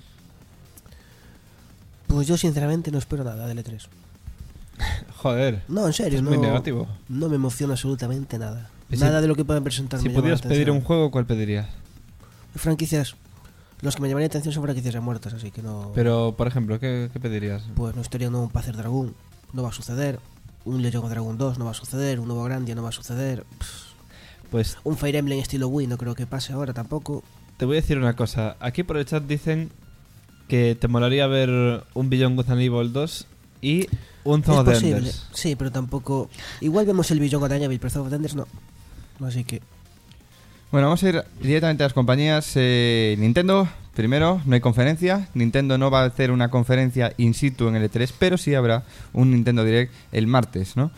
Pues yo sinceramente no espero nada del E tres. Joder. No, en serio, Es no, muy negativo. no me emociona absolutamente nada. Y si- Nada de lo que puedan presentar Si me llama la pudieras pedir atención. un juego, ¿cuál pedirías? Franquicias, los que me llamarían la atención son franquicias ya muertas, así que no... Pero, por ejemplo, ¿qué, qué pedirías? Pues no estaría un nuevo Panzer Dragoon, no va a suceder. Un Legend of Dragon dos no va a suceder. Un nuevo Grandia no va a suceder. Pff, Pues un Fire Emblem estilo Wii no creo que pase ahora tampoco. te voy a decir una cosa. Aquí por el chat dicen que te molaría ver un Beyond Good and Evil dos y un Es Zone of the posible, Enders. sí, pero tampoco... Igual vemos el Beyond Good and Evil, pero Zone of the Enders no. Así que... Bueno, vamos a ir directamente a las compañías. Eh, Nintendo, primero, no hay conferencia. Nintendo no va a hacer una conferencia in situ en el E tres, pero sí habrá un Nintendo Direct el martes, ¿no?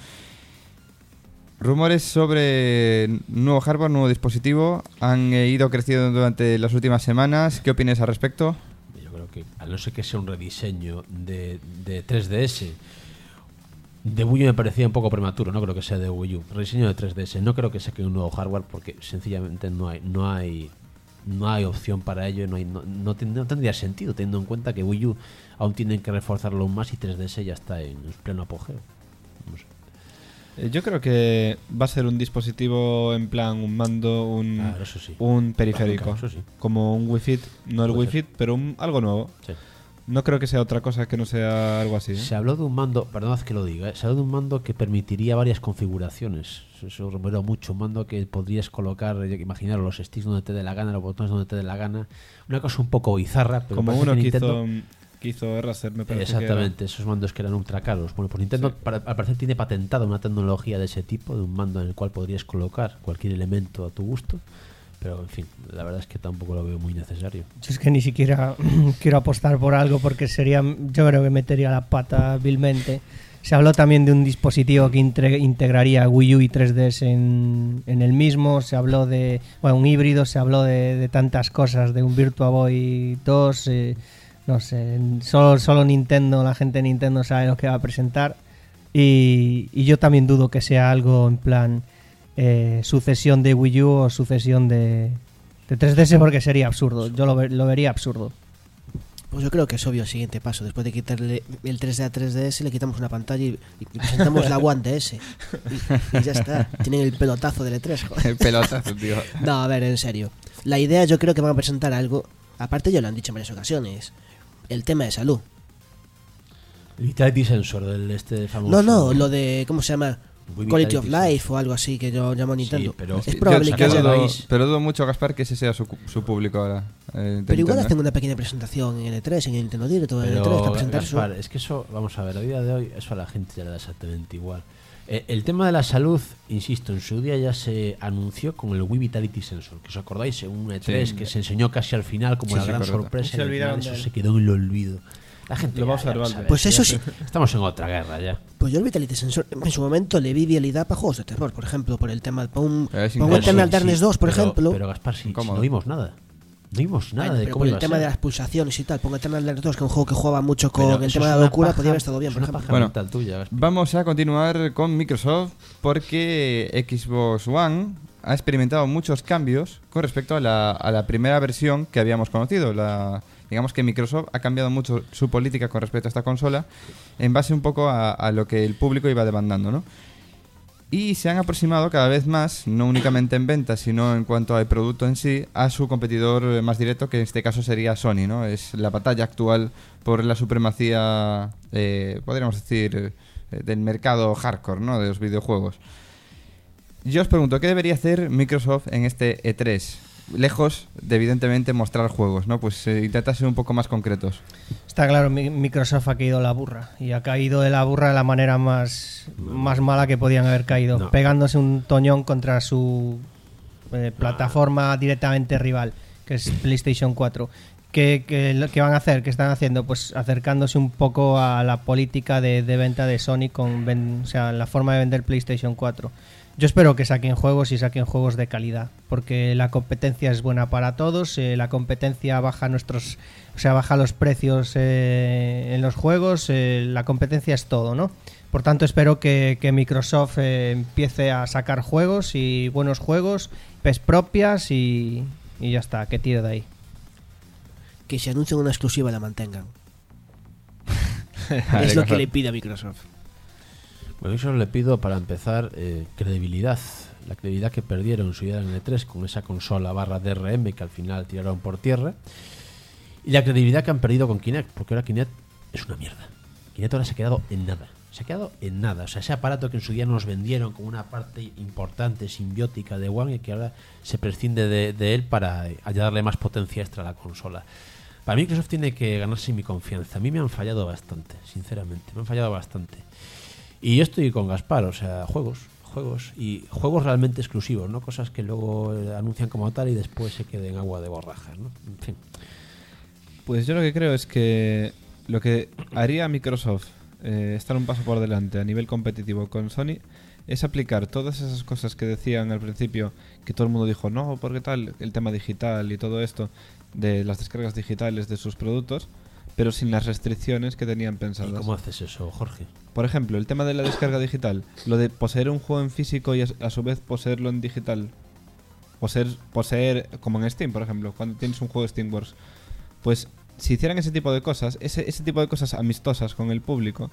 Rumores sobre nuevo hardware, nuevo dispositivo han eh, ido creciendo durante las últimas semanas. ¿Qué opinas al respecto? Yo creo que, a no ser que sea un rediseño de, de tres D S, de Wii U me parecía un poco prematuro, no creo que sea de Wii U. Rediseño de tres D S, no creo que saquen un nuevo hardware porque sencillamente no hay no hay no hay opción para ello, no hay no, no, ten- no tendría sentido teniendo en cuenta que Wii U aún tienen que reforzarlo aún más y tres D S ya está en pleno apogeo. No sé. Eh, Yo creo que va a ser un dispositivo en plan un mando, un, Claro, eso sí. un periférico. Claro, eso sí. Como un Wii Fit, no el Puede Wii ser. Fit, pero un, algo nuevo. Sí. No creo que sea otra cosa que no sea algo así. ¿eh? Se habló de un mando, perdonad que lo diga, ¿eh? Se habló de un mando que permitiría varias configuraciones. Eso- Eso reveló mucho. Un mando que podrías colocar, eh, imaginaros, los sticks donde te dé la gana, los botones donde te dé la gana. Una cosa un poco bizarra, pero Como parece uno que Nintendo- hizo, que hizo Razer, me parece. que Exactamente, esos mandos que eran ultra caros. Bueno, pues Nintendo Sí. para- al parecer tiene patentada una tecnología de ese tipo, de un mando en el cual podrías colocar cualquier elemento a tu gusto. Pero en fin, la verdad es que tampoco lo veo muy necesario. Yo es que ni siquiera quiero apostar por algo porque sería, yo creo que metería la pata vilmente. Se habló también de un dispositivo que intre- integraría Wii U y tres D S en, en el mismo. Se habló de, bueno, un híbrido, se habló de, de tantas cosas, de un Virtua Boy dos. Eh, no sé, solo, solo Nintendo, la gente de Nintendo sabe lo que va a presentar. Y, y yo también dudo que sea algo en plan eh, sucesión de Wii U o sucesión de, de tres D S porque sería absurdo. Yo lo, ve- lo vería absurdo. Pues yo creo que es obvio el siguiente paso. Después de quitarle el tres D a tres D S, le quitamos una pantalla y, y presentamos la One D S. Y, y ya está. Tienen el pelotazo del E tres, joder. El pelotazo, tío. No, a ver, en serio. La idea yo creo que van a presentar algo. Aparte ya lo han dicho en varias ocasiones. El tema de salud. El Vitality Sensor del este famoso. No, no, lo de... ¿Cómo se llama? Wii Quality of Vitality Life o algo así que yo llamo Nintendo. Sí, pero- es Sí, probable yo, que yo haya... dudo, país. pero dudo mucho, Gaspar, que ese sea su, su público ahora. eh, de Pero igual Nintendo, hacen ¿eh? una pequeña presentación en el E tres, en el Nintendo Direct o en el E tres Pero, para presentar Gaspar, eso. es que eso, vamos a ver, a día de hoy, eso a la gente ya le da exactamente igual. Eh, el tema de la salud, insisto, en su día ya se anunció con el Wii Vitality Sensor, que os acordáis, en un E tres Sí. que se enseñó casi al final como Sí, la sí, gran correcto. sorpresa. Se y al olvidaron final de eso él. se quedó en el olvido. La gente Lo ya- vamos a ya ver, lo Valde. sabe, Pues ya eso se- sí. Estamos en otra guerra ya. Pues yo el Vitality Sensor en su momento le vi vialidad para juegos de terror, por ejemplo, por el tema para un, Pero es para un incómodo. Eternal Sí, Darkness sí, dos, por pero- ejemplo. Pero Gaspar, si, si Incómodo. no vimos nada. No vimos nada Bueno, de pero cómo por iba el a tema ser. de las pulsaciones y tal, pongo Eternal Darkness dos, que es un juego que jugaba mucho con Pero el eso tema es de la una locura, paja- podría haber estado bien, es por una ejemplo. paja Bueno. mental tuya, Gaspar. Vamos a continuar con Microsoft porque Xbox One ha experimentado muchos cambios con respecto a la, a la primera versión que habíamos conocido. La, digamos que Microsoft ha cambiado mucho su política con respecto a esta consola en base un poco a, a lo que el público iba demandando, ¿no? y se han aproximado cada vez más, no únicamente en ventas, sino en cuanto al producto en sí, a su competidor más directo, que en este caso sería Sony, ¿no? Es la batalla actual por la supremacía, eh, podríamos decir, eh, del mercado hardcore, ¿no? De los videojuegos. Yo os pregunto, ¿qué debería hacer Microsoft en este E tres? Lejos de, evidentemente, mostrar juegos, ¿no? Pues eh, intenta ser un poco más concretos. Está claro, Microsoft ha caído la burra. Y ha caído de la burra de la manera más, más mala que podían haber caído. No. Pegándose un toñón contra su eh, plataforma directamente rival, que es PlayStation cuatro. ¿Qué, qué, qué van a hacer? ¿Qué están haciendo? Pues acercándose un poco a la política de, de venta de Sony, con ven, o sea, la forma de vender PlayStation cuatro. Yo espero que saquen juegos y saquen juegos de calidad, porque la competencia es buena para todos, eh, la competencia baja nuestros, o sea, baja los precios eh, en los juegos, eh, la competencia es todo, ¿no? Por tanto, espero que, que Microsoft eh, empiece a sacar juegos y buenos juegos, I Ps propias y, y ya está, que tire de ahí. Que si anuncian una exclusiva la mantengan. Vale, Es lo que mejor. le pide a Microsoft. Bueno, yo le pido, para empezar, eh, credibilidad. La credibilidad que perdieron en su día en el E tres con esa consola barra D R M que al final tiraron por tierra. Y la credibilidad que han perdido con Kinect, porque ahora Kinect es una mierda. Kinect ahora se ha quedado en nada. Se ha quedado en nada. O sea, ese aparato que en su día nos vendieron como una parte importante, simbiótica de One, y que ahora se prescinde de, de él para eh, darle más potencia extra a la consola. Para Microsoft tiene que ganarse mi confianza. A mí me han fallado bastante, sinceramente. Me han fallado bastante. Y yo estoy con Gaspar, o sea, juegos, juegos y juegos realmente exclusivos, no cosas que luego eh, anuncian como tal y después se queden agua de borrajas, ¿no? En fin. Pues yo lo que creo es que lo que haría Microsoft eh, estar un paso por delante a nivel competitivo con Sony es aplicar todas esas cosas que decían al principio, que todo el mundo dijo, no, porque tal, el tema digital y todo esto, de las descargas digitales de sus productos, pero sin las restricciones que tenían pensadas. ¿Y cómo haces eso, Jorge? Por ejemplo, el tema de la descarga digital, lo de poseer un juego en físico y a, a su vez poseerlo en digital. Poseer, poseer, como en Steam, por ejemplo, cuando tienes un juego de Steamworks. Pues si hicieran ese tipo de cosas, ese, ese tipo de cosas amistosas con el público,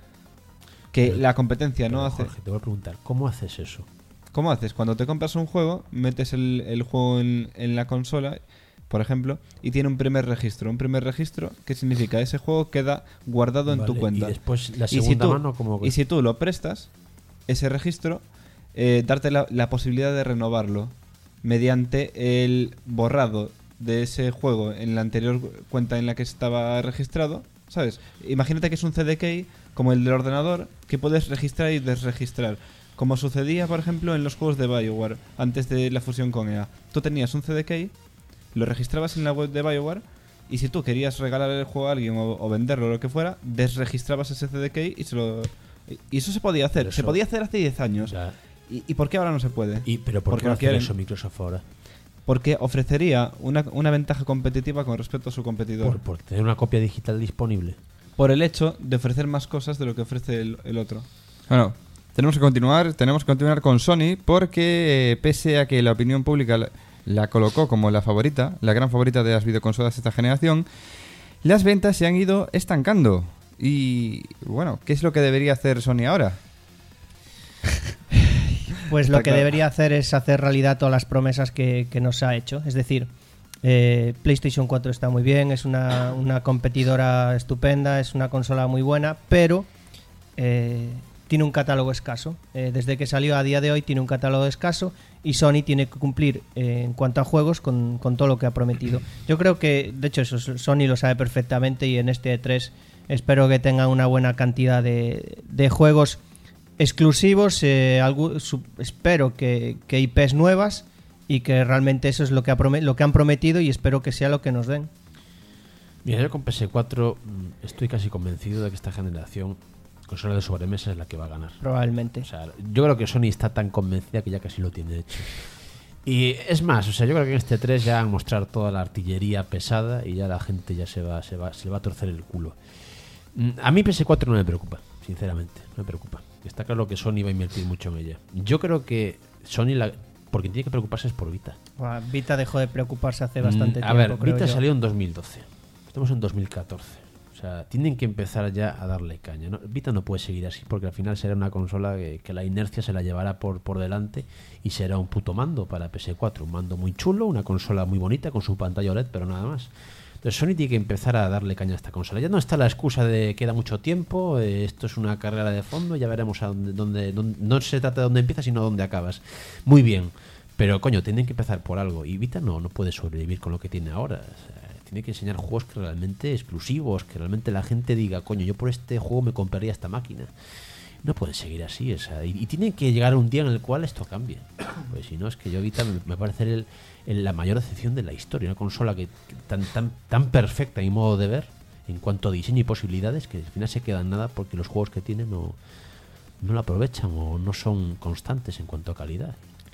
que Pero- la competencia no Pero, hace... Jorge, te voy a preguntar, ¿cómo haces eso? ¿Cómo haces? Cuando te compras un juego, metes el, el juego en, en la consola, por ejemplo, y tiene un primer registro. Un primer registro, ¿qué significa? Ese juego queda guardado en Vale, tu cuenta. Y después la Y si segunda tú- mano, como Y si tú lo prestas, ese registro, eh, darte la, la posibilidad de renovarlo mediante el borrado de ese juego en la anterior cuenta en la que estaba registrado, ¿sabes? Imagínate que es un C D key como el del ordenador que puedes registrar y desregistrar. Como sucedía, por ejemplo, en los juegos de BioWare antes de la fusión con E A. Tú tenías un C D key, lo registrabas en la web de BioWare y si tú querías regalar el juego a alguien o, o venderlo o lo que fuera, desregistrabas ese C D key y se lo... Y eso se podía hacer. Pero Se eso- podía hacer hace diez años. Ya. ¿Y, ¿Y por qué ahora no se puede? Y, ¿Pero por Porque qué no no hacer quieren. eso Microsoft ahora? Porque ofrecería una, una ventaja competitiva con respecto a su competidor. Por, por tener una copia digital disponible. Por el hecho de ofrecer más cosas de lo que ofrece el, el otro. Bueno, tenemos que continuar, tenemos que continuar con Sony porque eh, pese a que la opinión pública la, la colocó como la favorita, la gran favorita de las videoconsolas de esta generación, las ventas se han ido estancando. Y bueno, ¿qué es lo que debería hacer Sony ahora? Pues Está lo que claro. debería hacer es hacer realidad todas las promesas que, que nos ha hecho. Es decir, eh, PlayStation cuatro está muy bien, es una, una competidora estupenda, es una consola muy buena, pero eh, tiene un catálogo escaso. Eh, desde que salió a día de hoy tiene un catálogo escaso y Sony tiene que cumplir eh, en cuanto a juegos con, con todo lo que ha prometido. Yo creo que, de hecho, eso Sony lo sabe perfectamente y en este E tres espero que tenga una buena cantidad de, de juegos exclusivos, eh, algo, su, espero que, que I Ps nuevas y que realmente eso es lo que, ha promet, lo que han prometido y espero que sea lo que nos den. Mira, yo con P S cuatro mm, estoy casi convencido de que esta generación consola de sobremesa es la que va a ganar. Probablemente. O sea, yo creo que Sony está tan convencida que ya casi lo tiene hecho. Y es más, o sea, yo creo que en este tres ya van a mostrar toda la artillería pesada y ya la gente ya se va, se va, se le va a torcer el culo. Mm, A mí P S cuatro no me preocupa, sinceramente, no me preocupa. Está claro que Sony va a invertir mucho en ella. Yo creo que Sony, la, porque tiene que preocuparse es por Vita. Bueno, Vita dejó de preocuparse hace bastante Mm, tiempo. A ver, creo Vita yo. salió en dos mil doce. Estamos en dos mil catorce. O O sea, tienen que empezar ya a darle caña, ¿no? Vita no puede seguir así porque al final será una consola que, que la inercia se la llevará por, por delante y será un puto mando para P S cuatro. Un mando muy chulo, una consola muy bonita con su pantalla O L E D, pero nada más. Entonces Sony tiene que empezar a darle caña a esta consola. Ya no está la excusa de queda mucho tiempo, eh, esto es una carrera de fondo, ya veremos a dónde, dónde, dónde... No se trata de dónde empiezas, sino dónde acabas. Muy bien, pero coño, tienen que empezar por algo. Y Vita no, no puede sobrevivir con lo que tiene ahora. O sea, tiene que enseñar juegos que realmente exclusivos, que realmente la gente diga, coño, yo por este juego me compraría esta máquina. No pueden seguir así, o sea, y, y tiene que llegar un día en el cual esto cambie. Pues si no, es que yo Vita me, me parece el, el, la mayor decepción de la historia. Una consola que, que tan, tan, tan perfecta en mi modo de ver, en cuanto a diseño y posibilidades, que al final se queda en nada porque los juegos que tiene no, no lo aprovechan o no son constantes en cuanto a calidad.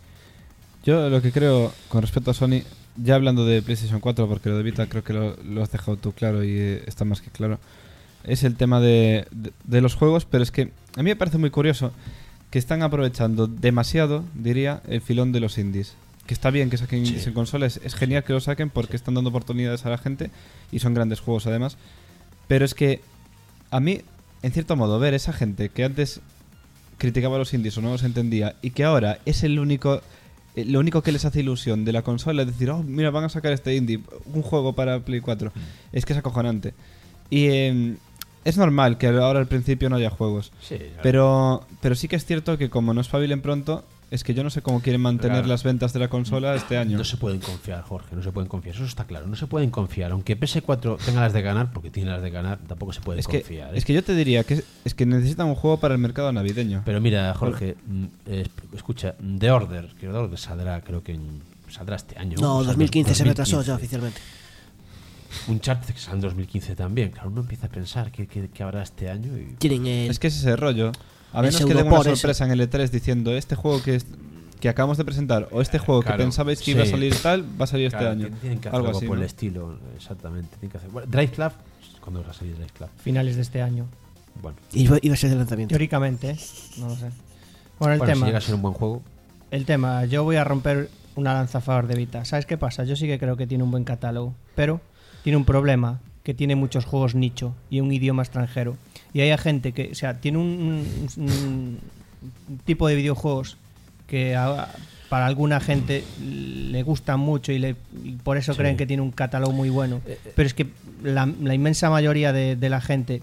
Yo lo que creo con respecto a Sony, ya hablando de PlayStation cuatro, porque lo de Vita creo que lo, lo has dejado tú claro y eh, está más que claro, es el tema de, de, de los juegos, pero es que a mí me parece muy curioso que están aprovechando demasiado, diría, el filón de los indies. Que está bien que saquen indies Sí. en consolas, es genial que lo saquen porque Sí. están dando oportunidades a la gente y son grandes juegos además, pero es que a mí, en cierto modo, ver esa gente que antes criticaba a los indies o no los entendía y que ahora es el único... eh, Lo único que les hace ilusión de la consola es decir, oh, mira, van a sacar este indie, un juego para Play cuatro. Es que es acojonante. Y eh, es normal que ahora al principio no haya juegos. Sí, claro. Pero, pero sí que es cierto que como no espabilen pronto, es que yo no sé cómo quieren mantener Claro. las ventas de la consola este año. No se pueden confiar, Jorge, no se pueden confiar, eso está claro, no se pueden confiar. Aunque P S cuatro tenga las de ganar, porque tiene las de ganar, tampoco se puede es, que, confiar. ¿eh? es que yo te diría que es que necesitan un juego para el mercado navideño. Pero mira, Jorge, mm, eh, escucha, The Order, que The Order saldrá, creo que en- saldrá este año. No, o sea, dos mil quince se dos mil retrasó quince. ya oficialmente. Uncharted que sale en dos mil quince también. Claro, uno empieza a pensar que, que, que habrá este año y... Tienen el... Es que es ese rollo. A el menos que den una pseudopor ese. sorpresa en el E tres diciendo este juego que es, que acabamos de presentar o este juego Claro, que pensabais que iba a sí. salir tal, va a salir Claro, este año. tien- Tienen que hacer Algo algo, así, por ¿no? el estilo, exactamente. Tienen que hacer... Bueno, Drive Club, ¿cuándo va a salir Drive Club? Finales de este año. Bueno, Iba, iba a ser el lanzamiento. Teóricamente, ¿eh? No lo sé. Bueno, el bueno si tema. llega a ser un buen juego... El tema, yo voy a romper una lanza a favor de Vita. ¿Sabes qué pasa? Yo sí que creo que tiene un buen catálogo, pero tiene un problema, que tiene muchos juegos nicho y un idioma extranjero. Y hay gente que, o sea, tiene un, un- un tipo de videojuegos que a- para alguna gente le gustan mucho y, le, y por eso Sí. creen que tiene un catálogo muy bueno. Eh, eh. Pero es que la, la inmensa mayoría de, de la gente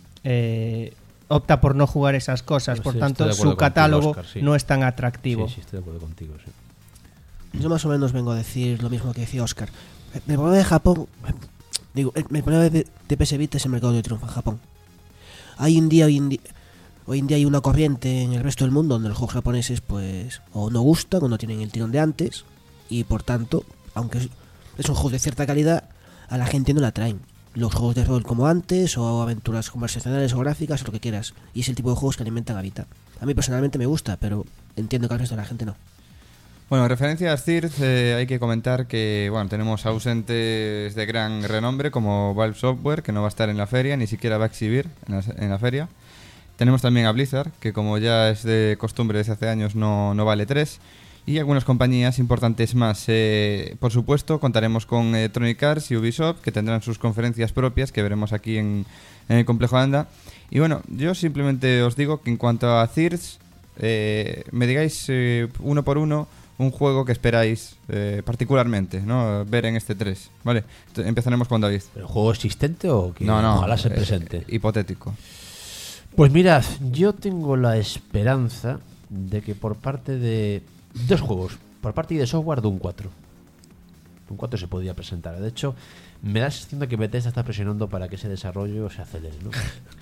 eh, opta por no jugar esas cosas, Sí, por estoy tanto de acuerdo su contigo, catálogo Óscar, sí. no es tan atractivo. Sí, sí, estoy de acuerdo contigo, sí. Yo más o menos vengo a decir lo mismo que decía Oscar. El problema de Japón, digo, el el problema de, de P S Vita es el mercado de triunfo en Japón. Hay un día, hoy en día, hoy en día hay una corriente en el resto del mundo donde los juegos japoneses pues o no gustan o no tienen el tirón de antes y por tanto, aunque es, es un juego de cierta calidad, a la gente no la atraen. Los juegos de rol como antes o aventuras conversacionales o gráficas o lo que quieras. Y es el tipo de juegos que alimentan a Vita. A mí personalmente me gusta, pero entiendo que al resto de la gente no. Bueno, en referencia a Steers, eh, hay que comentar que bueno, tenemos ausentes de gran renombre como Valve Software, que no va a estar en la feria, ni siquiera va a exhibir en la, en la feria. Tenemos también a Blizzard, que como ya es de costumbre desde hace años no, no vale tres. Y algunas compañías importantes más. Eh, por supuesto, contaremos con eh, Electronic Arts y Ubisoft, que tendrán sus conferencias propias, que veremos aquí en, en el Complejo Anda. Y bueno, yo simplemente os digo que en cuanto a Steers, eh, me digáis eh, uno por uno un juego que esperáis eh, particularmente, ¿no? Ver en este tres, ¿vale? Ent- Empezaremos con David. ¿Pero juego existente o que No, no. ojalá se eh, presente? hipotético. Pues mirad, yo tengo la esperanza de que por parte de dos juegos, por parte de software, Doom cuatro. Doom cuatro se podría presentar. De hecho, me da la sensación de que Bethesda está presionando para que ese desarrollo se acelere, ¿no?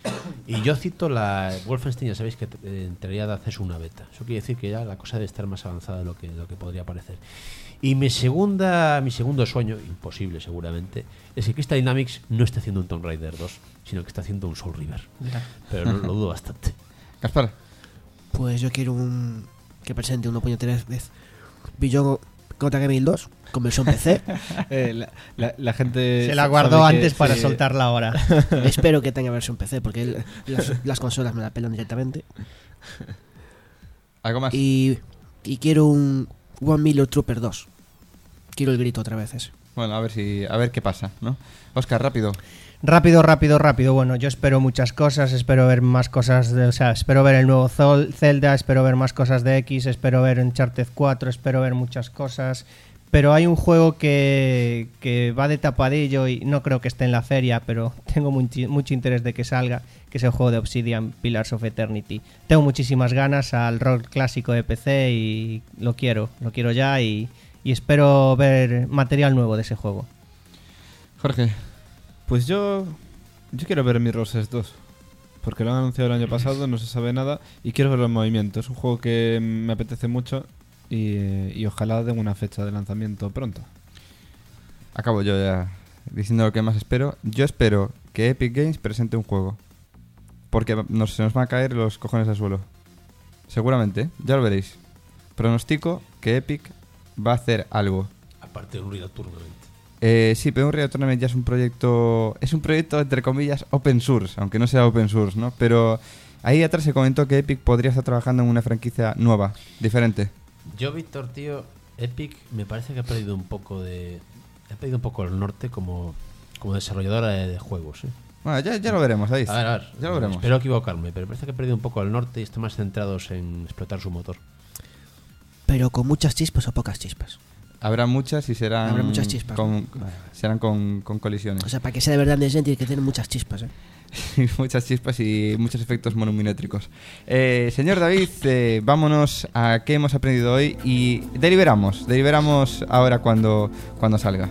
Y yo cito la Wolfenstein, ya sabéis que eh, entraría de acceso una beta. Eso quiere decir que ya la cosa debe estar más avanzada de lo que, de lo que podría parecer. Y mi segunda, mi segundo sueño, imposible seguramente, es que Crystal Dynamics no está haciendo un Tomb Raider dos, sino que está haciendo un Soul River. Pero no, lo dudo bastante. Gaspar. Pues yo quiero un que presente una puñetera vez Beyond Good and Evil dos con versión P C. Eh, la, la- la gente Se la sabe guardó que- antes para sí, soltarla ahora. Espero que tenga versión P C porque el- las, las consolas me la pelan directamente. ¿Algo más? Y, y quiero un One Million Trooper dos. Quiero el grito otra vez ese. Bueno, a ver si a ver qué pasa, ¿no? Óscar, rápido. Rápido, rápido, rápido. Bueno, yo espero muchas cosas, espero ver más cosas, de, o sea, espero ver el nuevo Zol- Zelda, espero ver más cosas de X, espero ver Uncharted cuatro, espero ver muchas cosas. Pero hay un juego que, que va de tapadillo y no creo que esté en la feria, pero tengo mucho, mucho interés de que salga, que es el juego de Obsidian, Pillars of Eternity. Tengo muchísimas ganas al rol clásico de P C y lo quiero, lo quiero ya y, y espero ver material nuevo de ese juego. Jorge. Pues yo yo quiero ver Mirror's dos, porque lo han anunciado el año pasado, no se sabe nada, y quiero verlo en movimiento. Es un juego que me apetece mucho y, y ojalá den una fecha de lanzamiento pronto. Acabo yo ya diciendo lo que más espero. Yo espero que Epic Games presente un juego, porque nos, se nos van a caer los cojones al suelo. Seguramente, ya lo veréis. Pronostico que Epic va a hacer algo. Aparte de un Unreal Tournament. Eh, sí, pero Unreal Tournament ya es un proyecto, es un proyecto entre comillas open source, aunque no sea open source, ¿no? Pero ahí atrás se comentó que Epic podría estar trabajando en una franquicia nueva, diferente. Yo, Víctor, tío, Epic me parece que ha perdido un poco de, ha perdido un poco el norte como, como desarrolladora de, de juegos, ¿eh? Bueno, ya, ya lo veremos, ahí. A ver, a ver, Ya lo veremos. espero equivocarme, pero parece que ha perdido un poco el norte y están más centrados en explotar su motor. Pero con muchas chispas o pocas chispas. Habrá muchas y serán Habrá muchas chispas, con, ¿no? Vale, vale. serán con, con colisiones. O sea, para que sea de verdad Next Gen tiene que tener muchas chispas, ¿eh? Muchas chispas y muchos efectos monomimétricos. Eh, señor David, eh, vámonos a qué hemos aprendido hoy y deliberamos, deliberamos ahora cuando, cuando salga.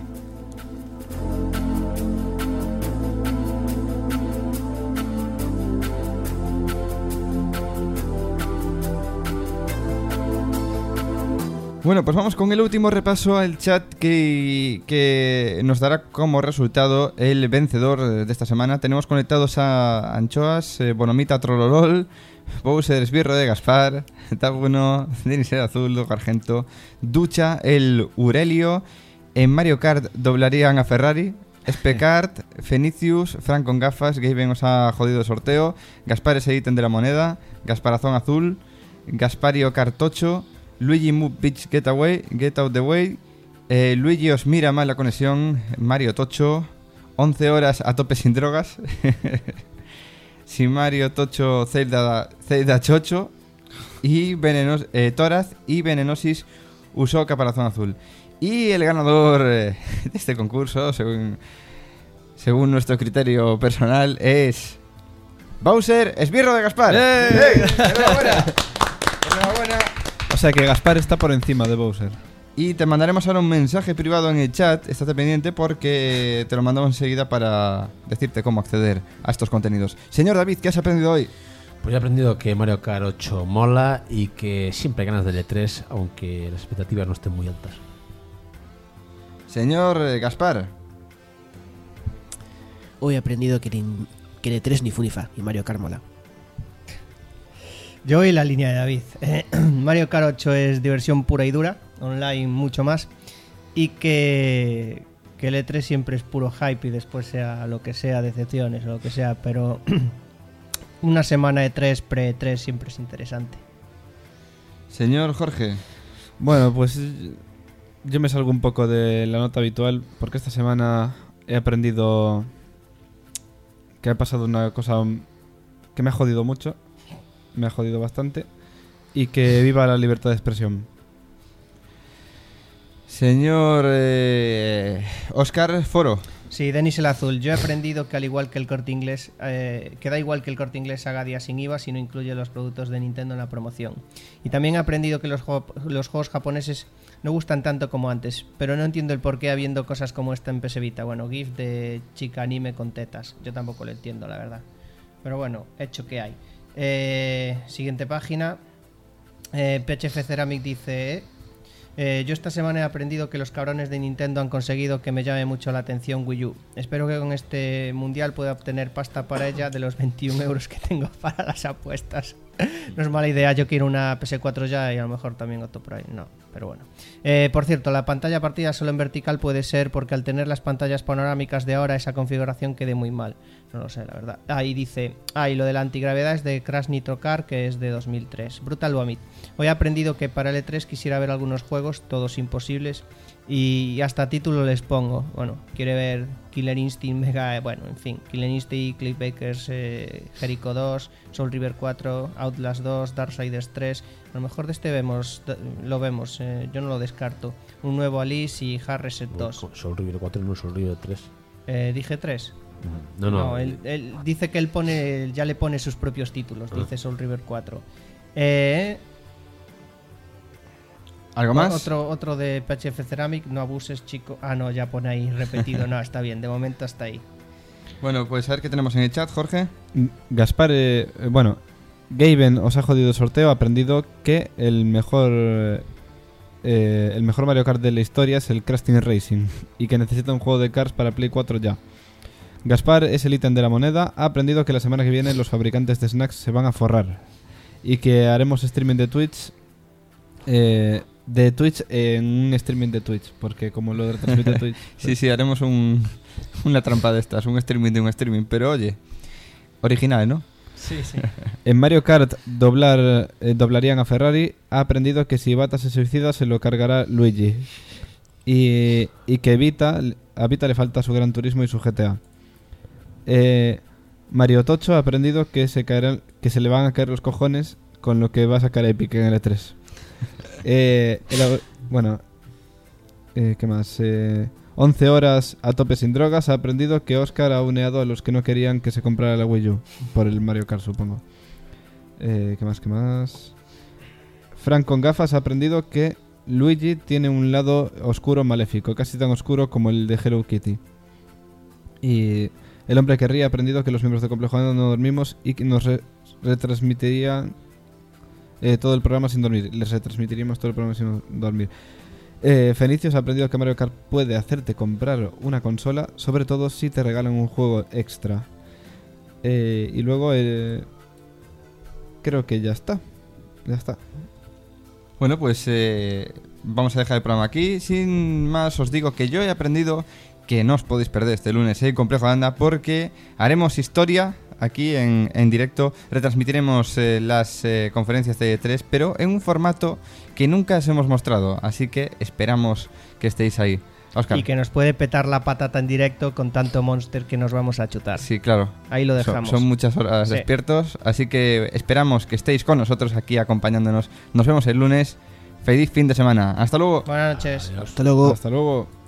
Bueno, pues vamos con el último repaso al chat que, que nos dará como resultado el vencedor de esta semana. Tenemos conectados a Anchoas, eh, Bonomita Trollolol, Bowser Esbirro de Gaspar, Tabuno, Denis el Azul, Doc Argento, Ducha, el Urelio, en Mario Kart doblarían a Ferrari, Specart, Fenicius, Frank con gafas, Gaben os ha jodido el sorteo, Gaspar es el ítem de la moneda, Gasparazón Azul, Gaspario Cartocho, Luigi Move Beach Getaway, Get Out the Way, eh, Luigi os mira mal la conexión, Mario Tocho, once horas a tope sin drogas, si Mario Tocho Zelda, Zelda Chocho, y Venenos, eh, Toraz y Venenosis usó Caparazón Azul. Y el ganador eh, de este concurso, según, según nuestro criterio personal, es Bowser Esbirro de Gaspar. ¡Eh! ¡Eh! ¡Enhorabuena! ¡Enhorabuena! O sea que Gaspar está por encima de Bowser. Y te mandaremos ahora un mensaje privado en el chat, estate pendiente porque te lo mandamos enseguida para decirte cómo acceder a estos contenidos. Señor David, ¿qué has aprendido hoy? Pues he aprendido que Mario Kart ocho mola y que siempre hay ganas de E tres, aunque las expectativas no estén muy altas. Señor eh, Gaspar. Hoy he aprendido que ni, que ni E tres ni Funifa y Mario Kart mola. Yo voy la línea de David. Eh, Mario Kart ocho es diversión pura y dura, online mucho más, y que, que el E tres siempre es puro hype y después sea lo que sea, decepciones o lo que sea, pero una semana E tres, pre-E tres siempre es interesante. Señor Jorge. Bueno, pues yo me salgo un poco de la nota habitual porque esta semana he aprendido que ha pasado una cosa que me ha jodido mucho, me ha jodido bastante, y que viva la libertad de expresión. Señor eh, Óscar Foro. Sí, Denis el Azul. Yo he aprendido que al igual que el Corte Inglés, eh, que da igual que el Corte Inglés haga días sin I V A si no incluye los productos de Nintendo en la promoción. Y también he aprendido que los, jo- los juegos japoneses no gustan tanto como antes, pero no entiendo el por qué habiendo cosas como esta en P S Vita. Bueno, GIF de chica anime con tetas. Yo tampoco lo entiendo, la verdad. Pero bueno, hecho que hay. Eh, siguiente página. Eh, P H F Ceramic dice... Eh, Eh, yo esta semana he aprendido que los cabrones de Nintendo han conseguido que me llame mucho la atención Wii U. Espero que con este mundial pueda obtener pasta para ella de los veintiún euros que tengo para las apuestas. No es mala idea, yo quiero una P S cuatro ya y a lo mejor también otro por ahí. No, pero bueno. Eh, por cierto, la pantalla partida solo en vertical puede ser porque al tener las pantallas panorámicas de ahora esa configuración quede muy mal. No lo sé, la verdad. Ahí dice, ah, y lo de la antigravedad es de Crash Nitro Car, que es de dos mil tres. Brutal Vomit. Hoy he aprendido que para el E tres quisiera ver algunos juegos, todos imposibles, Y hasta título les pongo. Bueno, quiere ver Killer Instinct, Mega... Bueno, en fin. Killer Instinct, Clickbakers, eh, Jericho dos, Soul River cuatro, Outlast dos, Darksiders tres. A lo mejor de este vemos, lo vemos. Eh, yo no lo descarto. Un nuevo Alice y Hard Reset dos. Soul River cuatro, no Soul River tres. Eh, ¿Dije tres? No, no. No, él, él dice que él pone, ya le pone sus propios títulos. Ah. Dice Soul River cuatro. Eh... ¿Algo más? Otro, otro de P H F Ceramic, no abuses, chico. Ah, no, ya pone ahí repetido. No, está bien, de momento está ahí. Bueno, pues a ver qué tenemos en el chat, Jorge. Gaspar, eh, eh, bueno, Gaben os ha jodido el sorteo, ha aprendido que el mejor eh, el mejor Mario Kart de la historia es el Crash Team Racing y que necesita un juego de Cars para Play cuatro ya. Gaspar es el ítem de la moneda, ha aprendido que la semana que viene los fabricantes de snacks se van a forrar y que haremos streaming de Twitch eh, de Twitch en un streaming de Twitch, porque como lo retransmite Twitch... Sí, sí, haremos un, una trampa de estas, un streaming de un streaming, pero oye, original, ¿no? Sí, sí. En Mario Kart doblar eh, doblarían a Ferrari, ha aprendido que si Bata se suicida se lo cargará Luigi y, y que Vita, a Vita le falta su Gran Turismo y su G T A. Eh, Mario Tocho ha aprendido que se, caerán, que se le van a caer los cojones con lo que va a sacar Epic en el E tres. Eh, el, bueno, eh, ¿qué más? Eh, once horas a tope sin drogas. Ha aprendido que Oscar ha uneado a los que no querían que se comprara la Wii U. Por el Mario Kart, supongo. Eh, ¿Qué más? ¿Qué más? Frank con gafas ha aprendido que Luigi tiene un lado oscuro maléfico, casi tan oscuro como el de Hello Kitty. Y el hombre que ríe ha aprendido que los miembros de Complejo Anda no dormimos y que nos re retransmitirían Eh, todo el programa sin dormir. Les retransmitiríamos todo el programa sin dormir. Eh, Fenicios ha aprendido que Mario Kart puede hacerte comprar una consola, sobre todo si te regalan un juego extra. Eh, y luego eh, creo que ya está. Ya está. Bueno, pues eh, vamos a dejar el programa aquí. Sin más, os digo que yo he aprendido que no os podéis perder este lunes el Complejo Anda, porque haremos historia aquí en, en directo. Retransmitiremos eh, las eh, conferencias de E tres, pero en un formato que nunca os hemos mostrado, así que esperamos que estéis ahí. Oscar. Y que nos puede petar la patata en directo con tanto Monster que nos vamos a chutar. Sí, claro. Ahí lo Son, dejamos. son muchas horas Sí. despiertos, así que esperamos que estéis con nosotros aquí acompañándonos. Nos vemos el lunes. Feliz fin de semana. Hasta luego. Buenas noches. Hasta luego. Hasta luego.